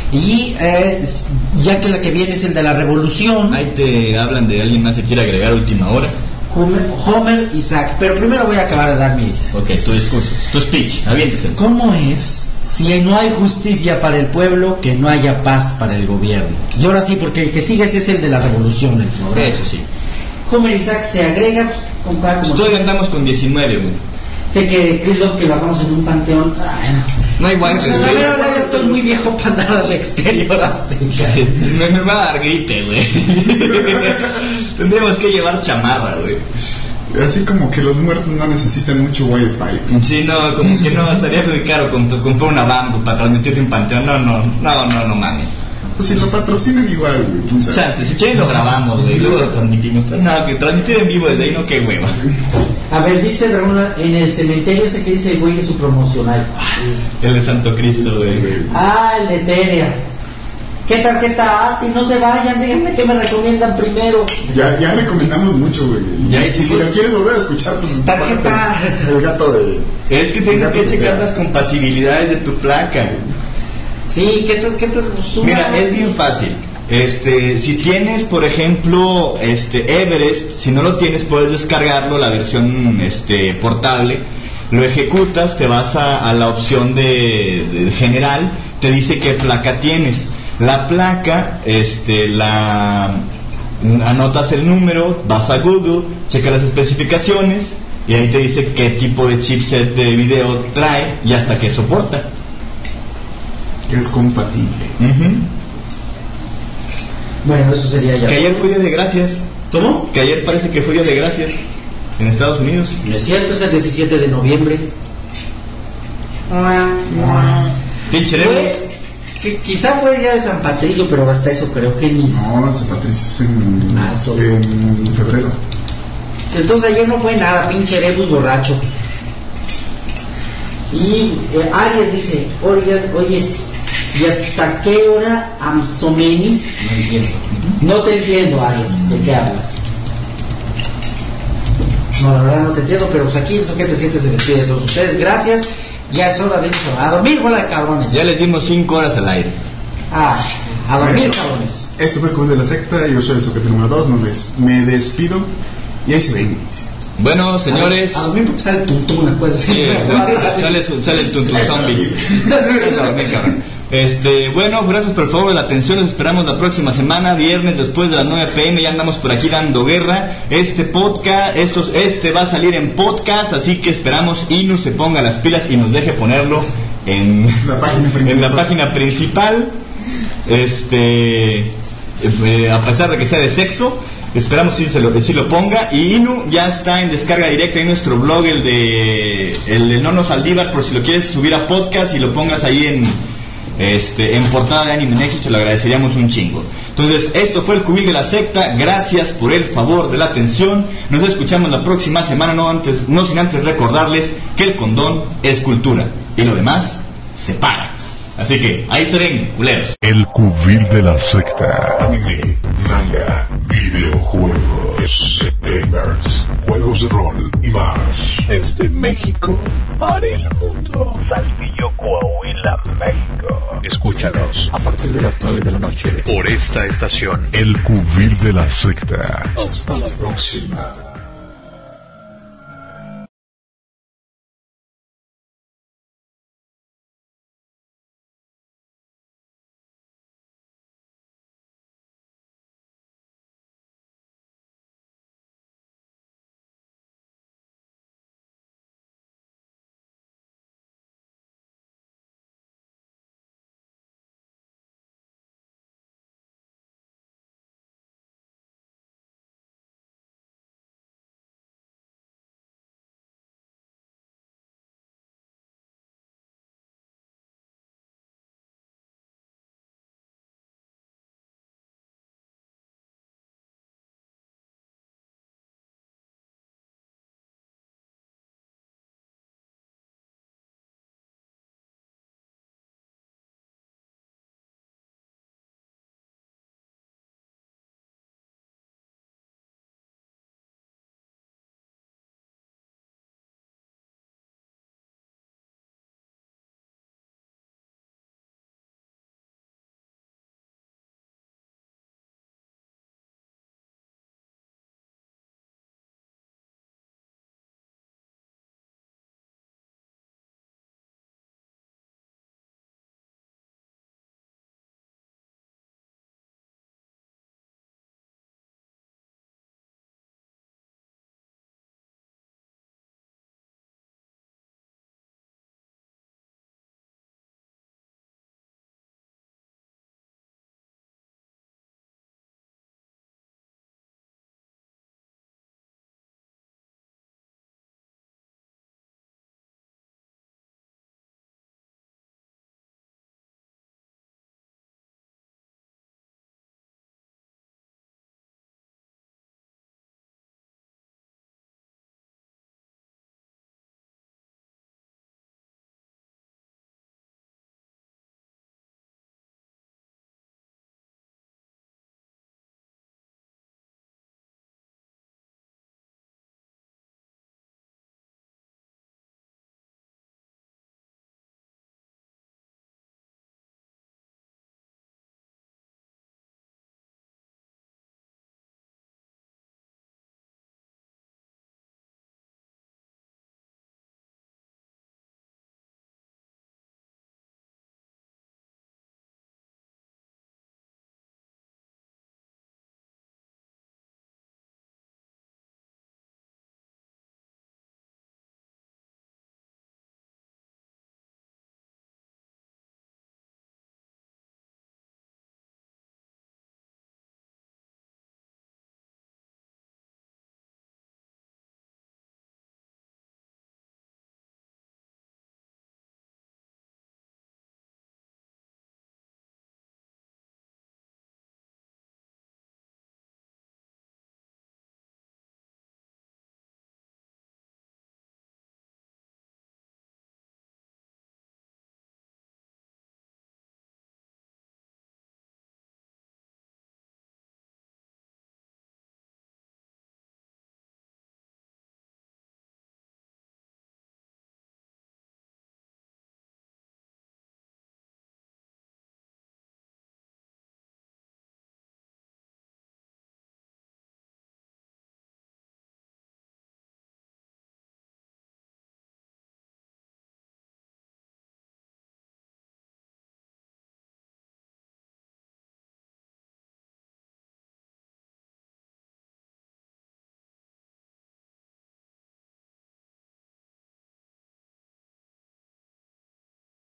Y eh, ya que la que viene es el de la revolución. Ahí te hablan de alguien más que quiere agregar última hora. Homer, Homer Isaac. Pero primero voy a acabar de dar mi... Ok, tu discurso, tu speech, aviéntese. ¿Cómo es, si no hay justicia para el pueblo, que no haya paz para el gobierno? Y ahora sí, porque el que sigue ese es el de la revolución, el progreso. Eso sí. Homer Isaac se agrega... Pues, con, como pues todavía andamos con diecinueve, güey. Sé que Chris Love que lo hagamos en un panteón. Ay, no. No hay guay, no, no, no, ya estoy muy viejo para andar al exterior así. me, me va a dar gripe, güey. Tendríamos que llevar chamarra, güey. Así como que los muertos no necesitan mucho wifi. Sí, no, como que no, estaría muy caro comprar una bambú para transmitirte en panteón. No, no, no, no, no mames. Pues si lo patrocinan igual, güey. Chance, si quieren lo grabamos, güey, luego lo transmitimos. Pero no, que transmitir en vivo desde ahí no, qué hueva. A ver, dice Ramón, en el cementerio ese que dice el güey es su promocional. El de Santo Cristo, güey. Ah, el de Eteria. ¿Qué tarjeta A T I? No se vayan, díganme qué me recomiendan primero. Ya, ya recomendamos mucho, güey. Ya, y si, si lo quieres volver a escuchar, pues tarjeta. El gato de... Es que tienes que checar las compatibilidades de tu placa, güey. Sí, ¿qué te, qué te suma? Mira, es bien fácil. Este, si tienes, por ejemplo, este Everest, si no lo tienes puedes descargarlo, la versión este portable, lo ejecutas, te vas a, a la opción de, de general, te te dice qué placa tienes. La placa, este, la anotas el número, vas a Google, checas las especificaciones y ahí te dice qué tipo de chipset de video trae y hasta qué soporta. Que es compatible. Uh-huh. Bueno, eso sería ya. Que ayer fue Día de Gracias. ¿Cómo? Que ayer parece que fue Día de Gracias en Estados Unidos. No es cierto, es el diecisiete de noviembre. Pinche Fue, que quizá fue el día de San Patricio, pero hasta eso creo que ni. No, San Patricio es en marzo. En febrero. Entonces ayer no fue nada, pinche Erebus borracho. Y eh, Aries dice, oye, oye, ¿y hasta qué hora Amsomenis? No entiendo. No te entiendo, Aries, ¿de qué hablas? No, la verdad no te entiendo, pero pues aquí el Soquete Siete se despide de todos ustedes. Gracias. Ya es hora de irse a dormir, bola de cabrones. Ya les dimos cinco horas al aire. Ah, a dormir, Bueno, cabrones. Esto fue el Club de la Secta. Yo soy el Soquete número dos. No les, me despido. Y ahí se ven. Bueno, señores. A, a dormir porque sale el tuntún, acuérdate. Sí, sale, sale el tuntún zombie. A dormir, cabrón. Este, bueno, gracias por el favor de la atención. Los esperamos la próxima semana, viernes después de las nueve pm. Ya andamos por aquí dando guerra. Este podcast, estos, este va a salir en podcast, así que esperamos Inu se ponga las pilas y nos deje ponerlo en la página principal. En la página principal. Este, eh, a pesar de que sea de sexo, esperamos si se lo, si lo ponga. Y Inu ya está en descarga directa en nuestro blog, el de el de Nono Saldívar, por si lo quieres subir a podcast y lo pongas ahí en Este, en portada de Anime Nexus, te lo agradeceríamos un chingo. Entonces, esto fue el Cubil de la Secta. Gracias por el favor de la atención. Nos escuchamos la próxima semana, no antes, no sin antes recordarles que el condón es cultura y lo demás se paga. Así que ahí se ven, culeros. El Cubil de la Secta. Anime, manga, videojuegos, gamers, juegos de rol y más. Desde México para el mundo. Saltillo, Coahuila, México. Escúchanos a partir de las nueve de la noche por esta estación. El Cubil de la Secta. Hasta la próxima.